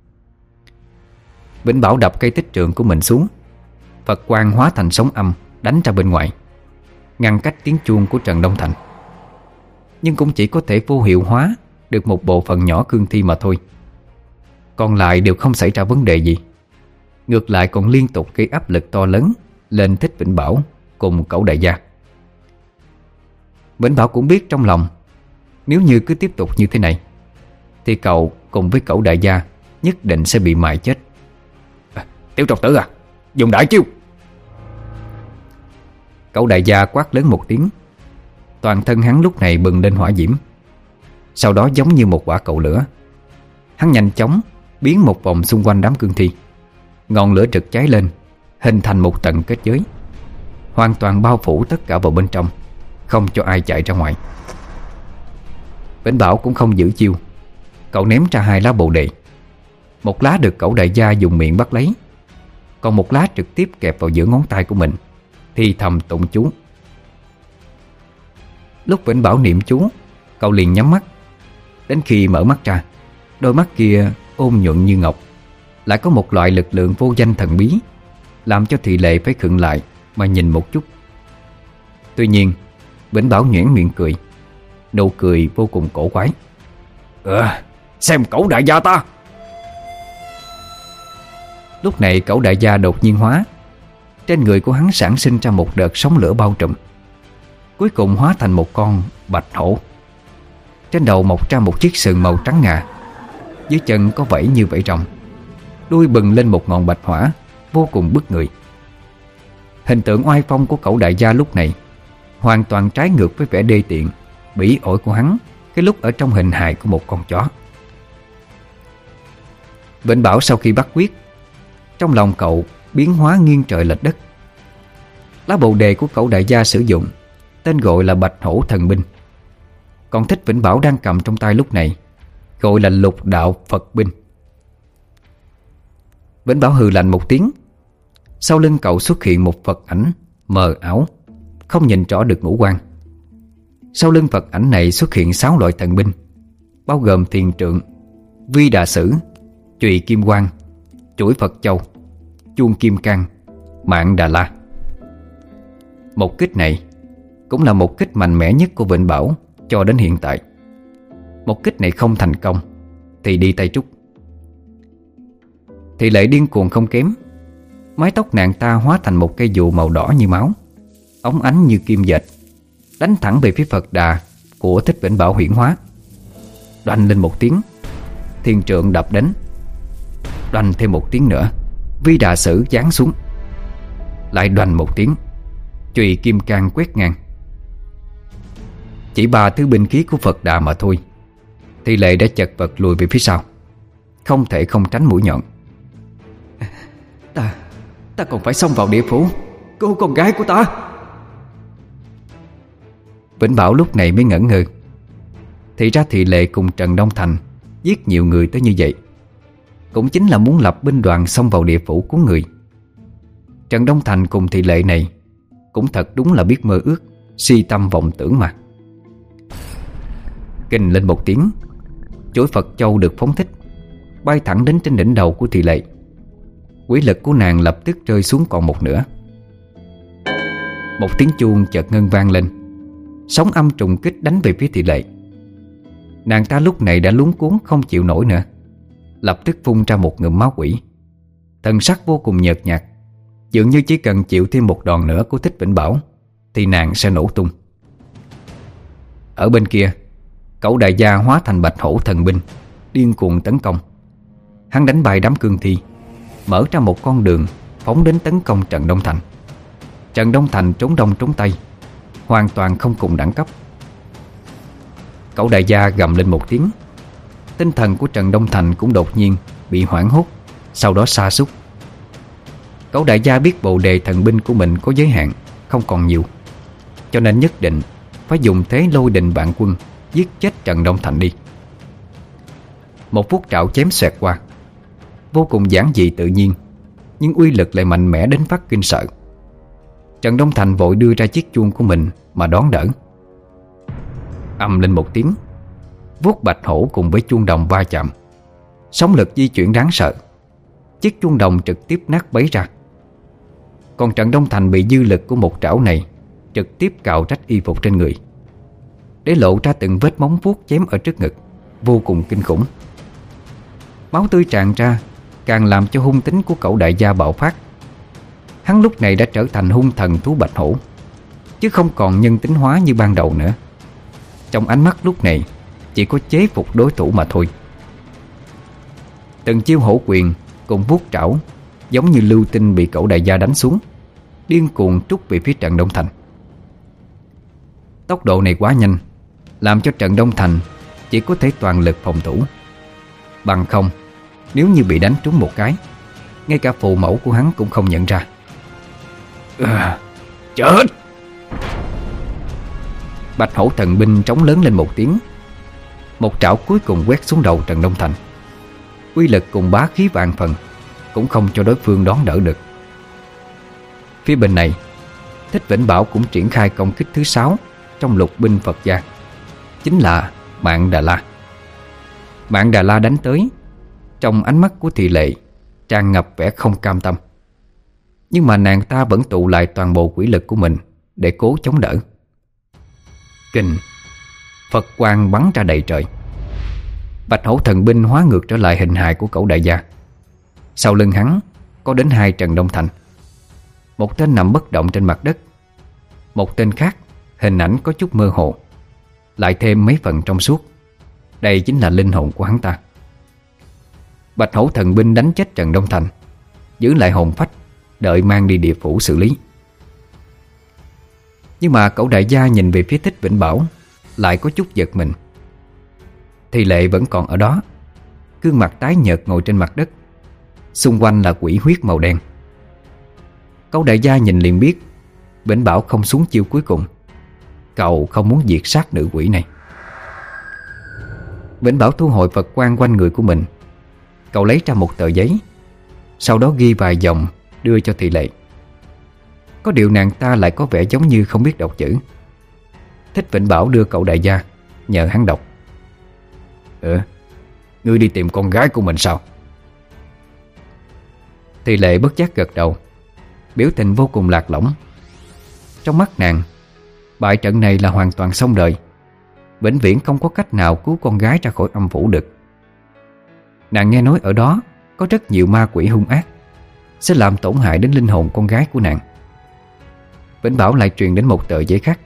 Vĩnh Bảo đập cây tích trượng của mình xuống. Phật quang hóa thành sóng âm đánh ra bên ngoài, ngăn cách tiếng chuông của Trần Đông Thành. Nhưng cũng chỉ có thể vô hiệu hóa được một bộ phận nhỏ cương thi mà thôi. Còn lại đều không xảy ra vấn đề gì. Ngược lại còn liên tục gây áp lực to lớn lên Thích Vĩnh Bảo cùng Cẩu đại gia. Vĩnh Bảo cũng biết trong lòng, nếu như cứ tiếp tục như thế này thì cậu cùng với Cẩu đại gia nhất định sẽ bị mài chết. Tiểu trọc tử à, dùng đại chiêu! Cẩu đại gia quát lớn một tiếng. Toàn thân hắn lúc này bừng lên hỏa diễm. Sau đó giống như một quả cầu lửa, hắn nhanh chóng biến một vòng xung quanh đám cương thi. Ngọn lửa rực cháy lên, hình thành một tầng kết giới, hoàn toàn bao phủ tất cả vào bên trong, không cho ai chạy ra ngoài. Vĩnh Bảo cũng không giữ chiêu. Cậu ném ra 2 lá bồ đề. Một lá được Cẩu đại gia dùng miệng bắt lấy, còn một lá trực tiếp kẹp vào giữa ngón tay của mình, thì thầm tụng chú. Lúc Vĩnh Bảo niệm chú, cậu liền nhắm mắt. Đến khi mở mắt ra, đôi mắt kia ôn nhuận như ngọc, lại có một loại lực lượng vô danh thần bí, làm cho Thị Lệ phải khựng lại mà nhìn một chút. Tuy nhiên Vĩnh Bảo nhoẻn miệng cười, nụ cười vô cùng cổ quái. Xem Cẩu đại gia ta! Lúc này Cẩu đại gia đột nhiên hóa. Trên người của hắn sản sinh ra một đợt sóng lửa bao trùm, cuối cùng hóa thành một con bạch hổ. Trên đầu mọc ra một chiếc sừng màu trắng ngà, dưới chân có vảy như vảy rồng, đuôi bừng lên một ngọn bạch hỏa, vô cùng bức người. Hình tượng oai phong của Cẩu đại gia lúc này hoàn toàn trái ngược với vẻ đê tiện, bỉ ổi của hắn cái lúc ở trong hình hài của một con chó. Vĩnh Bảo sau khi bắt quyết, trong lòng cậu biến hóa nghiêng trời lệch đất. Lá bồ đề của Cẩu đại gia sử dụng tên gọi là Bạch Hổ Thần Binh, còn Thích Vĩnh Bảo đang cầm trong tay lúc này gọi là Lục Đạo Phật Binh. Vĩnh Bảo hừ lạnh một tiếng. Sau lưng cậu xuất hiện một Phật ảnh mờ ảo, không nhìn rõ được ngũ quan. Sau lưng Phật ảnh này xuất hiện 6 loại thần binh, bao gồm Thiền Trượng, Vi Đà Sử, Chùy Kim Quang, Chuỗi Phật Châu, Chuông Kim Cang, Mạng Đà La. Một kích này cũng là một kích mạnh mẽ nhất của Vĩnh Bảo cho đến hiện tại. Một kích này không thành công thì đi tay trúc. Thị Lệ điên cuồng không kém. Mái tóc nàng ta hóa thành một cây dù màu đỏ như máu, óng ánh như kim dệt, đánh thẳng về phía Phật Đà của Thích Vĩnh Bảo huyễn hóa. Đoành lên một tiếng, Thiền Trượng đập đến. Đoành thêm một tiếng nữa, Vi Đà Sử giáng xuống. Lại đoành một tiếng, Chùy Kim Cang quét ngang. Chỉ 3 thứ binh khí của Phật Đà mà thôi, Thị Lệ đã chật vật lùi về phía sau, không thể không tránh mũi nhọn. Ta còn phải xông vào địa phủ cứu con gái của ta. Vĩnh Bảo lúc này mới ngẩn ngơ. Thì ra Thị Lệ cùng Trần Đông Thành giết nhiều người tới như vậy cũng chính là muốn lập binh đoàn xông vào địa phủ của người. Trần Đông Thành cùng Thị Lệ này cũng thật đúng là biết mơ ước, si tâm vọng tưởng mà. Kình lên một tiếng, chuỗi Phật Châu được phóng thích, bay thẳng đến trên đỉnh đầu của Thị Lệ. Quỷ lực của nàng lập tức rơi xuống còn một nửa. Một tiếng chuông chợt ngân vang lên, sóng âm trùng kích đánh về phía Thị Lệ. Nàng ta lúc này đã luống cuống không chịu nổi nữa, lập tức phun ra một ngụm máu quỷ. Thần sắc vô cùng nhợt nhạt, dường như chỉ cần chịu thêm một đòn nữa của Thích Vĩnh Bảo thì nàng sẽ nổ tung. Ở bên kia, Cẩu đại gia hóa thành Bạch Hổ Thần Binh, điên cuồng tấn công. Hắn đánh bại đám cương thi, mở ra một con đường phóng đến tấn công Trần Đông Thành. Trần Đông Thành trốn đông trốn tây, hoàn toàn không cùng đẳng cấp. Cẩu đại gia gầm lên một tiếng. Tinh thần của Trần Đông Thành cũng đột nhiên bị hoảng hốt, sau đó sa sút. Cẩu đại gia biết bồ đề thần binh của mình có giới hạn, không còn nhiều, cho nên nhất định phải dùng thế lôi đình vạn quân giết chết Trần Đông Thành đi. Một vuốt trảo chém xoẹt qua, vô cùng giản dị tự nhiên, nhưng uy lực lại mạnh mẽ đến phát kinh sợ. Trần Đông Thành vội đưa ra chiếc chuông của mình mà đón đỡ. Ầm lên một tiếng, vuốt bạch hổ cùng với chuông đồng va chạm, sóng lực di chuyển đáng sợ. Chiếc chuông đồng trực tiếp nát bấy ra. Còn Trần Đông Thành bị dư lực của một trảo này trực tiếp cạo rách y phục trên người, để lộ ra từng vết móng vuốt chém ở trước ngực, vô cùng kinh khủng. Máu tươi tràn ra, càng làm cho hung tính của cẩu đại gia bạo phát. Hắn lúc này đã trở thành hung thần thú bạch hổ, chứ không còn nhân tính hóa như ban đầu nữa. Trong ánh mắt lúc này chỉ có chế phục đối thủ mà thôi. Từng chiêu hổ quyền cùng vuốt trảo giống như lưu tinh bị cẩu đại gia đánh xuống, điên cuồng trút về phía Trần Đông Thành. Tốc độ này quá nhanh, làm cho Trần Đông Thành chỉ có thể toàn lực phòng thủ. Bằng không, nếu như bị đánh trúng một cái, ngay cả phù mẫu của hắn cũng không nhận ra. Chết! Bạch hổ thần binh trống lớn lên một tiếng. Một trảo cuối cùng quét xuống đầu Trần Đông Thành. Uy lực cùng bá khí vạn phần, cũng không cho đối phương đón đỡ được. Phía bên này, Thích Vĩnh Bảo cũng triển khai công kích thứ 6 trong lục binh Phật gia, chính là Mạng Đà La. Mạng Đà La đánh tới, trong ánh mắt của Thị Lệ tràn ngập vẻ không cam tâm. Nhưng mà nàng ta vẫn tụ lại toàn bộ quỷ lực của mình để cố chống đỡ. Kình, Phật quang bắn ra đầy trời. Bạch hổ thần binh hóa ngược trở lại hình hài của cẩu đại gia. Sau lưng hắn có đến 2 Trần Đông Thành. Một tên nằm bất động trên mặt đất, một tên khác hình ảnh có chút mơ hồ, lại thêm mấy phần trong suốt. Đây chính là linh hồn của hắn ta. Bạch hổ thần binh đánh chết Trần Đông Thành, giữ lại hồn phách, đợi mang đi địa phủ xử lý. Nhưng mà cẩu đại gia nhìn về phía Thích Vĩnh Bảo, lại có chút giật mình. Thị Lệ vẫn còn ở đó, gương mặt tái nhợt ngồi trên mặt đất, xung quanh là quỷ huyết màu đen. Cẩu đại gia nhìn liền biết Vĩnh Bảo không xuống chiêu cuối cùng. Cậu không muốn diệt sát nữ quỷ này. Vĩnh Bảo thu hồi Phật quang quanh người của mình. Cậu lấy ra một tờ giấy, sau đó ghi vài dòng đưa cho Thị Lệ. Có điều nàng ta lại có vẻ giống như không biết đọc chữ. Thích Vĩnh Bảo đưa cậu đại gia, nhờ hắn đọc. Ngươi đi tìm con gái của mình sao? Thị Lệ bất giác gật đầu, biểu tình vô cùng lạc lõng. Trong mắt nàng, bại trận này là hoàn toàn xong đời, vĩnh viễn không có cách nào cứu con gái ra khỏi âm phủ được. Nàng nghe nói ở đó có rất nhiều ma quỷ hung ác, sẽ làm tổn hại đến linh hồn con gái của nàng. Vĩnh Bảo lại truyền đến một tờ giấy khác.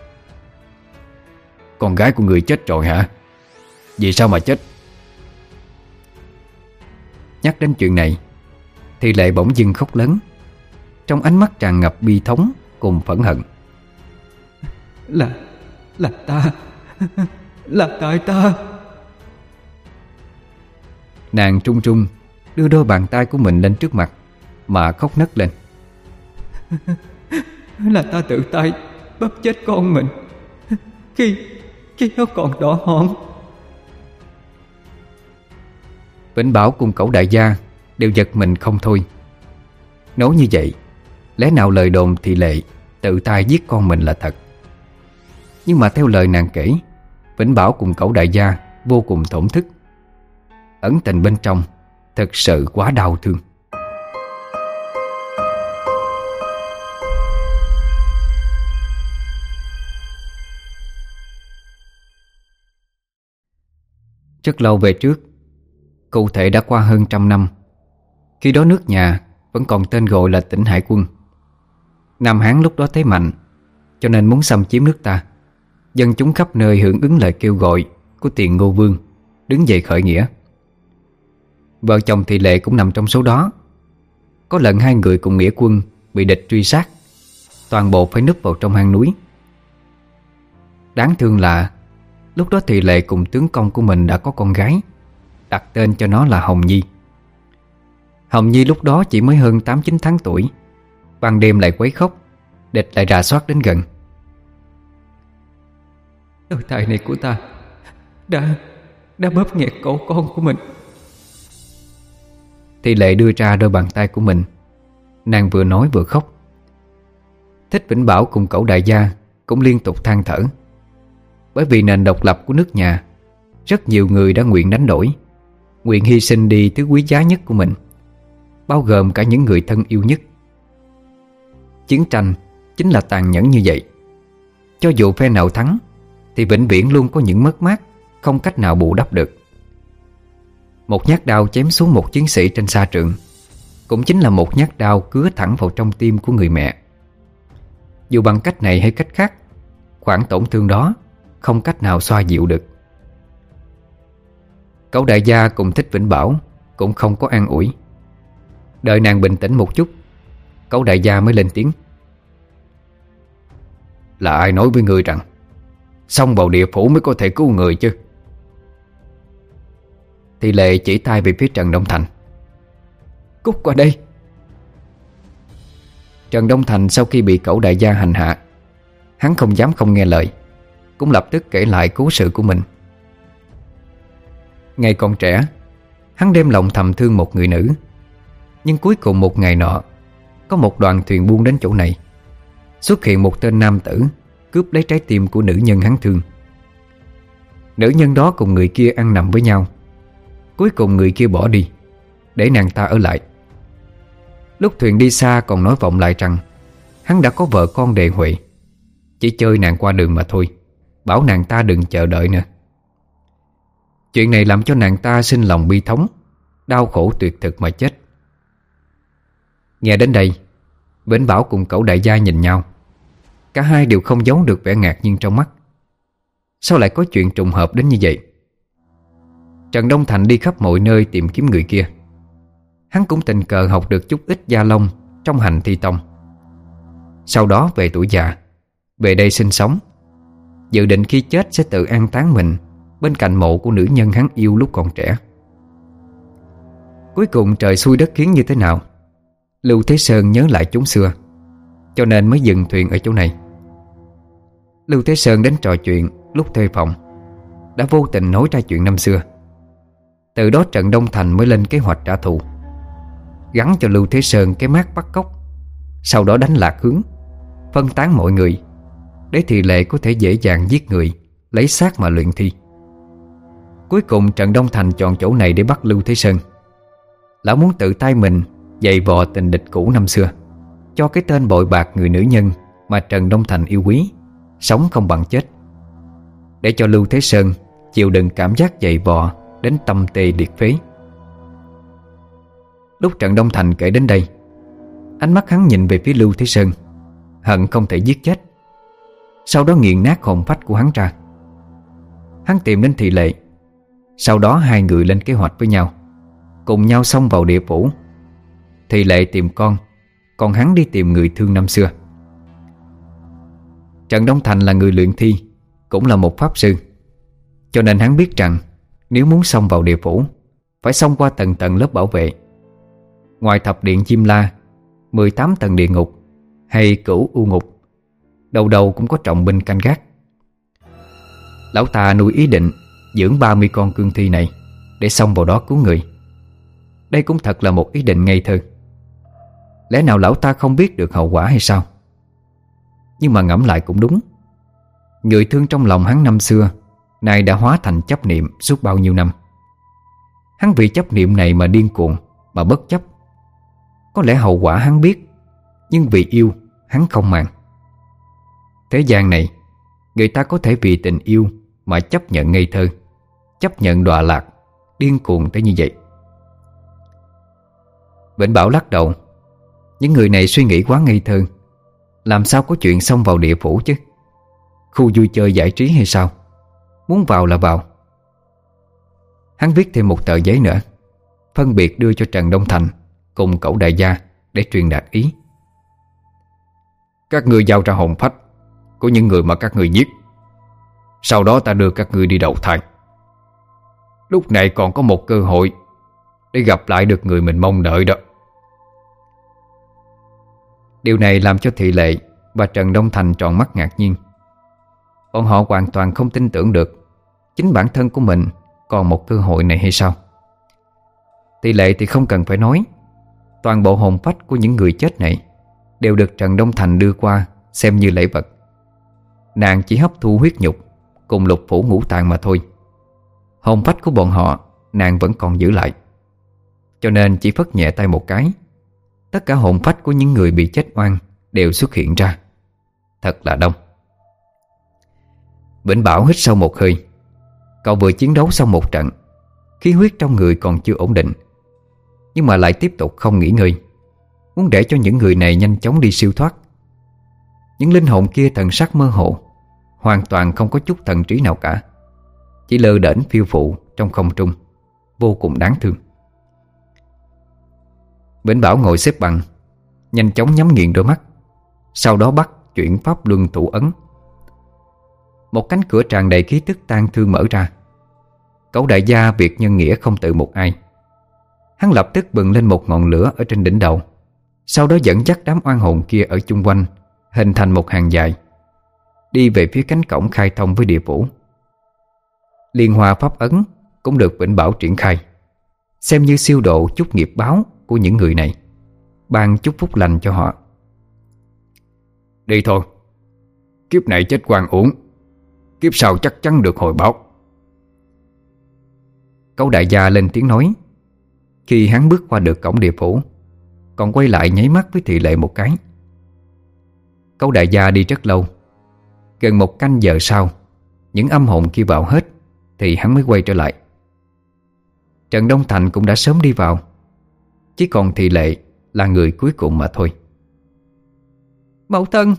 Con gái của người chết rồi hả? Vì sao mà chết? Nhắc đến chuyện này, Thị Lệ bỗng dưng khóc lớn, trong ánh mắt tràn ngập bi thống cùng phẫn hận. Là ta Là tại ta. Nàng trung trung đưa đôi bàn tay của mình lên trước mặt mà khóc nấc lên. Là ta tự tay bóp chết con mình Khi nó còn đỏ hòn. Vĩnh Bảo cùng cẩu đại gia đều giật mình không thôi. Nói như vậy, lẽ nào lời đồn Thị Lệ tự tay giết con mình là thật? Nhưng mà theo lời nàng kể, Vĩnh Bảo cùng cẩu đại gia vô cùng thổn thức. Ẩn tình bên trong thật sự quá đau thương. Rất lâu về trước, cụ thể đã qua hơn 100 năm. Khi đó nước nhà vẫn còn tên gọi là tỉnh Hải Quân. Nam Hán lúc đó thế mạnh, cho nên muốn xâm chiếm nước ta. Dân chúng khắp nơi hưởng ứng lời kêu gọi của Tiền Ngô Vương, đứng dậy khởi nghĩa. Vợ chồng Thị Lệ cũng nằm trong số đó. Có lần 2 người cùng nghĩa quân bị địch truy sát, toàn bộ phải núp vào trong hang núi. Đáng thương là lúc đó Thị Lệ cùng tướng công của mình đã có con gái, đặt tên cho nó là Hồng Nhi. Hồng Nhi lúc đó chỉ mới hơn 8-9 tháng tuổi. Ban đêm lại quấy khóc, địch lại rà soát đến gần. Đôi tay này của ta đã bóp nghẹt cổ con của mình. Thì Lệ đưa ra đôi bàn tay của mình. Nàng vừa nói vừa khóc. Thích Vĩnh Bảo cùng Cẩu Đại Gia cũng liên tục than thở. Bởi vì nền độc lập của nước nhà, rất nhiều người đã nguyện đánh đổi, nguyện hy sinh đi thứ quý giá nhất của mình, bao gồm cả những người thân yêu nhất. Chiến tranh chính là tàn nhẫn như vậy. Cho dù phe nào thắng thì vĩnh viễn luôn có những mất mát không cách nào bù đắp được. Một nhát đao chém xuống một chiến sĩ trên sa trường cũng chính là một nhát đao cứa thẳng vào trong tim của người mẹ. Dù bằng cách này hay cách khác, khoản tổn thương đó không cách nào xoa dịu được. Cẩu Đại Gia cùng Thích Vĩnh Bảo cũng không có an ủi. Đợi nàng bình tĩnh một chút, Cẩu Đại Gia mới lên tiếng. Là ai nói với ngươi rằng xông vào địa phủ mới có thể cứu người chứ? Thì Lệ chỉ tay về phía Trần Đông Thành. Cút qua đây. Trần Đông Thành sau khi bị Cẩu Đại Gia hành hạ, hắn không dám không nghe lời, cũng lập tức kể lại cố sự của mình. Ngày còn trẻ, hắn đem lòng thầm thương một người nữ. Nhưng cuối cùng một ngày nọ, có một đoàn thuyền buôn đến chỗ này. Xuất hiện một tên nam tử cướp lấy trái tim của nữ nhân hắn thương. Nữ nhân đó cùng người kia ăn nằm với nhau. Cuối cùng người kia bỏ đi, để nàng ta ở lại. Lúc thuyền đi xa còn nói vọng lại rằng hắn đã có vợ con đệ huệ, chỉ chơi nàng qua đường mà thôi, bảo nàng ta đừng chờ đợi nữa. Chuyện này làm cho nàng ta sinh lòng bi thống, đau khổ tuyệt thực mà chết. Nghe đến đây, Vĩnh Bảo cùng Cẩu Đại Gia nhìn nhau. Cả hai đều không giấu được vẻ ngạc nhiên trong mắt. Sao lại có chuyện trùng hợp đến như vậy? Trần Đông Thành đi khắp mọi nơi tìm kiếm người kia. Hắn cũng tình cờ học được chút ít gia long trong hành thi tông. Sau đó về tuổi già, về đây sinh sống, dự định khi chết sẽ tự an táng mình bên cạnh mộ của nữ nhân hắn yêu lúc còn trẻ. Cuối cùng trời xui đất khiến như thế nào, Lưu Thế Sơn nhớ lại chốn xưa, cho nên mới dừng thuyền ở chỗ này. Lưu Thế Sơn đến trò chuyện lúc thuê phòng, đã vô tình nói ra chuyện năm xưa. Từ đó Trần Đông Thành mới lên kế hoạch trả thù, gắn cho Lưu Thế Sơn cái mác bắt cóc, sau đó đánh lạc hướng, phân tán mọi người, để Thì Lệ có thể dễ dàng giết người, lấy xác mà luyện thi. Cuối cùng Trần Đông Thành chọn chỗ này để bắt Lưu Thế Sơn. Lão muốn tự tay mình dày vò tình địch cũ năm xưa, cho cái tên bội bạc người nữ nhân mà Trần Đông Thành yêu quý sống không bằng chết, để cho Lưu Thế Sơn chịu đựng cảm giác dày vò đến tâm tê liệt phế. Lúc Trần Đông Thành kể đến đây, ánh mắt hắn nhìn về phía Lưu Thế Sơn, hận không thể giết chết. Sau đó nghiền nát hồn phách của hắn ra. Hắn tìm đến Thì Lệ. Sau đó hai người lên kế hoạch với nhau, cùng nhau xông vào địa phủ. Thì Lệ tìm con, còn hắn đi tìm người thương năm xưa. Trần Đông Thành là người luyện thi, cũng là một pháp sư, cho nên hắn biết rằng nếu muốn xông vào địa phủ, phải xông qua tầng tầng lớp bảo vệ. Ngoài thập điện Diêm La, 18 tầng địa ngục hay Cửu U Ngục, đầu đầu cũng có trọng binh canh gác. Lão ta nuôi ý định dưỡng 30 con cương thi này để xông vào đó cứu người. Đây cũng thật là một ý định ngây thơ. Lẽ nào lão ta không biết được hậu quả hay sao? Nhưng mà ngẫm lại cũng đúng. Người thương trong lòng hắn năm xưa nay đã hóa thành chấp niệm suốt bao nhiêu năm. Hắn vì chấp niệm này mà điên cuồng, mà bất chấp. Có lẽ hậu quả hắn biết, nhưng vì yêu hắn không màng. Thế gian này, người ta có thể vì tình yêu mà chấp nhận ngây thơ, chấp nhận đọa lạc, điên cuồng tới như vậy. Vĩnh Bảo lắc đầu. Những người này suy nghĩ quá ngây thơ, làm sao có chuyện xông vào địa phủ chứ? Khu vui chơi giải trí hay sao? Muốn vào là vào. Hắn viết thêm một tờ giấy nữa, phân biệt đưa cho Trần Đông Thành cùng Cẩu Đại Gia để truyền đạt ý. Các ngươi giao ra hồn phách của những người mà các ngươi giết, sau đó ta đưa các ngươi đi đầu thai. Lúc này còn có một cơ hội để gặp lại được người mình mong đợi đó. Điều này làm cho Thị Lệ và Trần Đông Thành tròn mắt ngạc nhiên. Bọn họ hoàn toàn không tin tưởng được chính bản thân của mình còn một cơ hội này hay sao. Thị Lệ thì không cần phải nói, toàn bộ hồn phách của những người chết này đều được Trần Đông Thành đưa qua xem như lễ vật. Nàng chỉ hấp thu huyết nhục cùng lục phủ ngũ tạng mà thôi. Hồn phách của bọn họ nàng vẫn còn giữ lại, cho nên chỉ phất nhẹ tay một cái, tất cả hồn phách của những người bị chết oan đều xuất hiện ra. Thật là đông. Vĩnh Bảo hít sâu một hơi. Cậu vừa chiến đấu xong một trận, khí huyết trong người còn chưa ổn định, nhưng mà lại tiếp tục không nghỉ ngơi, muốn để cho những người này nhanh chóng đi siêu thoát. Những linh hồn kia thần sắc mơ hồ, hoàn toàn không có chút thần trí nào cả, chỉ lơ đễnh phiêu phù trong không trung, vô cùng đáng thương. Vĩnh Bảo ngồi xếp bằng, nhanh chóng nhắm nghiền đôi mắt, sau đó bắt chuyển pháp luân thủ ấn. Một cánh cửa tràn đầy khí tức tang thương mở ra. Cẩu đại gia việc nhân nghĩa không tự một ai. Hắn lập tức bừng lên một ngọn lửa ở trên đỉnh đầu, sau đó dẫn dắt đám oan hồn kia ở chung quanh hình thành một hàng dài, đi về phía cánh cổng khai thông với địa phủ. Liên hoa pháp ấn cũng được Vĩnh Bảo triển khai, xem như siêu độ chút nghiệp báo của những người này, ban chút phúc lành cho họ. Đi thôi, kiếp này chết oan uổng, kiếp sau chắc chắn được hồi báo. Cẩu đại gia lên tiếng nói. Khi hắn bước qua được cổng địa phủ, còn quay lại nháy mắt với Thị Lệ một cái. Cẩu đại gia đi rất lâu. Gần một canh giờ sau, những âm hồn kia vào hết thì hắn mới quay trở lại. Trần Đông Thành cũng đã sớm đi vào, chỉ còn Thị Lệ là người cuối cùng mà thôi. Mẫu thân!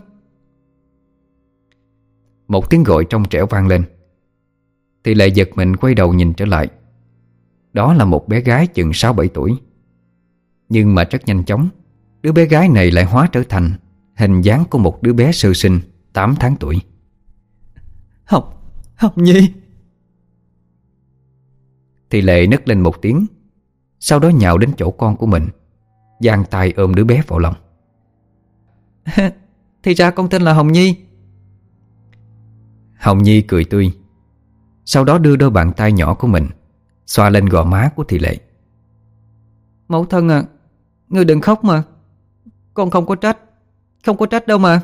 Một tiếng gọi trong trẻo vang lên. Thị Lệ giật mình quay đầu nhìn trở lại. Đó là một bé gái chừng 6-7 tuổi. Nhưng mà rất nhanh chóng, đứa bé gái này lại hóa trở thành hình dáng của một đứa bé sơ sinh 8 tháng tuổi. Học Nhi! Thị Lệ nấc lên một tiếng, sau đó nhào đến chỗ con của mình, giang tay ôm đứa bé vào lòng. Thì ra con tên là Hồng Nhi. Hồng Nhi cười tươi, sau đó đưa đôi bàn tay nhỏ của mình xoa lên gò má của Thị Lệ. Mẫu thân à, ngươi đừng khóc mà. Con không có trách. Không có trách đâu mà.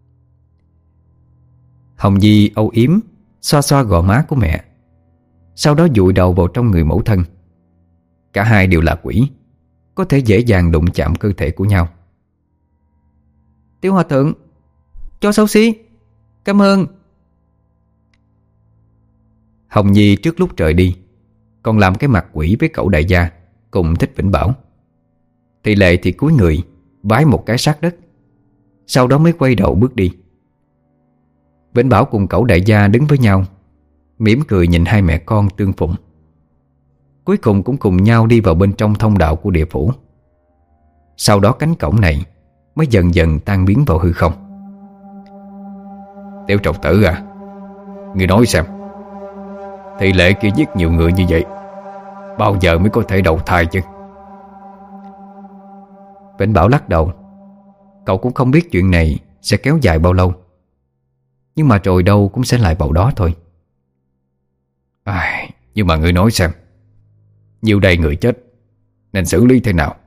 Hồng Nhi âu yếm xoa xoa gò má của mẹ, sau đó dụi đầu vào trong người mẫu thân. Cả hai đều là quỷ, có thể dễ dàng đụng chạm cơ thể của nhau. Tiểu hòa thượng, chó xấu xí, cảm ơn. Hồng Nhi trước lúc rời đi còn làm cái mặt quỷ với cẩu đại gia cùng Thích Vĩnh Bảo. Thị Lệ thì cúi người vái một cái sát đất, sau đó mới quay đầu bước đi. Vĩnh Bảo cùng cẩu đại gia đứng với nhau, mỉm cười nhìn hai mẹ con tương phụng. Cuối cùng cũng cùng nhau đi vào bên trong thông đạo của địa phủ. Sau đó cánh cổng này mới dần dần tan biến vào hư không. Tiểu trọc tử à, ngươi nói xem, Thị Lệ kia giết nhiều người như vậy, bao giờ mới có thể đầu thai chứ? Vĩnh Bảo lắc đầu. Cậu cũng không biết chuyện này sẽ kéo dài bao lâu, nhưng mà rồi đâu cũng sẽ lại vào đó thôi. Nhưng mà ngươi nói xem, nhiều đầy người chết nên xử lý thế nào?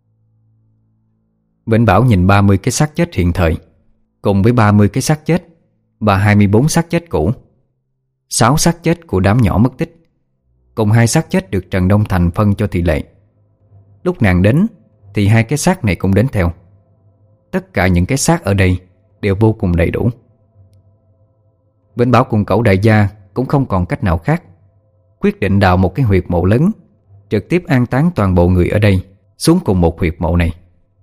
Vĩnh Bảo nhìn 30 cái xác chết hiện thời, cùng với 30 cái xác chết và 24 xác chết cũ, 6 xác chết của đám nhỏ mất tích, cùng 2 xác chết được Trần Đông Thành phân cho Thị Lệ. Lúc nàng đến thì 2 cái xác này cũng đến theo. Tất cả những cái xác ở đây đều vô cùng đầy đủ. Vĩnh Bảo cùng cẩu đại gia cũng không còn cách nào khác, quyết định đào một cái huyệt mộ lớn, trực tiếp an táng toàn bộ người ở đây xuống cùng một huyệt mộ này.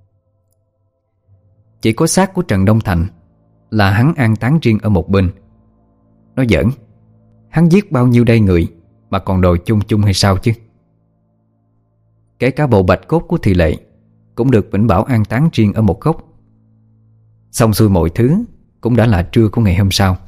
Chỉ có xác của Trần Đông Thành là hắn an táng riêng ở một bên. Nói giỡn, hắn giết bao nhiêu đây người mà còn đòi chung chung hay sao chứ? Kể cả bộ bạch cốt của Thị Lệ cũng được Vĩnh Bảo an táng riêng ở một góc. Xong xuôi mọi thứ cũng đã là trưa của ngày hôm sau.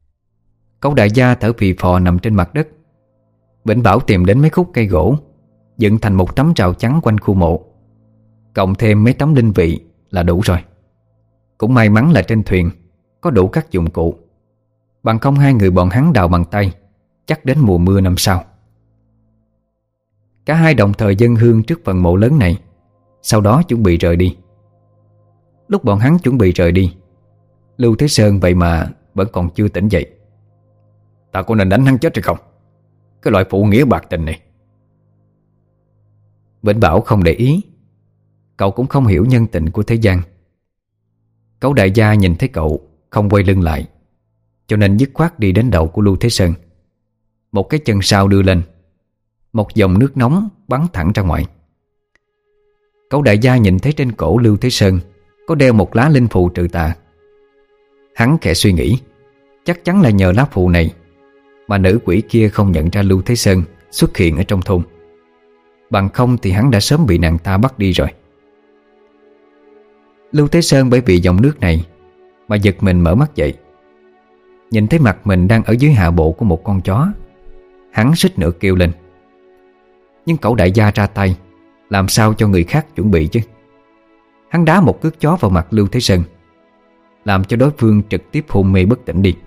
Cẩu đại gia thở phì phò nằm trên mặt đất. Vĩnh Bảo tìm đến mấy khúc cây gỗ, dựng thành một tấm rào chắn quanh khu mộ, cộng thêm mấy tấm linh vị là đủ rồi. Cũng may mắn là trên thuyền có đủ các dụng cụ, bằng không hai người bọn hắn đào bằng tay chắc đến mùa mưa năm sau. Cả hai đồng thời dâng hương trước phần mộ lớn này, sau đó chuẩn bị rời đi. Lúc bọn hắn chuẩn bị rời đi, Lưu Thế Sơn vậy mà vẫn còn chưa tỉnh dậy. Ta có nên đánh hắn chết hay không? Cái loại phụ nghĩa bạc tình này. Vĩnh Bảo không để ý. Cậu cũng không hiểu nhân tình của thế gian. Cẩu đại gia nhìn thấy cậu không quay lưng lại, cho nên dứt khoát đi đến đầu của Lưu Thế Sơn. Một cái chân sau đưa lên, một dòng nước nóng bắn thẳng ra ngoài. Cẩu đại gia nhìn thấy trên cổ Lưu Thế Sơn có đeo một lá linh phù trừ tà. Hắn khẽ suy nghĩ, chắc chắn là nhờ lá phù này mà nữ quỷ kia không nhận ra Lưu Thế Sơn xuất hiện ở trong thôn. Bằng không thì hắn đã sớm bị nàng ta bắt đi rồi. Lưu Thế Sơn bởi vì dòng nước này mà giật mình mở mắt dậy. Nhìn thấy mặt mình đang ở dưới hạ bộ của một con chó, hắn suýt nữa kêu lên. Nhưng cẩu đại gia ra tay, làm sao cho người khác chuẩn bị chứ. Hắn đá một cước chó vào mặt Lưu Thế Sơn, làm cho đối phương trực tiếp hôn mê bất tỉnh đi.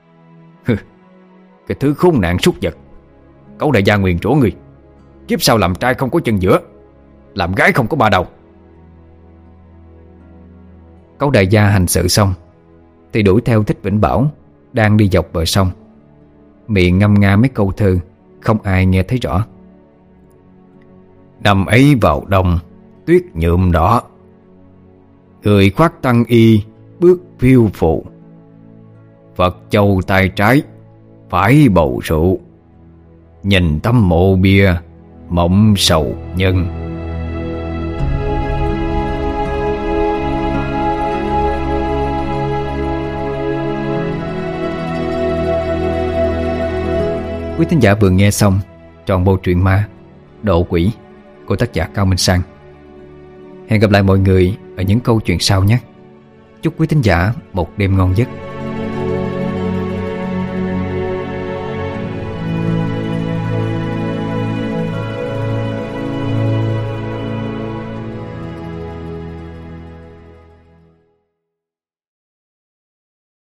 Cái thứ khốn nạn súc vật, cẩu đại gia nguyền rủa người, kiếp sau làm trai không có chân giữa, làm gái không có ba đầu. Cẩu đại gia hành sự xong thì đuổi theo Thích Vĩnh Bảo đang đi dọc bờ sông, miệng ngâm nga mấy câu thơ không ai nghe thấy rõ. Năm ấy vào đông, tuyết nhuộm đỏ, người khoác tăng y bước phiêu phụ, Phật châu tay trái phải bầu rượu, nhìn tấm mộ bia mộng sầu nhân. Quý thính giả vừa nghe xong trọn bộ truyện ma Độ Quỷ của tác giả Cao Minh Sang. Hẹn gặp lại mọi người ở những câu chuyện sau nhé. Chúc quý thính giả một đêm ngon giấc.